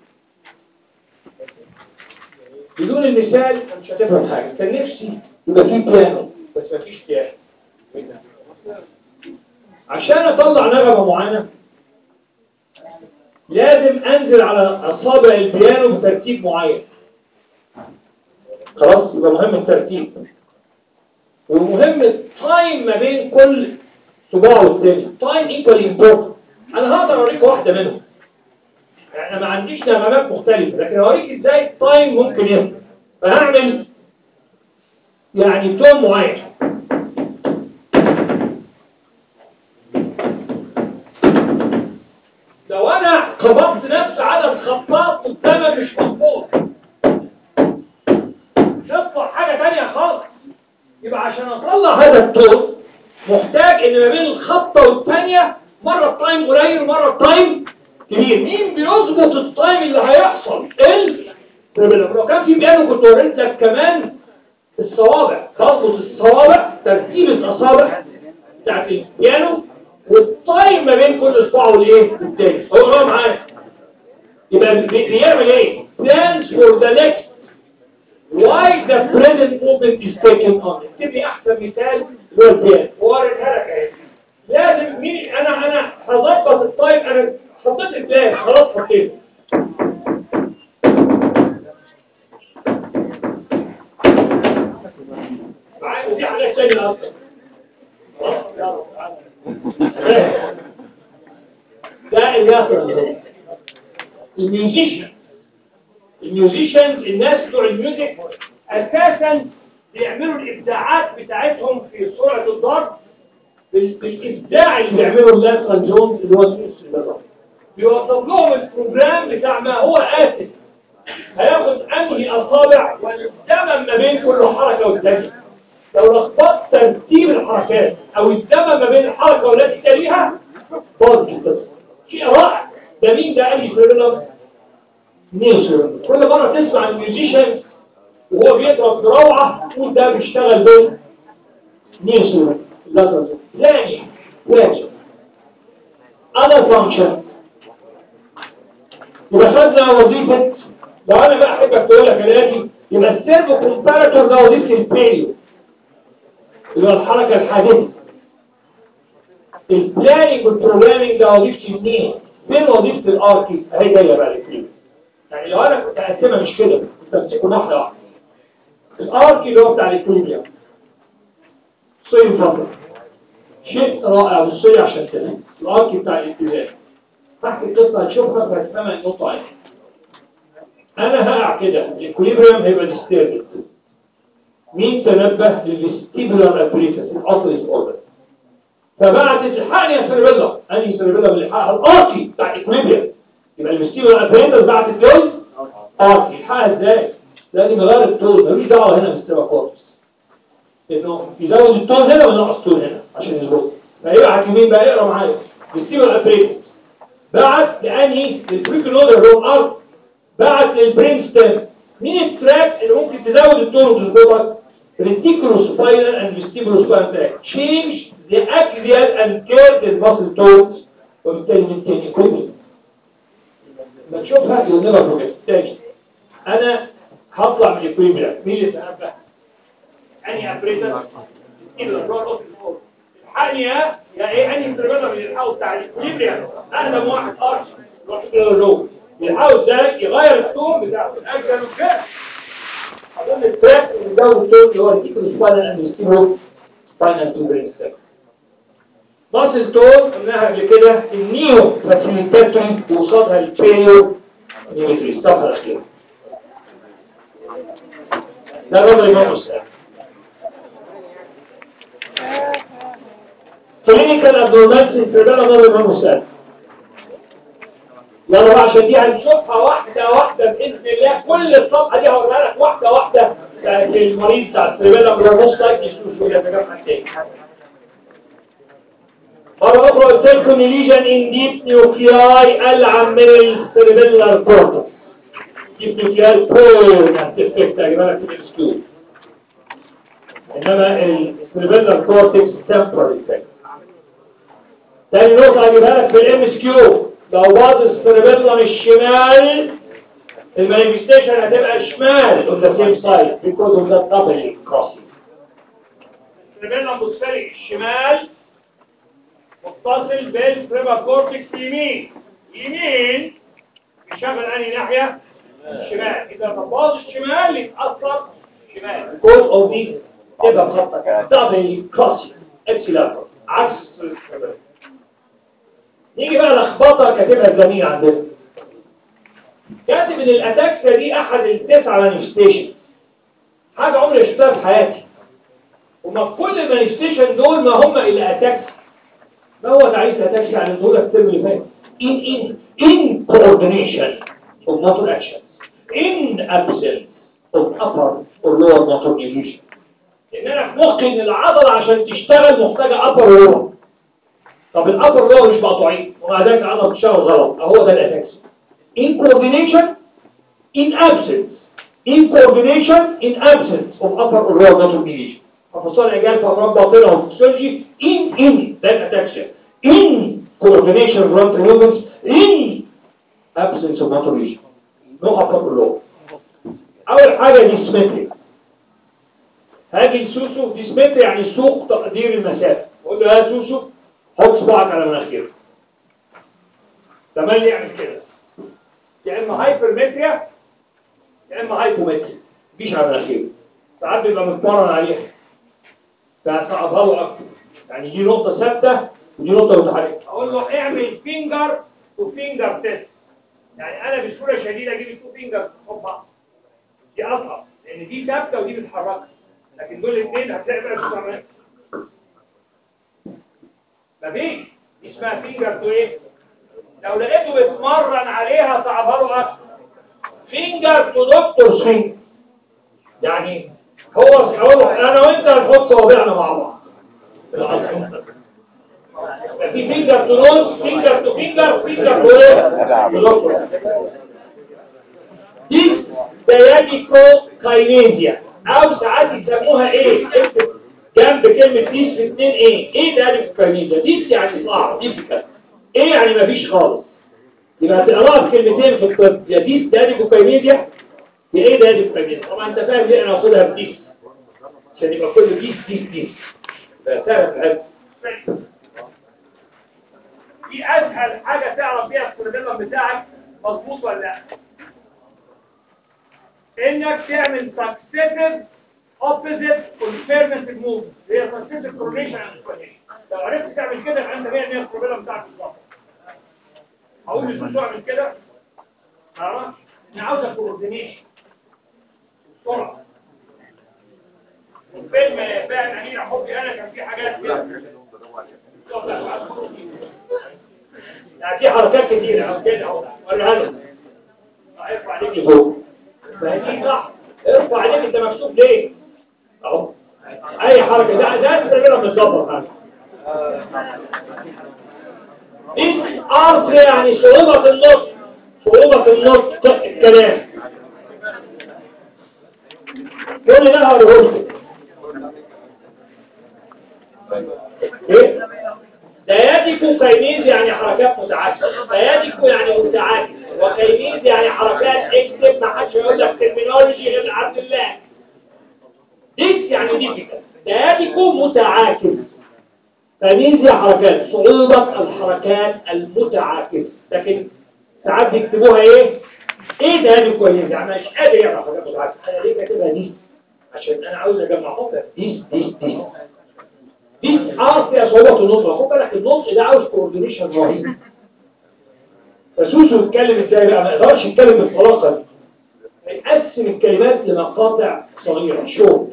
بدون المثال مش هتفهم حاجه. كان نفسي يبقى فيه بيانو بس مفيش بيانو. عشان اطلع نغمه معينه لازم انزل على اصابع البيانو بترتيب معين. خلاص، يبقى مهم الترتيب ومهم التايم ما بين كل صباع والتاني. تايم ايكوالي امبورتنت. انا هقدر اوريك واحده منهم، يعني انا ما عنديش نغمات مختلفه، لكن اوريك ازاي التايم ممكن يفرق. فهعمل يعني تون معين. لو انا خبطت نفس عدد خطات قدامك مش مظبوط تطلع حاجه ثانيه خالص. يبقى عشان اطلع هذا التون محتاج ان ما بين الخبطه والثانيه مره التايم قليل ومره التايم كبير. مين بيظبط التايم اللي هيحصل؟ السيربيلم. لو كان في بيانو كنت وريت لك كمان الصوابع، تظبط الصوابع، ترتيب الاصابع بتاعت البيانو والتايم ما بين كل اصبع والايه والتاني. هو هو معايا. يبقى بي- بيعمل ايه؟ plans for the next why the present movement is taken on. اكتب لي احسن مثال هو البيانو ووريها لك اهي. لازم مين انا انا هظبط التايم. انا حطيت البلان خلاص حطيته. معايا ودي حاجات تانية اكتر. خلاص يلا تعالى. ده الياسر الميوزيشن. الميوزيشنز الناس بتوع الميوزك اساسا بيعملوا الابداعات بتاعتهم في سرعه الضرب بالابداع اللي بيعمله اللاترال جونز اللي هو السيستم. بيوصل لهم البروجرام بتاع ما هو آتي هياخد انهي اصابع والزمن ما بين كل حركه والثانيه. لو لخبطت ترتيب الحركات او الزمن ما بين الحركه والتي تليها باظ القصه. شيء رائع. ده مين ده؟ انهي سيربيلم؟ نيوسيربيلم. كل مره تسمع الميوزيشن وهو بيضرب بروعه تقول ده بيشتغل بين نيوسيربيلم. لا ثاني ثاني other function. يبقى خدنا وظيفة. لو انا بقى احب اقول لك الاتي يبقى السيرفو كومباراتور ده وظيفة البيريو اللي هو الحركة الحادثة. البلاننج والبروجرامينج ده وظيفة النيو. فين وظيفة الاركي؟ اهي جاية بقى الاثنين. يعني لو انا كنت اقسمها مش كده كنت امسكهم واحدة واحدة. الاركي اللي هو بتاع الاكليبيا صير فترة شيء رائع بالصير عشان كده. الاركي بتاع الاكليبيا تحت القصة هتشوفها فهتفهمها النقطة عين. انا هقع كده الاكوليبريم هيبقى ديستيربد. مين تنبه للستيبولار ابريتس الاصلي اوردر فبعد تلحقني يا سيربيلا. انهي سيربيلا اللي لحقها؟ الاركي بتاع الاكوليبريم. يبقى الستيبولار ابريتس بعد الدول اركي يلحقها ازاي؟ لازم يغير التون. ملوش دعوه هنا بالسيرابورتس انه يزود التون هنا وينقص التون هنا عشان يظبط. فيبعت يمين بقى يقرا معايا الستيبولار ابريتس بعت لانهي للبريكنودر اللي هو الارك بعت للبرين ستيم. مين التراك اللي ممكن تزود التون وتظبطك؟ ريتيكولوسباينال اند فيستيبولوسباينال تراك. تشينج ذا اكزيال اند كيرد ماسل تونز وبالتالي من تاني كومي لما تشوفها يقول لنا بروجكت تاني. انا هطلع من الاكويبريم. مين اللي تنبه؟ انهي ابريتر؟ الحقني يا يا ايه انهي سيرفيلر من الحاو بتاع الاكويبريم؟ اقدم واحد ارش روح كده جوه. يحاول ازاي يغير التون بتاع الاكشن وكده. اظن التراك اللي بيزود التون اللي هو التيكلوسباينال اند سباينال تو برين ستيم. ماسل تون قلناها قبل كده النيو فاسيليتاتوري وقصادها البيريو نيوتري. الصفحه الاخيره ده الرجل الامام السابق. كلينيكال ابنورماليتي سيربيلم الرجل الامام السابق. يلا بقى عشان دي هنشوفها واحدة واحدة بإذن الله. كل الصفحة دي هوريها لك واحدة واحدة في المريض بتاع السيربيلم اللي هو نص لايك يسوس ولا تجمع تاني. مرة أخرى قلت لكم ليجن إن ديب نيوكلياي ألعن من السيربيلر كورتكس. ديب نيوكلياي بيرمنت إفكت هجيبها لك في الإسكيو. إنما السيربيلر كورتكس تمبرري إفكت. تاني نقطة هجيبها لك في الإم إس كيو. لو باظ السيربيلم الشمال المانيفستيشن هتبقى شمال on the same side because of that double crossing. السيربيلم بصفري الشمال متصل بالبريما كورتكس يمين. يمين بيشغل انهي ناحية؟ الشمال. إذا باظ الشمال يتأثر شمال because of this تبقى خطة كده double crossing ابسيلاتر عكس السيربيلم. نيجي بقى لخبطه كاتبها الزميل عندنا. كاتب ان الاتاكسيا دي احد التسعه مانيفستيشن. حاجه عمري شفتها في حياتي. وما كل المانيفستيشن دول ما هم الا اتاكسيا. ما هو تعريف الاتاكسيا عن الدول الترم اللي فات؟ in in in coordination of motor actions in absence of upper or lower motor illusion. ان انا في مخي ان العضله عشان تشتغل محتاجه ابر لور. طب الابر لور مش مقطوعين ومع ذلك العضله بتشتغل غلط. اهو ده الاتاكسيا. in coordination in absence in coordination in absence of upper or lower motor mediation. فصار عجال في امراض باطنه وفسيولوجي in in ده الاتاكسيا. in coordination of voluntary movements in absence of motor mediation. no upper or lower. اول حاجه ديسمتري. هاجي لسوسو ديسمتري يعني سوق تقدير المسافه. اقول له يا سوسو حط صباعك على مناخيرك. تمام يعمل كده. يا اما هايبرمتريا يا اما هايبومتريا. مفيش على مناخيره. ساعات بيبقى متمرن عليها. فهتصعبها له اكتر. يعني دي نقطه ثابته ودي نقطه متحركه. اقول له اعمل فينجر وفينجر تيست. يعني انا بسهوله شديده اجيب التو فينجر فوق بعض. دي اصعب لان دي ثابته ودي متحركه. لكن دول الاثنين هتلاقي بقى بتعمل مفيش. دي اسمها فينجر تو ايه؟ لو لقيته بيتمرن عليها صعبها له اكتر. فينجر تو دكتور فينجر. يعني هو هو انا وانت هنحط صوابعنا مع بعض. في فينجر تو نوز فينجر تو فينجر فينجر تو ايه؟ تو دكتور. دي دياديكو كاينيزيا او ساعات يسموها ايه؟ جنب كلمة ديس في اتنين ايه؟ ايه دياديكو كاينيزيا؟ ديس يعني صعب ديفيكالت. ايه يعني مفيش خالص؟ يبقى تقراها في كلمتين في الطب يا ديس دياديكو كاينيزيا يا ايه دياديكو كاينيزيا. طبعا انت فاهم ليه انا واخدها بديس عشان يبقى كل ديس ديس ديس. سهل في دي اسهل حاجة تعرف بيها السيرفيلم بتاعك مظبوط ولا لا. انك تعمل successive opposite alternative movement هي successive coordination and coordination. لو عرفت تعمل كده يبقى انت مية بالمية السيرفيلم بتاعك بالظبط. هقول للشوشو اعمل كده تعرف انا عاوزه كوردينيشن بسرعه. الفيلم فاهم امين حبي انا كان في حاجات كده يعني في حركات كتيره او كده اهو ولا هذا ارفع عليك لفوق فدي صح. ارفع عليك انت مكتوب ليه اهو اي حركه ده ده بتعملها متظبط حاجه. دي ارض يعني صعوبه النطق صعوبه النطق الكلام كل ده هقوله ايه دياديكو كاينيز يعني حركات متعاكسه. دياديكو يعني متعاكس وكاينيز يعني حركات اكتب ما حدش يقول لك ترمينولوجي غير عبد الله. ديس يعني ديفيكالت. دياديكو متعاكس كاينيز حركات صعوبه الحركات المتعاكسه. لكن ساعات بيكتبوها ايه ايه دياديكو كاينيز يعني مش قادر يعمل حركات متعاكسه. انا ليه كاتبها ديس عشان انا عاوز اجمعهم ديس ديس ديس دي عارف فيها صعوبة النطق. خد بالك النطق ده عاوز كوردينيشن رهيب. فسوسو يتكلم ازاي بقى؟ ما يقدرش يتكلم بالطلاقة دي. يقسم الكلمات لمقاطع صغيرة شورت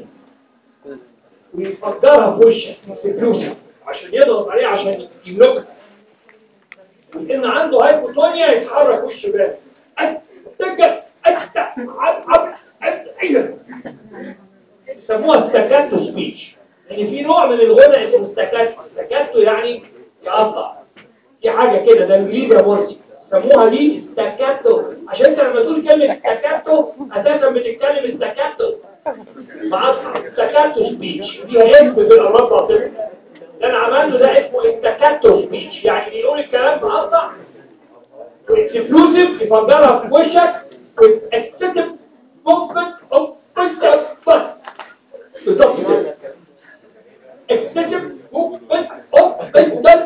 ويفجرها في وشك اكسبلوسيف عشان يضغط عليه عشان يملكها. وإن عنده هايبوتونيا يتحرك وشه بقى. أتجد أتجد عب عب يسموها ستاكاتو سبيتش. يعني في نوع من الغنى اسمه ستاكاتو. ستاكاتو يعني يقطع. في حاجة كده ده انجليزي يا مرسي سموها دي ستاكاتو عشان انت لما تقول كلمة ستاكاتو اساسا بتتكلم ستاكاتو مقطع. ستاكاتو سبيتش ليها اسم في الامراض الباطنة. اللي انا عملته ده اسمه ستاكاتو سبيتش يعني بيقول الكلام مقطع واكسبلوسيف يفجرها في وشك واكسبتيف موفمنت اوف بس بالظبط كده. excessive movement of mental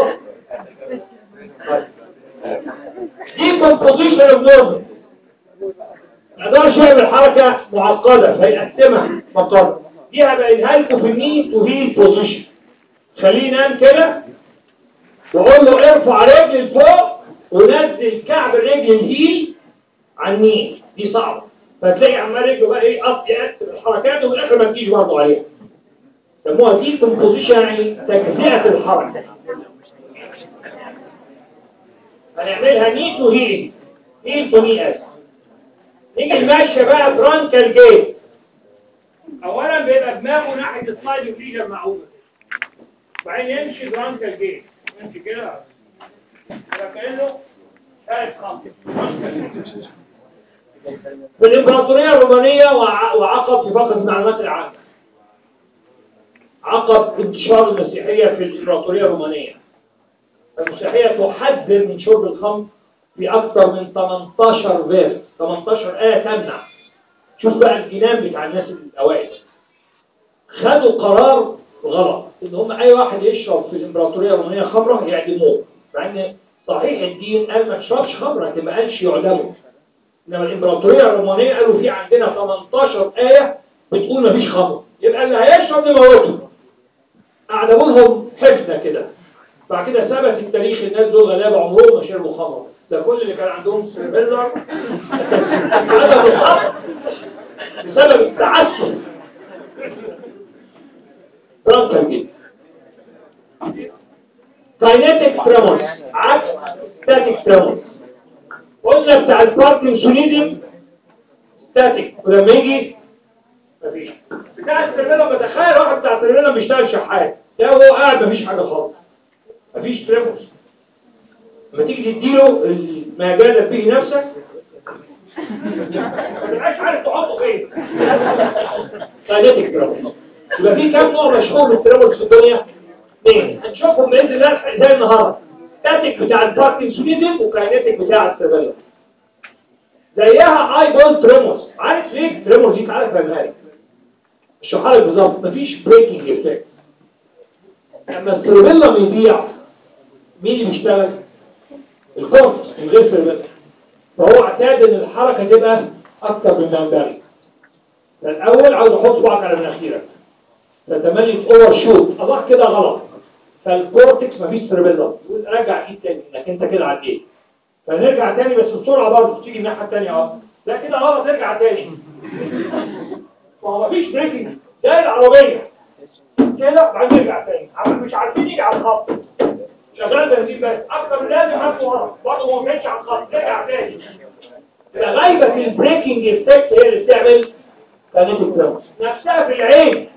decomposition of movement. ما يقدرش يعمل حركة معقدة فيقسمها مقاطع. دي هبقينها لكم في الني تو هيل بوزيشن. خليه ينام كده واقول له ارفع رجل لفوق ونزل كعب الرجل الهيل على الني. دي صعبة فتلاقي عمال رجله بقى ايه قط يقسم الحركات وفي الاخر ما تجيش برضه عليها. سموها دي كومبوزيشن يعني تجزئة الحركة. هنعملها ني تو هيل هيل تو ني اس. نيجي الماشية بقى فرانكال جيت. اولا بيبقى دماغه ناحيه السايد اوف ليجن معقوله، وبعدين يمشي درانكال جيت، يمشي كده يبقى كانه قاعد خمر. في الامبراطوريه الرومانيه وع- وعقب في فقره المعلومات العامه، عقب انتشار المسيحيه في الامبراطوريه الرومانيه، المسيحيه تحذر من شرب الخمر في اكثر من ثمانية عشر فيرس، ثمانية عشر ايه تمنع. شوف بقى الجنان بتاع الناس الاوائل، خدوا قرار غلط ان هم اي واحد يشرب في الامبراطوريه الرومانيه خمره يعدموه، مع ان صحيح الدين قال ما تشربش خمره لكن ما قالش يعدموا. انما الامبراطوريه الرومانيه قالوا في عندنا ثمانية عشر ايه بتقول ما فيش خمر، يبقى اللي هيشرب نموته. اعدموا لهم حفنه كده. بعد كده ثبت التاريخ الناس دول غلابه عمرهم ما شربوا خمر، ده كل اللي كان عندهم سيرفيلر عدم الخمر بسبب التعسف. درانكال جيت. كاينيتيك تريمورز عكس ستاتيك تريمورز. قلنا بتاع الباركنسونيزم ستاتيك، ولما يجي مفيش. بتاع السيرفيلر بتخيل واحد بتاع السيرفيلر بيشتغل شحات، ده هو قاعد مفيش حاجه خالص، مفيش تريمورز. لما تيجي تديله ما جاد به نفسك ما تبقاش عارف تحطه فين. كاينيتيك تريمورز. يبقى في كام نوع مشهور من التريمورز في الدنيا؟ اثنين هنشوفهم باذن الله زي النهارده. ستاتيك بتاع الباركنسونيزم وكاينيتيك بتاع السيرفيلر. زيها اي بول تريمورز. عارف ليه التريمورز دي؟ تعرف فهمها اشرحها لك بالظبط. مفيش بريكنج افكت. لما السيرفيلر يضيع مين اللي بيشتغل؟ الكورتكس من غير سيرفيلر، فهو اعتاد ان الحركه تبقى اكتر مما ينبغي. فالاول عاوز احط صباعك على مناخيرك فتملي اوفر شوت، الله كده غلط. فالكورتكس مفيش سيرفيلر، يقول رجع ايد تاني انك انت كده عديت. فنرجع تاني بس بسرعه برضه تيجي الناحيه الثانيه اهو، لا كده غلط ارجع تاني. فهو مفيش بريكنج زي العربيه كده، بعدين نرجع تاني. مش عارفين يجي على الخط، شغال بنزين بس اكتر من لازم حطه ورا برضه ما كانش على الخط، رجع تاني. غايبه في البريكنج افكت هي اللي بتعمل كاينيتيك تريمورز. نفسها في العين.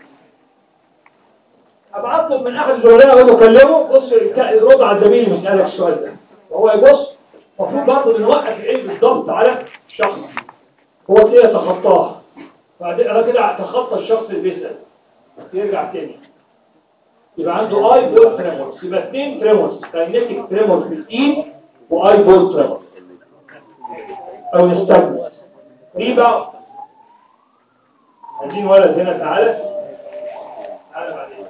ابقى اطلب من احد الزملاء اقول له كلمه بص رد على الزميل اللي بيسالك السؤال ده، وهو يبص. المفروض برضه بنوقف العين بالضبط على شخص هو كده يتخطاه، بعدين انا كده اتخطى الشخص اللي بيسال يرجع تاني. يبقى عنده اي بول تريمورز. يبقى اثنين تريمورز، كاينيتيك تريمورز في الايد واي بول تريمورز او نستخدم ريباوند. عايزين ولد هنا، تعالى تعالى بعدين.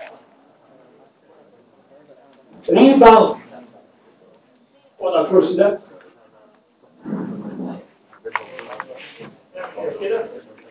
ريباوند وضع الكرسي ده كده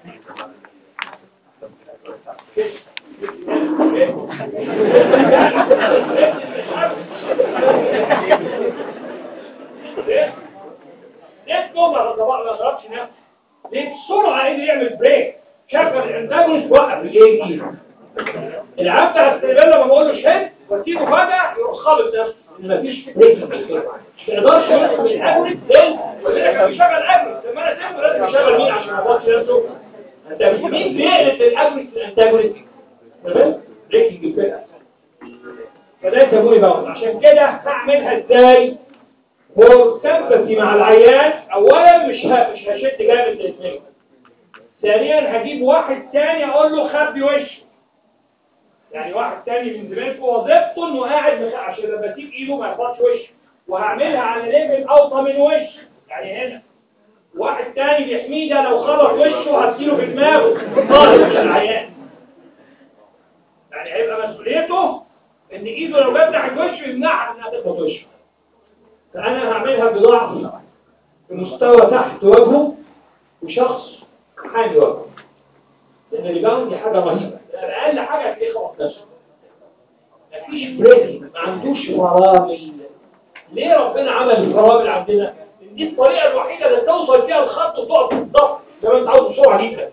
ليه تنظر الضباء ما ضربش نفسه؟ ليه بسرعة قدر يعمل بريك؟ شغل الانتاجونست وقف الايه دي. العاب بتاع السيرفيلا لما بقول له شد واسيبه فجأة يروح خابط نفسه، ان مفيش بريك. ما تقدرش يدخل الاجونست ليه؟ ولا كان بيشغل اجونست، لما انا سيبه لازم يشغل مين عشان ما يضغطش نفسه؟ انت مين بيقلب الاجونست الانتاجونست؟ تمام؟ بريكنج افكت. فده يسموه باوند. عشان كده هعملها ازاي؟ فور سمباثي مع العيان. اولا مش ه... مش هشد جامد للدماغ. ثانيا هجيب واحد تاني اقول له خبي وشه، يعني واحد تاني من زمايلكم وظيفته انه قاعد مخ... عشان لما تجيب ايده ما يخبطش وشه، وهعملها على ليفل اوطى من وشه، يعني هنا واحد تاني بيحميه، ده لو خبط وشه هتجيله في دماغه طالب مش العيان. يعني هيبقى مسؤوليته ان ايده لو جت ناحيه وشه يمنعها انها تخبط وشه. فانا هعملها بضعف بمستوى تحت وجهه وشخص حامي وجهه، لان الريباوند دي حاجه رهيبه. اقل حاجه هتلاقيه خبط نفسه. مفيش بريكنج، ما عندوش فرامل. ليه ربنا عمل الفرامل عندنا؟ دي الطريقه الوحيده اللي توصل فيها الخط وتقف بالظبط زي ما انت عاوز بسرعه جدا.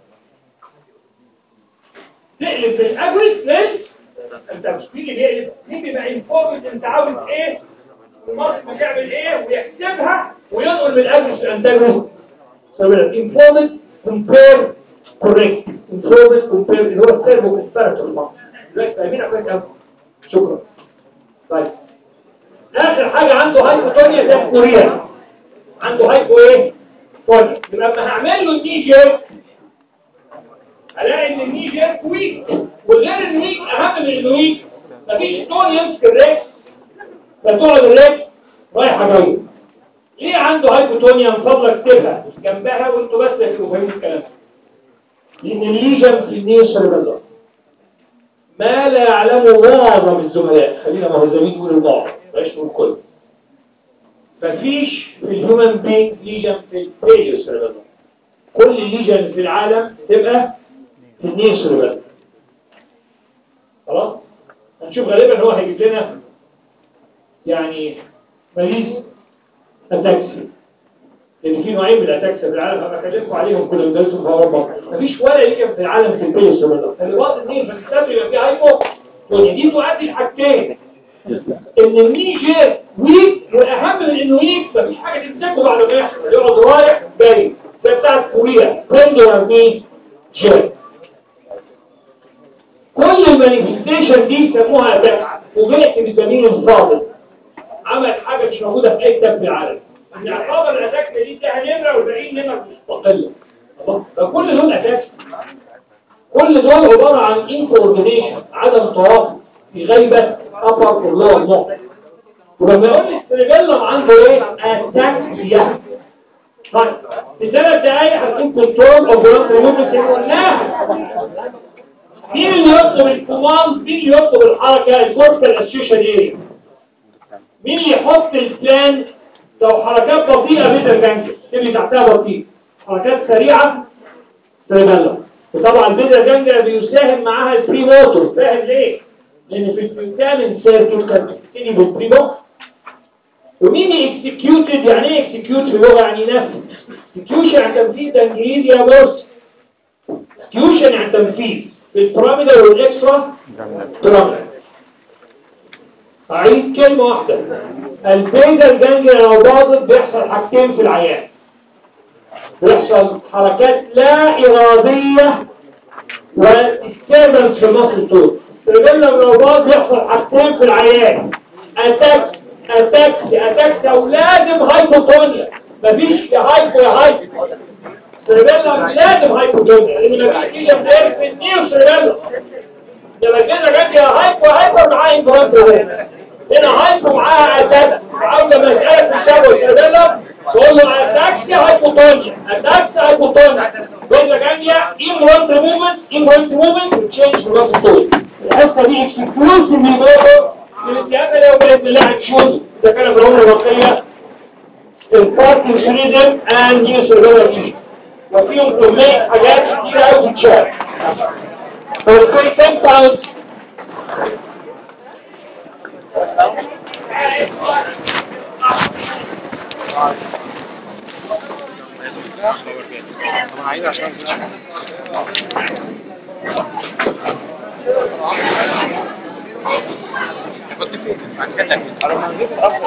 تقلب من الاجريس لل انت مش بيجي بيقلب، دي بيبقى انفورمد انت عاوز ايه المارك بيعمل ايه ويحسبها وينقل من الاجريس للانتاجونست. انفورمد كومبير كوريكت. improved compared اللي هو السيرفو كومباراتور فانكشن. دلوقتي فاهمينها كويس قوي. شكرا. طيب اخر حاجه عنده هايبوتونيا ده كوريا. عنده هايبو ايه؟ تونيا. يبقى لما هعمل له الني جيت الاقي ان الني جيت ويك، وغير انه ويك اهم من انه ويك مفيش تون يمسك الريكس، فتقعد الريكس رايحه جايه. ليه عنده هايبوتونيا؟ من فضلك اكتبها جنبها وانتوا بس هتبقوا فاهمين الكلام. لان الليجن في النيو سيربيلر ما لا يعلمه معظم الزملاء، خلينا ما هو الزميل يقول البعض مش نقول الكل. مفيش في الهيومن بينج ليجن في البيليو سيربيلر. كل الليجن في العالم تبقى في النيو سيربيلر. خلاص؟ هنشوف غالبا هو هيجيب لنا يعني مريض اتاكسي، لان في نوعين من الاتاكسي في العالم انا بكلمكم عليهم كل مدرسهم في اوروبا. مفيش ولا ليجن في العالم في البيليو سيربيلر. اللي واضح النيل في الكتاب يبقى فيه هايبو دي تؤدي لحاجتين، ان الني جي ويك، واهم من انه ويك مفيش حاجه تمسكه بعد ما يحصل، يقعد رايح جاي زي بتاعت كوريا بندر ني جي. كل المانيفستيشن دي يسموها اتاكس. وجئت بالدليل الفاضل عمل حاجه مش موجوده في اي كتاب في العالم، ان اعتبر الاتاكس دي لها نمره والباقيين نمر مستقله. فكل دول اتاكس، كل دول عباره عن انكوردينيشن، عدم توافق في غيبه ابر واللور نقطه. ولما يقول لي السيربيلم عنده ايه؟ اتاكسيا. طيب في ثلاث دقايق هتكون كنترول اوف جراند موفمنت قلناها. مين اللي يطلب الكوماند؟ مين اللي يطلب الحركه؟ الكورتيكال اسوشيشن اريا. مين اللي يحط البلان؟ لو حركات بطيئه بيتر جانجل اللي تحتها بطيء، حركات سريعه سيربيلم. وطبعا البيتر جانجل بيساهم معاها البري موتور. فاهم ليه؟ لان في البيوتامين سيركل كانت بتبتدي بالبري موتور. ومين اكسكيوتد؟ يعني ايه اكسكيوت في اللغه؟ يعني نفذ. اكسكيوشن عن تنفيذ، ده انجليزي يا بص. اكسكيوشن عن تنفيذ في البيراميدال والاكسترا بيراميدال. اعيد كلمه واحده، البيزل جانجليا لو باظت بيحصل حاجتين في العيان. بيحصل حركات لا اراديه وديستربنس في المصل طول. السيربيلم لو باظ بيحصل حاجتين في العيان، اتاكس اتاكسي اتاكسي ولازم هايبوتونيا. مفيش يا هايبو يا هايبو. سيربيلم لازم هايبوتونيا لان مفيش ليجن غير في النيو سيربيلم. لما كده جت يا هايبو هايبو معاه انفرانت. هنا هايبو معاها اتاكس. عاوز لما يسالك في الشابو سيربيلم تقول له اتاكسي هايبوتونيا اتاكسي هايبوتونيا. وإذا جانيا انفرانت موفمنت انفرانت موفمنت وتشينج في الراس الطول. الحصه دي اكسكلوسيف من بابا الامتحان ده. باذن الله هنشوف اذا كان في العمر البقيه الباركنسونيزم اند نيو سيربيلر ايجي، وفيهم كميه حاجات كتيره قوي تتشاف. اوكي كام باوند؟ طبعا عايز عشان كنت فين؟ عن كده انا ما جيت اصلا